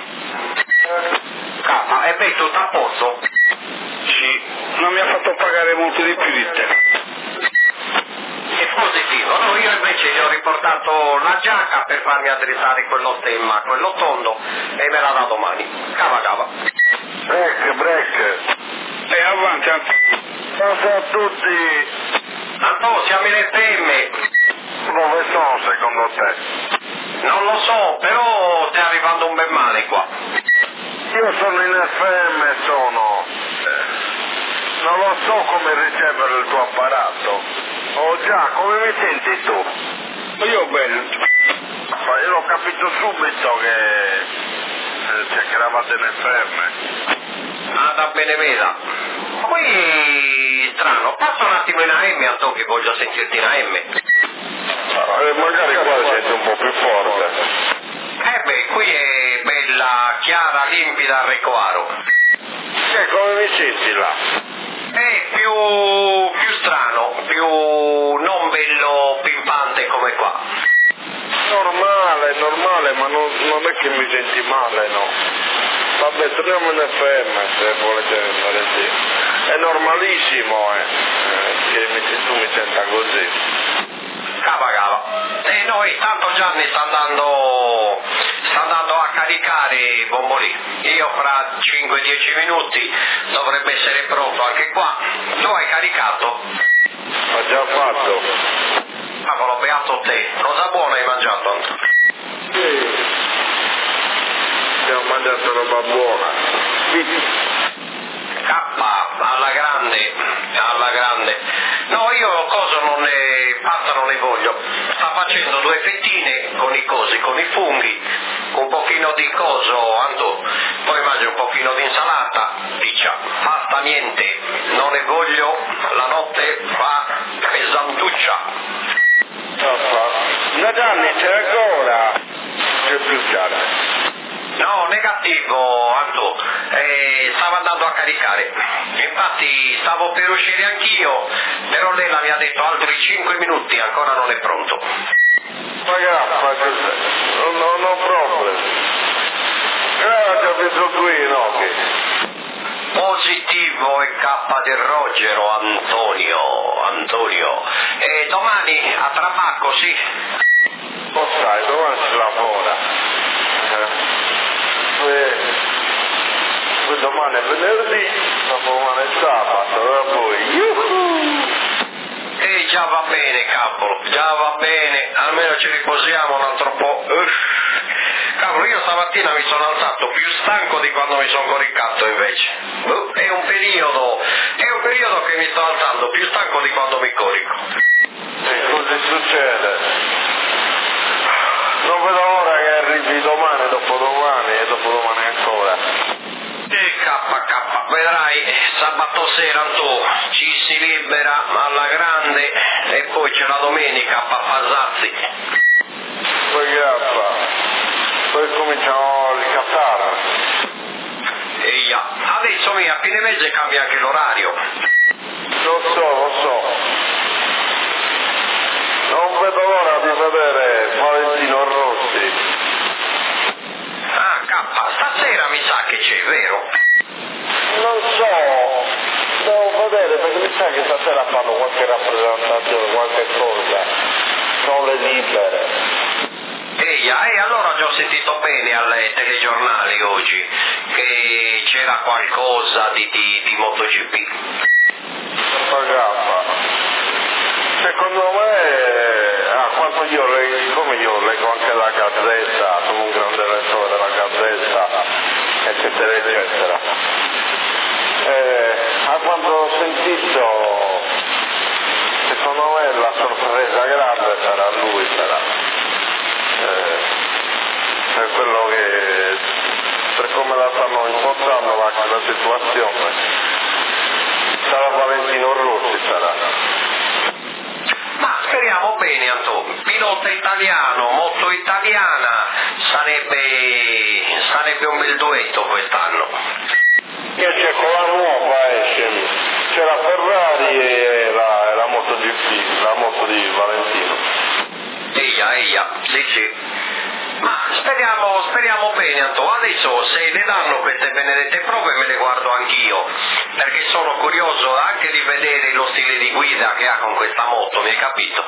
Capa, e beh, tutto a posto? Sì, non mi ha fatto pagare molto di più di te. È positivo, no? Io invece gli ho riportato la giacca per farmi addressare quello stemma, quello tondo, e me la dà domani. Cava cava. Break, break. E avanti, avanti. Buonasera a tutti. Antonio, siamo in F M. Dove sono secondo te? Non lo so, però stai arrivando un bel male qua. Io sono in F M, sono. Non lo so come ricevere il tuo apparato. Oh già, come mi senti tu? Io bene. Ma io l'ho capito subito che, eh, cioè, che eravate in F M. Ah, da Beneveda. Qui strano, passa un attimo in A M, Antonio, che voglio sentirti in A M. Eh, magari qua senti un po' più forte. Eh beh, qui è bella, chiara, limpida, Recoaro. Che come mi senti là? È più, più strano, più non bello pimpante come qua. Normale, normale, ma non, non è che mi senti male, no. Vabbè, torniamo in F M se volete andare lì. È normalissimo, eh, che mi, tu mi senta così. Cava cava. E noi tanto Gianni sta andando sta andando a caricare Bombolì. Io fra cinque dieci minuti dovrebbe essere pronto anche qua. Tu hai caricato? Ho già fatto. Cavolo, beato te. Cosa buona hai mangiato, Antonio? Sì. Abbiamo mangiato roba buona. K, alla grande, alla grande. No, io cosa non ne pasta non ne voglio. Sta facendo due fettine con i cosi, con i funghi, un pochino di coso, Anto, poi mangi un pochino di insalata, dice, basta niente, non ne voglio, la notte fa pesantuccia. Da Gianni c'è ancora? C'è più Gianni. No, negativo, Anto, eh, stavo andando a caricare, infatti stavo per uscire anch'io, però lei mi ha detto altri cinque minuti, ancora non è pronto. Ma grappa, non, non ho problemi. Grazie, ho visto qui, no? Positivo e K del Rogero, Antonio, Antonio. E domani a Trapacco, sì? Lo sai, domani si lavora. Eh? Poi domani è venerdì, domani è sabato, allora poi... Yuhu! E già va bene, cavolo, già va bene, almeno ci riposiamo un altro po'. Uff. Cavolo, io stamattina mi sono alzato più stanco di quando mi sono coricato invece. Uh, è un periodo, è un periodo che mi sto alzando più stanco di quando mi corico. E cosa succede? Non vedo l'ora che arrivi domani, dopodomani e dopodomani ancora. E K K, vedrai, sabato sera tu ci si libera alla grande e poi c'è la domenica a Pappasazzi. Poi grappa, poi cominciamo il Qatar. E yeah. Adesso mi a fine mese cambia anche l'orario. Lo so, lo so. Non vedo l'ora di vedere Valentino Rossi. Ah, K, stasera mi sa che c'è, vero? Non so, devo vedere perché mi sa che stasera fanno qualche rappresentazione, qualche cosa. Sono le libere. E Ehi, e allora già ho sentito bene alle telegiornali oggi che c'era qualcosa di, di, di MotoGP. Pagappa. Secondo me, a quanto io leggo, come io leggo anche la Gazzetta, sono un grande lettore della Gazzetta, eccetera, eccetera. Eh, a quanto ho sentito, secondo me la sorpresa grande sarà lui, sarà. Eh, per quello che, per come la stanno impostando la, la situazione, sarà Valentino Rossi, sarà. Ma speriamo bene, Antonio. Pilota italiano, moto italiana, sarebbe, sarebbe un bel duetto quest'anno. Che c'è con la nuova esce, c'è la Ferrari e la, e la MotoGP, la moto di Valentino. Eia, eia, sì sì. Ma speriamo, speriamo bene, Antonio. Adesso se le danno queste benedette prove me le guardo anch'io, perché sono curioso anche di vedere lo stile di guida che ha con questa moto, mi hai capito?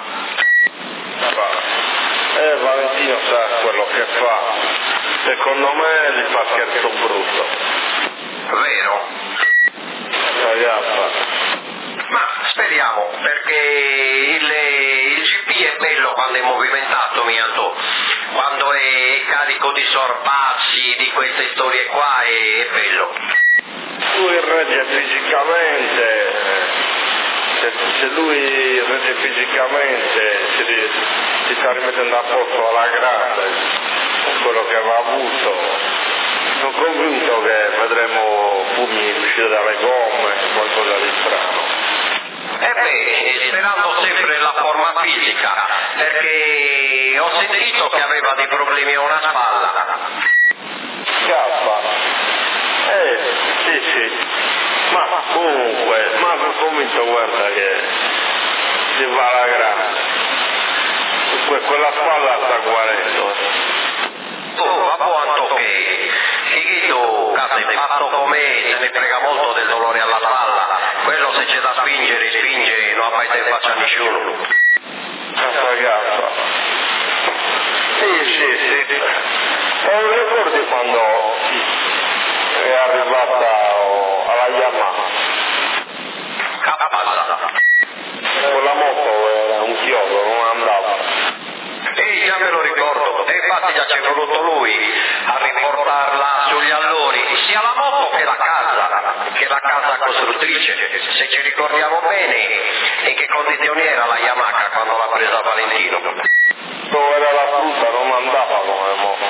Eh, Valentino sa quello che fa, secondo me gli fa scherzo brutto. Vero? Ragazza. Ma speriamo, perché il, il G P è bello quando è movimentato, mio Antonio. Quando è carico di sorpassi, di queste storie qua, è, è bello. Lui regge fisicamente, se, se lui regge fisicamente si, si sta rimettendo a posto alla grande quello che aveva avuto. Sono convinto che vedremo pugni uscire dalle gomme, qualcosa di strano. Eh beh, sperando sempre la forma fisica, perché ho sentito che aveva dei problemi a una spalla. Scappa. Eh, sì, sì. Ma comunque, ma sono convinto, guarda, che si va alla grande. Que- quella spalla sta guarendo. Oh, va buono che Chiquito, cazzo, è fatto come se ne frega molto del dolore alla spalla. Quello se c'è da spingere, spinge, non ha mai tempo a nessuno. Ragazza. Sì, sì, sì. E mi ricordi quando è arrivata oh, alla Yamaha? Capazza. Quella moto era un chiodo, non andava. E già me lo ricordo, e infatti già c'è voluto lui a riportarla sugli allori, sia la moto che la casa, che la casa costruttrice. Se ci ricordiamo bene, in che condizioni era la Yamaha quando l'ha presa Valentino? Dove era la frutta non andava come moto.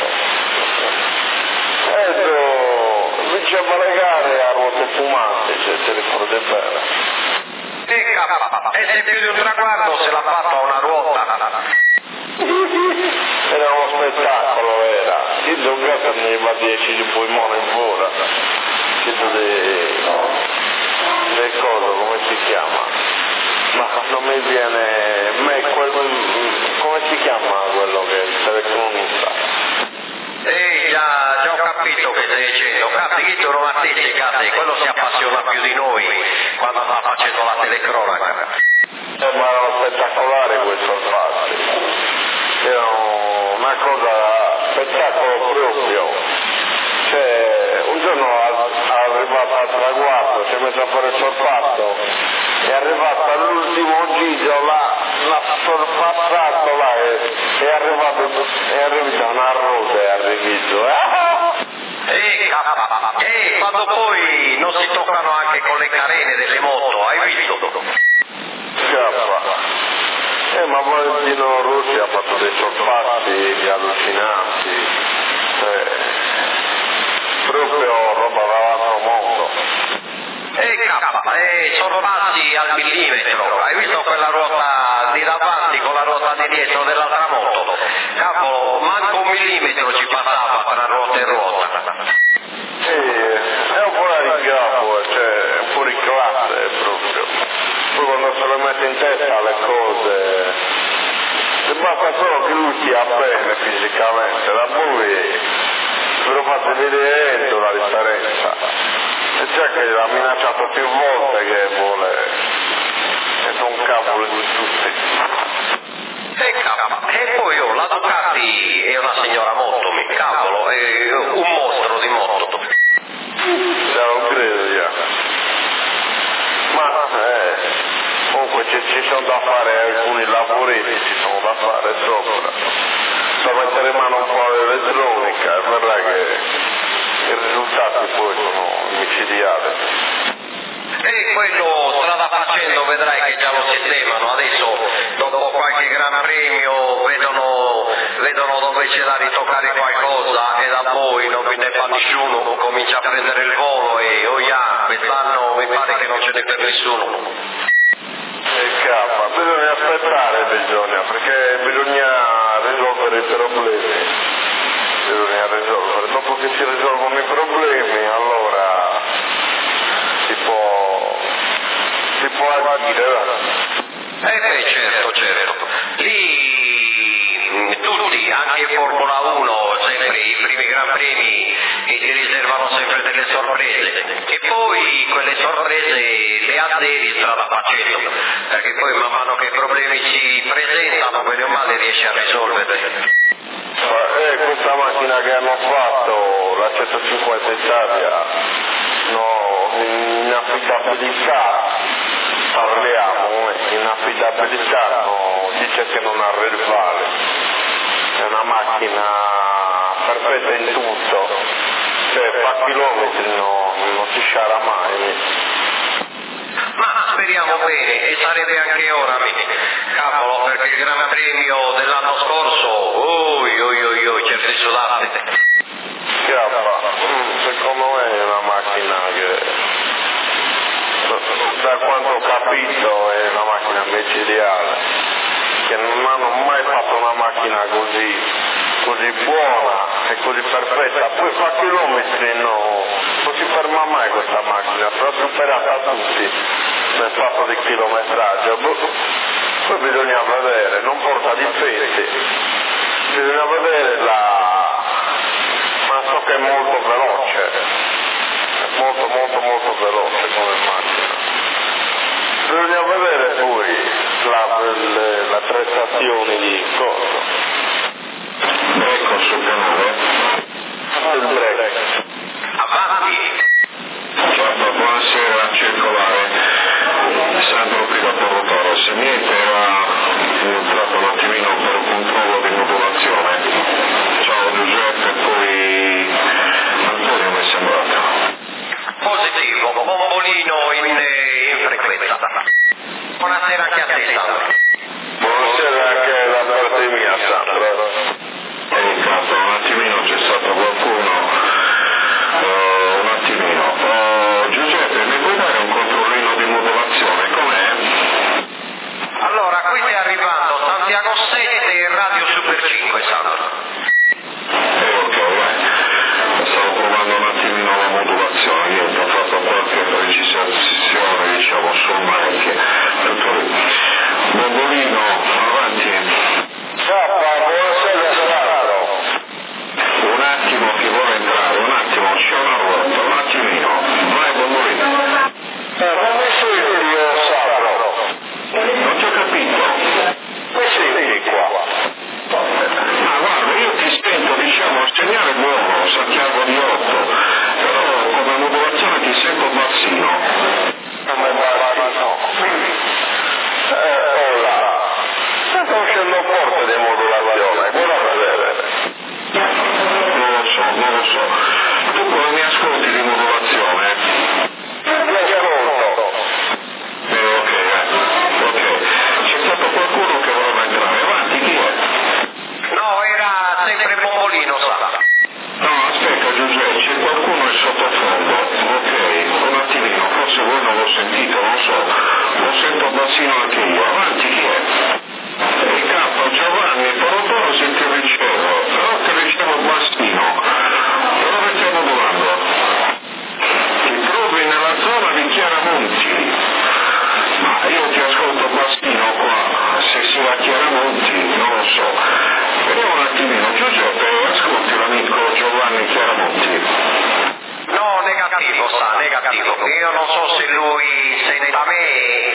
E tu vinceva le gare a ruote fumanti, se ti ricordi bene. E cazzo, e se più di un traguardo se l'ha fatta a una ruota. Era uno spettacolo, era. Chi giocava ne va dieci di polmone in volo. Chiedo di... le cose, come si chiama? Ma non mi viene... Me, quel, come si chiama quello che è il telecronista? Ehi, già, già ho capito che stai dicendo. Cazzo, chi tu non attesi, cazzo, quello si appassiona più di noi quando sta facendo la telecronaca. Eh, ma erano spettacolari quei sorpassi. Era una cosa, spettacolo proprio. Cioè, un giorno è arrivato al traguardo, si è messo a fare il sorpasso, è arrivato all'ultimo giro là, l'ha sorpassato là e è arrivato, è arrivato una rosa, è arrivato. E cazzo, e quando poi non si toccano anche con le carene delle moto, hai visto? Scappa. Eh, ma Valentino Rossi ha fatto dei sorpassi allucinanti, eh, proprio roba dall'altro mondo. E cazzo, e sorpassi al millimetro, hai visto quella ruota di davanti con la ruota di dietro dell'altra moto? Cavolo, manco un millimetro ci passava tra ruota e ruota. Sì, è un po' di capo, cioè, un po' di classe proprio. Poi quando se lo mette in testa le cose, se basta solo che lui stia bene fisicamente, da poi ve lo fate vedere la differenza. E c'è che l'ha minacciato più volte che vuole, è un cavolo di tutti. E cavolo. E poi oh, la Ducati è una signora moto, mi cavolo, è un mostro di moto. Non credo, già. Ma eh, comunque ci, ci sono da fare alcuni lavoretti, ci sono da fare sopra. Da mettere in mano un po' all'elettronica, vedrai che i risultati poi sono micidiali. E quello strada facendo vedrai che già lo sistemano, adesso dopo qualche gran premio vedono, vedono dove c'è da ritoccare qualcosa e da poi non ve ne fa nessuno, comincia a prendere il volo e oh yeah, quest'anno mi pare che non ce n'è per nessuno. E capa, bisogna aspettare, bisogna, perché bisogna risolvere i problemi, bisogna risolvere, dopo che si risolvono i problemi allora si può, si può agire. Eh beh, certo, certo. Lì tutti, anche in Formula uno, sempre i primi gran premi che si riservano sempre delle sorprese. E poi quelle sorprese le azzeri strada facendo, perché poi man mano che i problemi si presentano, bene o male riesce a risolverli. Eh, questa macchina che hanno fatto, la centocinquanta Italia, no, in affidabilità parliamo, in affidabilità no, dice che non ha rivale, è una macchina perfetta in tutto, cioè fa chilometri no, non si sciara mai. Ma speriamo bene, e sarebbe anche ora, cavolo, perché il Gran Premio dell'anno scorso, oi oi oi oi, certi sudate. Secondo me è una macchina che, da quanto ho capito, è una macchina micidiale, che non hanno mai fatto una macchina così, così buona e così perfetta, poi fa chilometri, no, non si ferma mai questa macchina, l'ha superata tutti nel fatto di chilometraggio, poi bisogna vedere, non porta difetti, bisogna vedere la, ma so che è molto veloce, è molto molto molto veloce come macchina. Bisogna vedere poi la, le, le attrezzazioni di coso. Ecco sul canale. Il break. Avanti! Ciao, buonasera, circolare. Sandro qui da Porrotoro. Se niente era entrato un attimino per un controllo di modulazione. Ciao Giuseppe, poi Antonio mi è sembrato. Positivo, bombolino in, in frequenza. Buonasera anche a te, Sandro. Buonasera anche da parte mia, Sandro. E capo, un attimino c'è stato qualcuno. Uh, un attimino. Uh, Giuseppe, mi puoi dare un controllino di modulazione? Com'è? Allora, qui stai arrivando Santiago sette e Radio Super cinque, Sandro. Eh, ok, vai. Stavo provando un attimino la modulazione, niente, ho fatto qualche precisazione, diciamo, sul mic. Tutto lì. Bombolino, avanti. Cappa, buonasera Sandro. Un attimo chi vuole entrare, un attimo, c'è una ruota, un attimino. Vai, Bombolino. Eh, non mi senti io, Sandro? Non ti ho capito. Mi senti qua? Ma guarda, io ti sento, diciamo, il segnale buono, Santiago di otto, però come modulazione ti sento bassino. Come bassino? Eh, ora, stanno uscendo forte di modulazione, guarda a vedere. Non lo so, non lo so. Tu come mi ascolti di modulazione? Mi ascolto. Eh, ok, eh. Ok. C'è stato qualcuno che voleva entrare. Avanti, chi è? No, era sempre bombolino, Sandro. No, aspetta Giuseppe, c'è qualcuno in sottofondo. Ok, un attimino, forse voi non l'ho sentito, non so. Lo sento bassino anche io. Avanti, chi è? Il capo Giovanni, Porotoro se ti ricevo, però ti ricevo bassino. Dove stai modulando? Ti trovi nella zona di Chiaramonti. Ma io ti ascolto bassino qua, se si va a Chiaramonti, non lo so. Vediamo un attimino, Giuseppe, ascolti l'amico Giovanni Chiaramonti. No, negativo. negativo, sa, negativo. Io non so se lui senta me,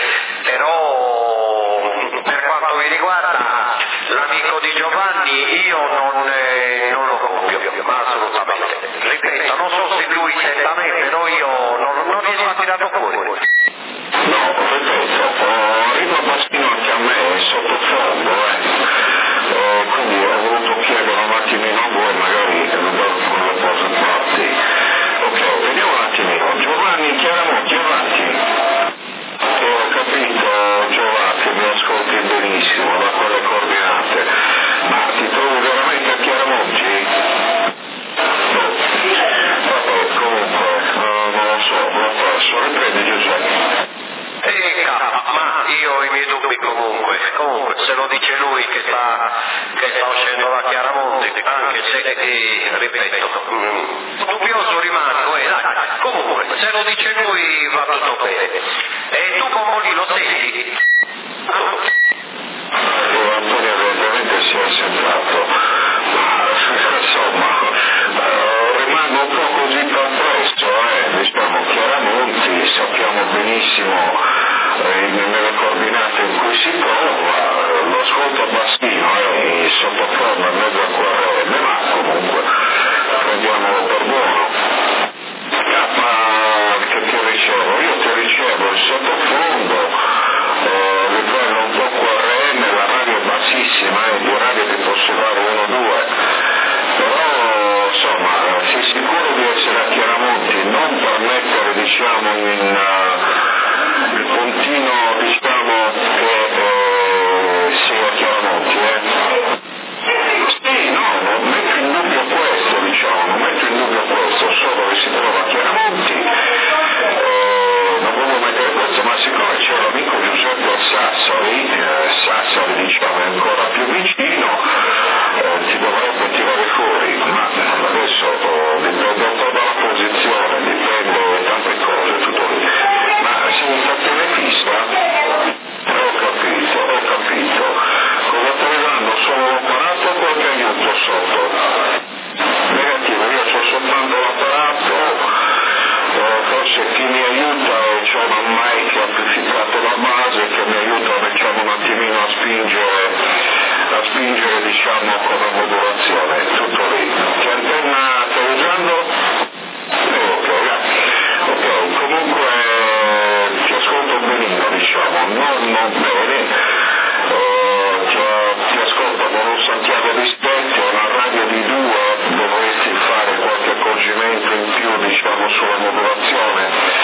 però per quanto mi riguarda l'amico di Giovanni io non, eh, non lo copio, ma assolutamente. Ripeto, non so se lui senta me, però io non, non riesco a tirarlo fuori. No, ripeto, arriva Bassino anche a me sottofondo, eh. Eh, quindi ho voluto chiedere un attimino a voi, magari con le cose fatte. Ok, vediamo un attimino. Giovanni Chiaramonti, avanti. Eh, ho capito, Giovanni, mi ascolti benissimo da quelle coordinate. Ma ti trovi veramente a Chiaramonti? No. Vabbè, comunque, eh, non lo so, lo passo. Riprendi Giuseppe. Eh, ma io ho i miei dubbi comunque, comunque se lo dice lui che sta, che sta uscendo da Chiaramonti, anche se, eh, ripeto, mm, dubbioso rimango, eh, dai, comunque se lo dice lui va tutto bene. E tu come lì lo senti? Eh, Antonio veramente si è assentato, ma insomma, eh, rimango un po' così perplesso, eh, diciamo Chiaramonti, sappiamo benissimo nelle coordinate in cui si trova, lo ascolto bassino e eh, sottofondo in mezzo a Quarrelle, ma comunque prendiamolo per buono. Ma che ti ricevo? Io ti ricevo il sottofondo, eh, livello un po' Quarrelle, la radio è bassissima e di radio ti posso dare uno o due, però insomma sei sicuro di essere a Chiaramonti, non per mettere diciamo in uh, il puntino diciamo che eh, sia a Chiaramonti, eh? Sì, no, non metto in dubbio questo, diciamo, non metto in dubbio questo, so dove si trova a Chiaramonti, eh, non volevo mettere questo, ma siccome c'è l'amico Giuseppe Sassoli, eh, Sassoli diciamo è ancora più vicino, eh, ti dovrebbe tirare fuori, ma adesso oh, dipende un po' dalla posizione, dipende da tante cose, tutto lì. Ma sei stazione fissa? Ho capito, ho capito. Cosa stai dando? Solo l'apparato o qualche aiuto sotto? Negativo, io sto soltanto l'apparato, eh, forse chi mi aiuta è c'è una mic amplificato la base che mi aiuta diciamo un attimino a spingere, a spingere diciamo con la modulazione, tutto lì. Che antenna stai usando? Eh, ok, eh. ok, comunque ti ascolto benino, diciamo, non, non bene, eh, ti, ti ascolto con un Santiago di specchio, una radio di due, dovresti fare qualche accorgimento in più, diciamo, sulla modulazione,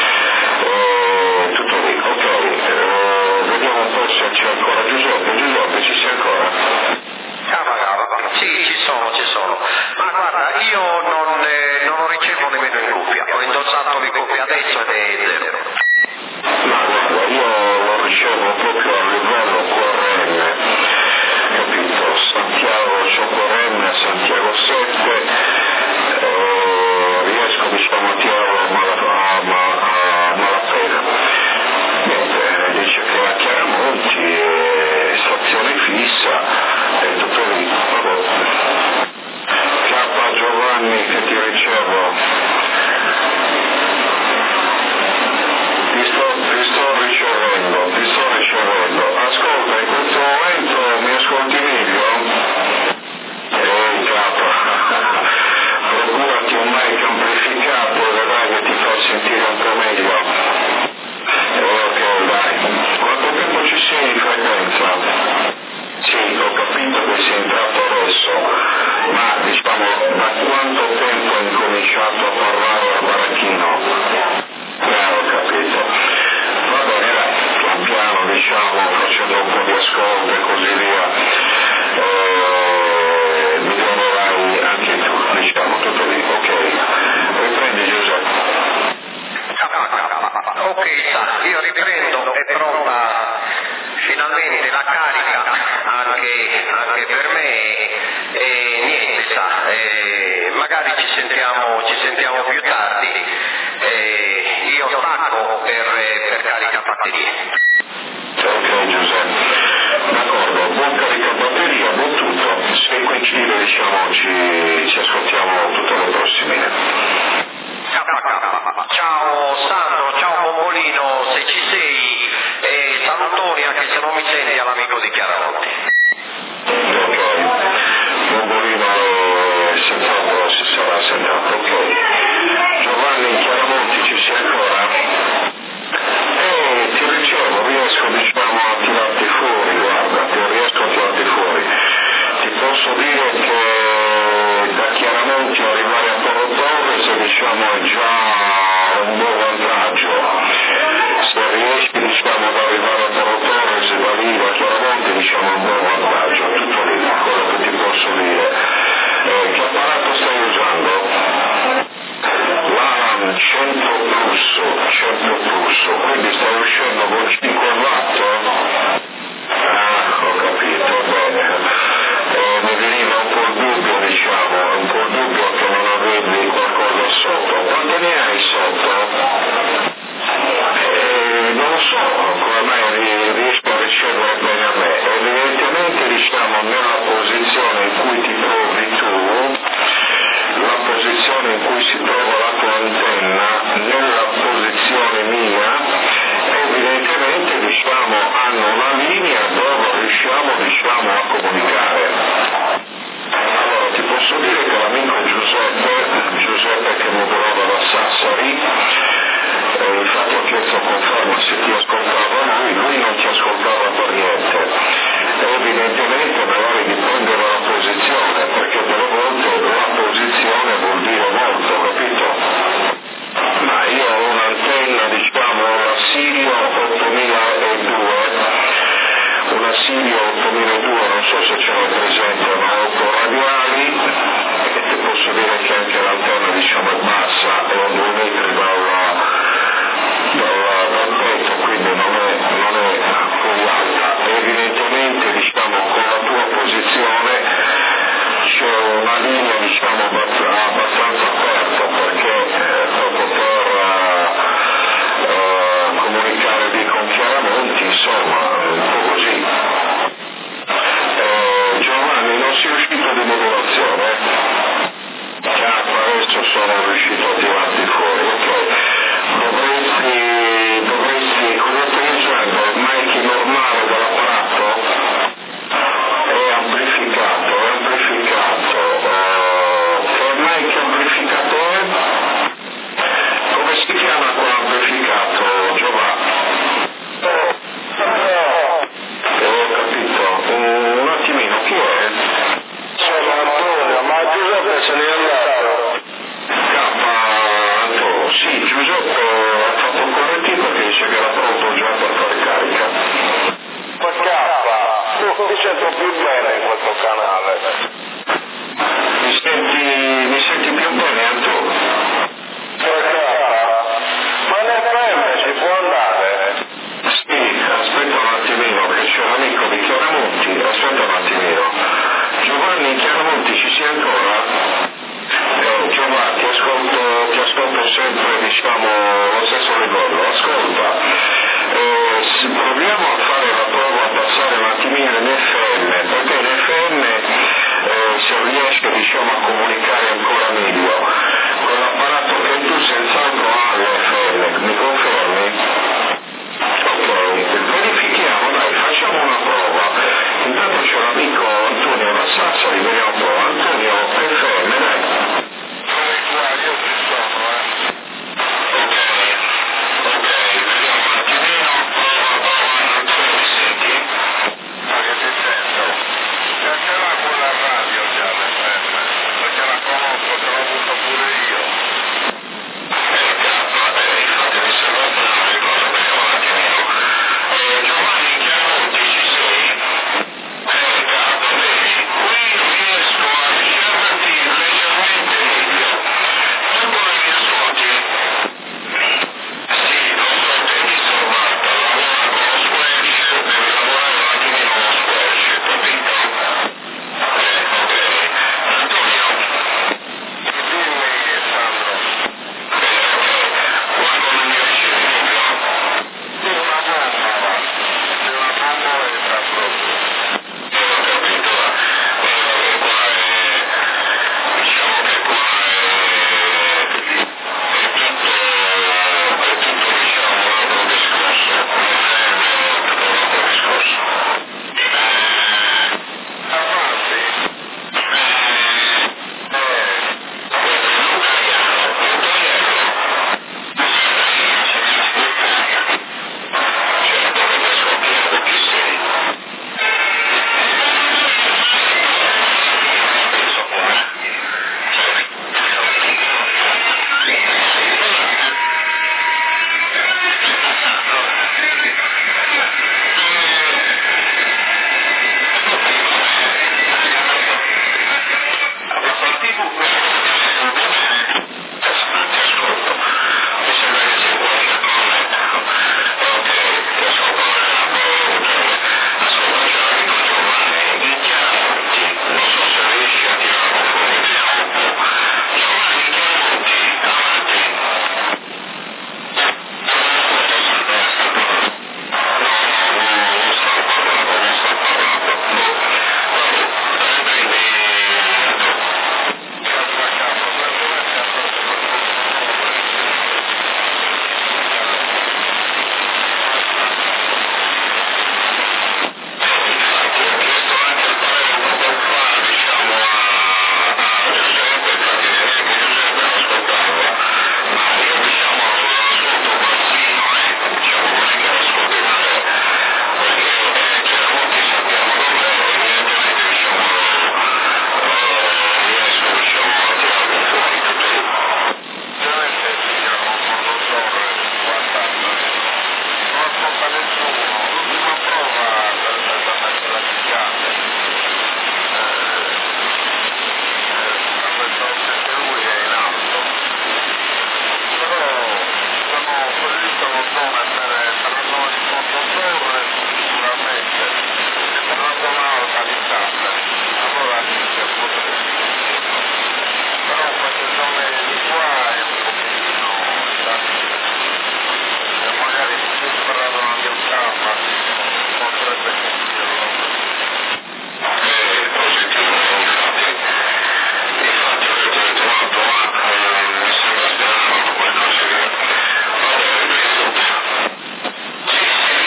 eh, tutto lì, ok, eh, vediamo un po' se c'è ancora Giuseppe, Giuseppe ci sei ancora? Cava, cava, sì, ci sono, ci sono, ma guarda, io non, eh, non lo ricevo nemmeno in cuffia, ho indossato le cuffie adesso ed è zero. Ma guarda, io lo ricevo proprio a livello Quarrelle, capito? Santiago, c'ho Quarrelle, Santiago sette, eh, riesco diciamo a tirarlo a, mala, a, a, a malapena. Niente, dice che a Chiaramonti è stazione fissa e tutto lì. Vabbè. Chiappa Giovanni che ti ricevo. Ti sto, ti sto ricevendo, ti sto ricevendo. Ascolta, in questo momento mi ascolti meglio? Ehi, capo, procurati un mic amplificato e vedrai che ti fa sentire un po' meglio. Eh, ok, dai. Quanto tempo ci sei in frequenza? Sì, ho capito che sei entrato adesso, ma diciamo da quanto tempo hai incominciato a parlare al baracchino? Eh, ho capito. Va bene, dai, pian piano, diciamo, facendo un po' di ascolto e così via, eh, migliorerai anche tu, diciamo, tutto lì. Ok, riprendi Giuseppe. Ok, sa, io riprendo, è pronta finalmente la carica anche, anche per me e niente, sa, e magari ci sentiamo, ci sentiamo più tardi. E io stacco per, per carica batterie. Ok Giuseppe, d'accordo, buon carica batteria, buon tutto, se coincide diciamo ci, ci ascoltiamo tutte le prossime. K K. mi senti all'amico di Chiaramonti? Ok, Bombolino e senz'altro si sarà segnato, ok. Giovanni Chiaramonti ci sia ancora? Eh, ti ricevo, riesco diciamo a tirarti fuori, guarda, ti riesco a tirarti fuori. Ti posso dire che da Chiaramonti arrivare a Porto Torres diciamo è già un buon vantaggio. Se riesci diciamo ad arrivare a Porto Torres e da lì a Chiaramonti diciamo un buon vantaggio, tutto lì, quello che ti posso dire. Eh, che apparato stai usando? L'Alan cento plus, cento plus, quindi stai uscendo con cinque watt? Ah, ho capito, bene. Eh, mi veniva un po' il dubbio, diciamo, un po' il dubbio che non avevi qualcosa sotto. Quanto ne hai sotto? Eh, non lo so, come mai riesco a ricevere bene a me. Evidentemente, diciamo, nella posizione in cui ti trovi tu, la posizione in cui si trova la tua antenna, nella posizione mia, evidentemente diciamo hanno una linea dove riusciamo diciamo a comunicare. Allora ti posso dire che l'amico Giuseppe, Giuseppe che modulava da Sassari, eh, infatti ho chiesto conferma se ti ascoltava lui, lui non ti ascoltava per niente. Evidentemente magari dipende dalla posizione, perché delle volte la posizione vuol dire molto, capito? Ma io ho un'antenna, diciamo, una Sirio ottomila due, una Sirio ottomila due, non so se ce l'ho presente, ma autoradiali, e ti posso dire che anche l'antenna, diciamo, è bassa, è a due metri dalla, dalla, dal petto, quindi non è, non è così alta. Evidentemente, diciamo, con la tua posizione c'è una linea, diciamo, abbastanza aperta, perché eh, proprio per uh, uh, comunicare lì con Chiaramonti, insomma, un po' così. Eh, Giovanni, non sei uscito di modulazione? Ah, adesso sono riuscito a tirarti fuori, ok. nome di qua è un pochettino e magari se parlato una mia calma potrebbe sentirlo. È positivo, infatti, infatti ho trovato, ma mi sembra strano come cose che... Vabbè, ripeto. Sì,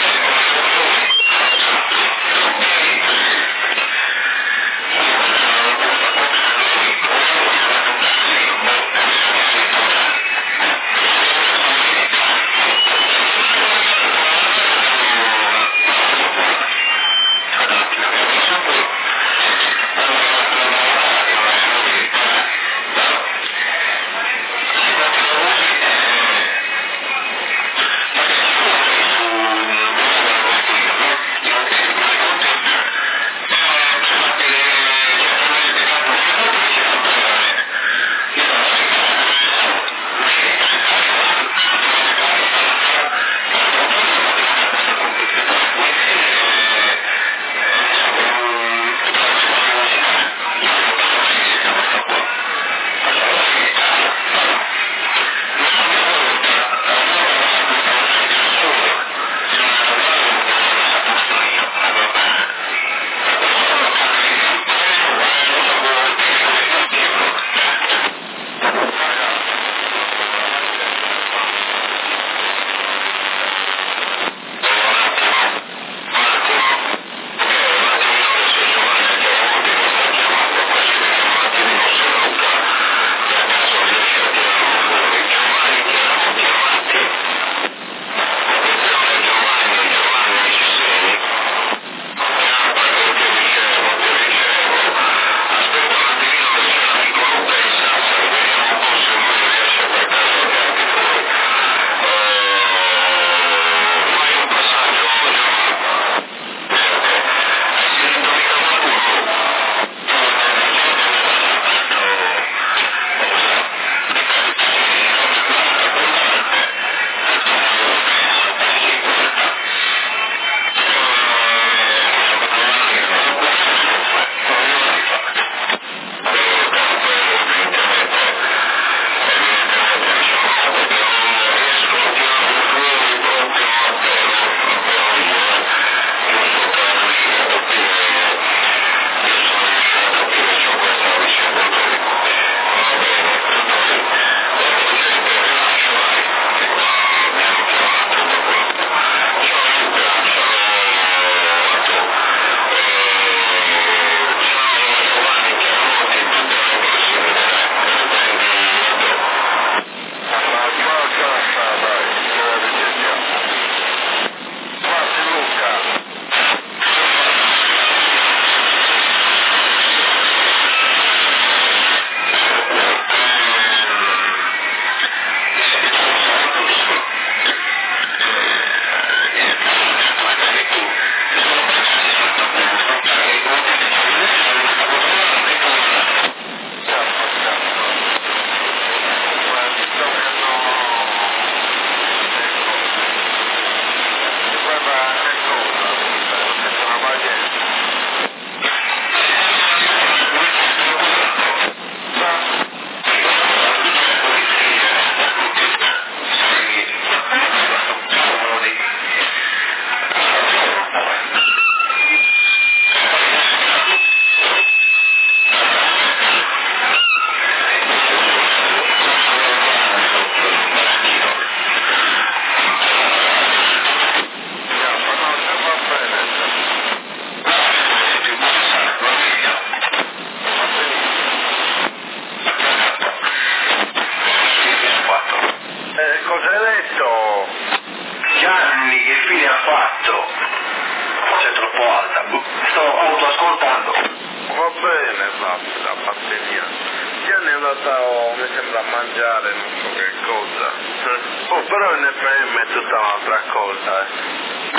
andato, mi sembra, a mangiare non so che cosa. Oh, però in F M è tutta un'altra cosa, eh.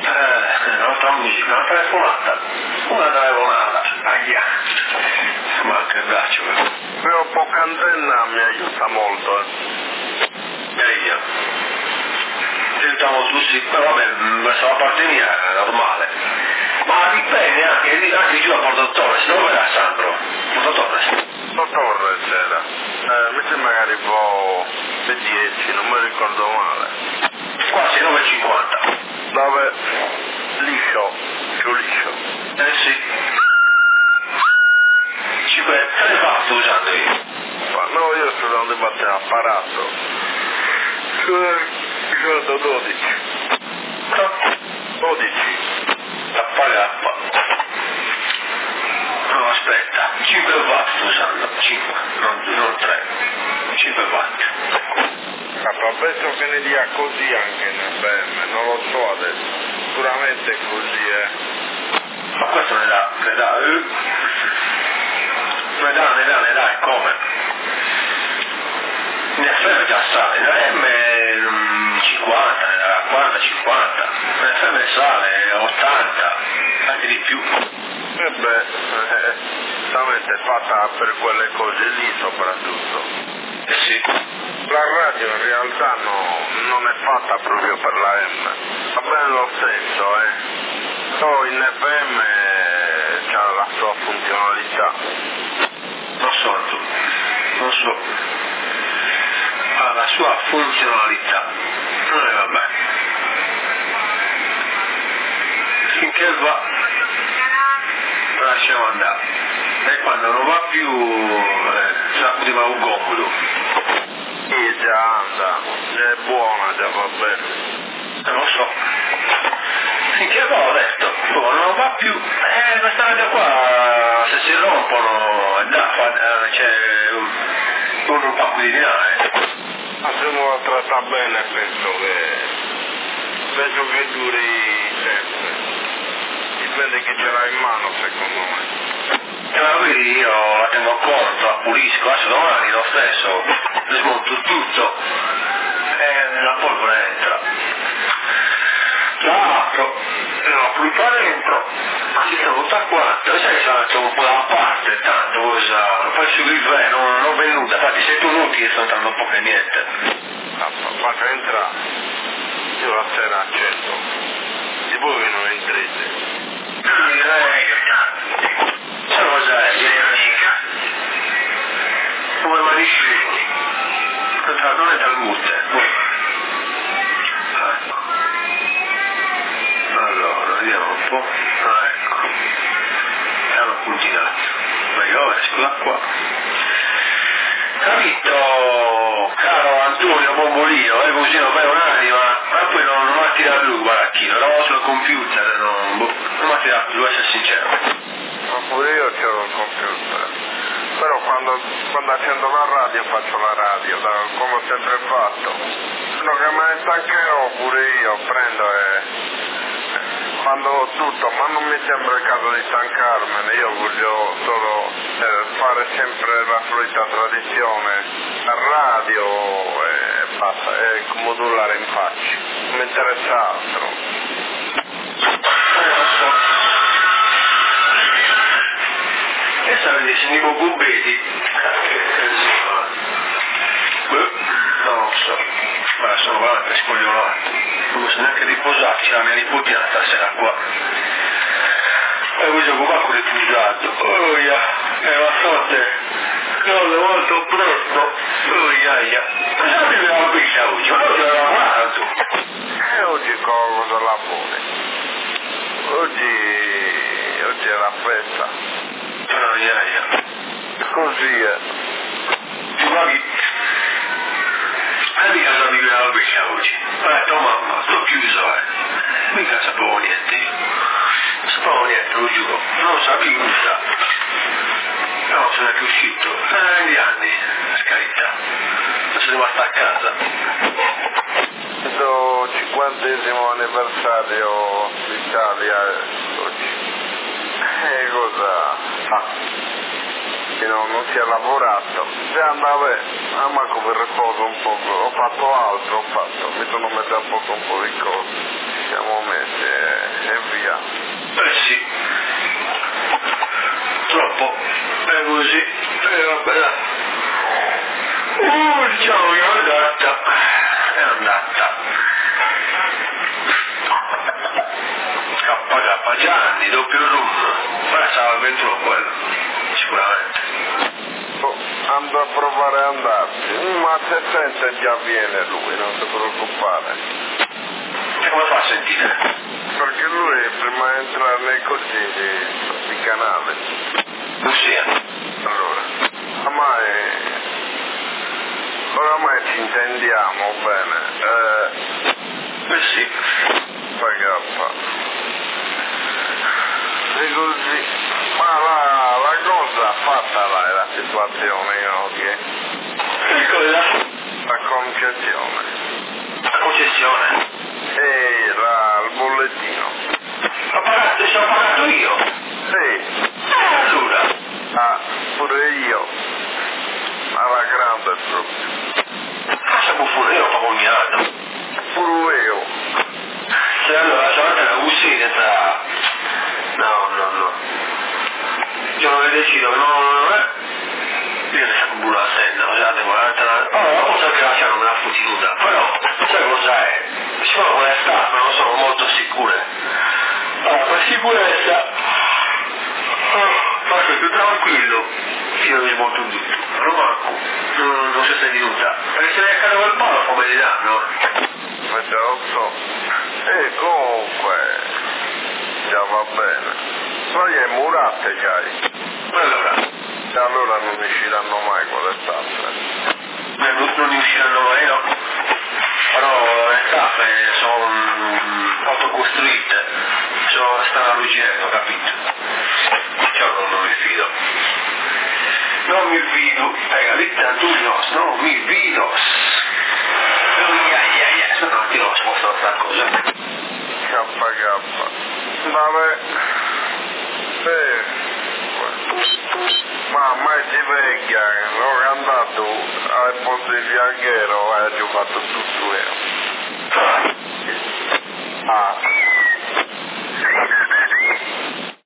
Eh, un'altra musica, una telefonata. Una telefonata. Ahia. Manca il braccio, però. Però poca antenna mi aiuta molto, eh. Ahia. Sentiamo tutti, però vabbè, verso la parte mia è normale. Ma dipende anche, anche giù a Porto Torre, se non verrà Sandro. Punto Torres. Punto Torres era. Eh, mi sembra che arrivò alle dieci, non mi ricordo male. Quasi nove e cinquanta. Dove? Liscio, più liscio. Eh sì. cinque, tre fa sto usando io. Ma no, io sto usando il battere apparato. Sono dodici. dodici. Tappa No, aspetta, cinque watt sto usando, cinque, non, non tre, cinque watt. Capra, penso che ne dia così anche in F M, non lo so adesso, sicuramente è così, eh. Ma questo ne dà, ne dà, eh. ne dà, ne dà, ne dà, e come? In F M già sale, in A M cinquanta, ne dà quaranta cinquanta, in F M sale ottanta, anche di più. E beh, eh, veramente è fatta per quelle cose lì soprattutto. Eh sì. La radio in realtà no, non è fatta proprio per la M, va bene lo stesso, eh. Poi in F M c'ha la sua funzionalità. Non so, tu, non so. Ha la sua funzionalità. Non è vabbè. Finché va, lasciamo andare. E quando non va più, eh, sacudiamo un comodo. Sì, già anda, è buona, già va bene. Non lo so. Finché va, ho detto, oh, non va più. Eh, questa radio qua, se si rompono, da, fa, c'è un, un pacco di dinare. Ma se uno la tratta bene penso che, penso che duri sempre. Dipende chi ce l'ha in mano secondo me. E ma quindi io la tengo conto, la pulisco, adesso domani lo stesso, le smonto tutto e la polvere entra. La apro, la pulpa dentro, si è tutta quanto, e sai che c'è un po' da parte tanto, cosa, poi su il ve non, non venuta, infatti sei tu nuti e sto entrando un po' che niente. Ah, faccia entrare, io la sera accendo, e voi che non entrate. Sai cosa è? Vieni amica. Come maniscini. Non è talmente. Ecco. Allora, vediamo un po'. Ah, ecco. È una puntinata. Ma io esco da qua. Capito, caro Antonio Bombolino, eh, così non fai un'anima, ma poi non, non mi attira più, baracchino, eravamo sul computer, non, non mi attira più, devo essere sincero. Ma pure io c'ero il computer, però quando, quando accendo la radio faccio la radio, da, come ho sempre fatto. No, che me ne stancherò pure io, prendo e quando ho tutto, ma non mi sembra il caso di stancarmene, io voglio solo eh, fare sempre la solita tradizione a radio e basta, e modular in faccia, non mi interessa altro. E sai, sentivo Gubbetti. Non lo so, ma sono veramente scoglionato. Non so neanche riposarci, la mia nipotina stasera qua. E poi gioco qua con il rifugiato. Oh yeah, è la sorte. Cosa molto presto. Oh yeah, yeah. Ma se non la pizza oggi, ma oggi ho lavorato. E oggi cosa lavori? Oggi, oggi è la festa. Oh yeah, yeah. Così è. Ti paghi? E mica sapevi che la pizza oggi. Ho detto mamma, sto chiuso, eh. Mica sapevo niente io. Non sapevo niente, lo giuro. Non sapevo nulla. No, sono anche uscito. Eh, negli anni, per carità. Sono rimasto a casa. Questo cinquantesimo anniversario d'Italia oggi. E cosa? Ah. Che non, non si è lavorato. Se andava a manco per riposo un po', ho fatto altro, ho fatto, mi sono messo a poco un po' di cose, ci siamo messi e, e via. Eh sì, troppo, è così, è vabbè. Uh, diciamo che è andata, è andata. K K Gianni, doppio room, ma stava dentro quello. sicuramente. Oh, ando a provare ad andarci, ma se sente già viene lui, non ti preoccupare. E come fa a sentire? Perché lui prima di entrare nei così di, di canale. Ossia? Allora, ormai, oramai ci intendiamo bene. Eh, Eh sì. Pagappa. E così. Ma la, la cosa fatta là è la situazione, no? Che? Che cosa? La concessione. La concessione? E la, il bollettino. Ho pagato, ci ho pagato io? Sì. Eh, allora? Ah, pure io. Alla grande proprio. Ah, siamo pure io, ho ogni anno. Pure io. Se allora, stavolta la uscita, no, no, no. Io non decido che non, non è. Io ne so pure la senna, guardate, guardate. Oh, non so che la sia non me l'ha fottuta, però, sai cosa è? Ci sono quelle scarpe, non sono molto sicure. Allora, per sicurezza, oh, ma sei più tranquillo, io mi monto tutto. Non manco, non, non si sente nulla. Perché se ne è caduto quel palo, come li danno? Ma già lo so. E comunque, già va bene. Poi è murate già. Allora? E allora non usciranno mai quelle tappe. Non, non usciranno mai, no? Però le tappe sono autocostruite, sono, stanno a rugginetto, capito? Cioè non, non mi fido. Non mi fido, hai capito? Tu no, non mi fido. No, no, ti lo sposto questa cosa. K K. Vabbè. Eh. Ma mai si vecchia, non è andato al posto di Fianchero e ha giocato tutto io. Ah.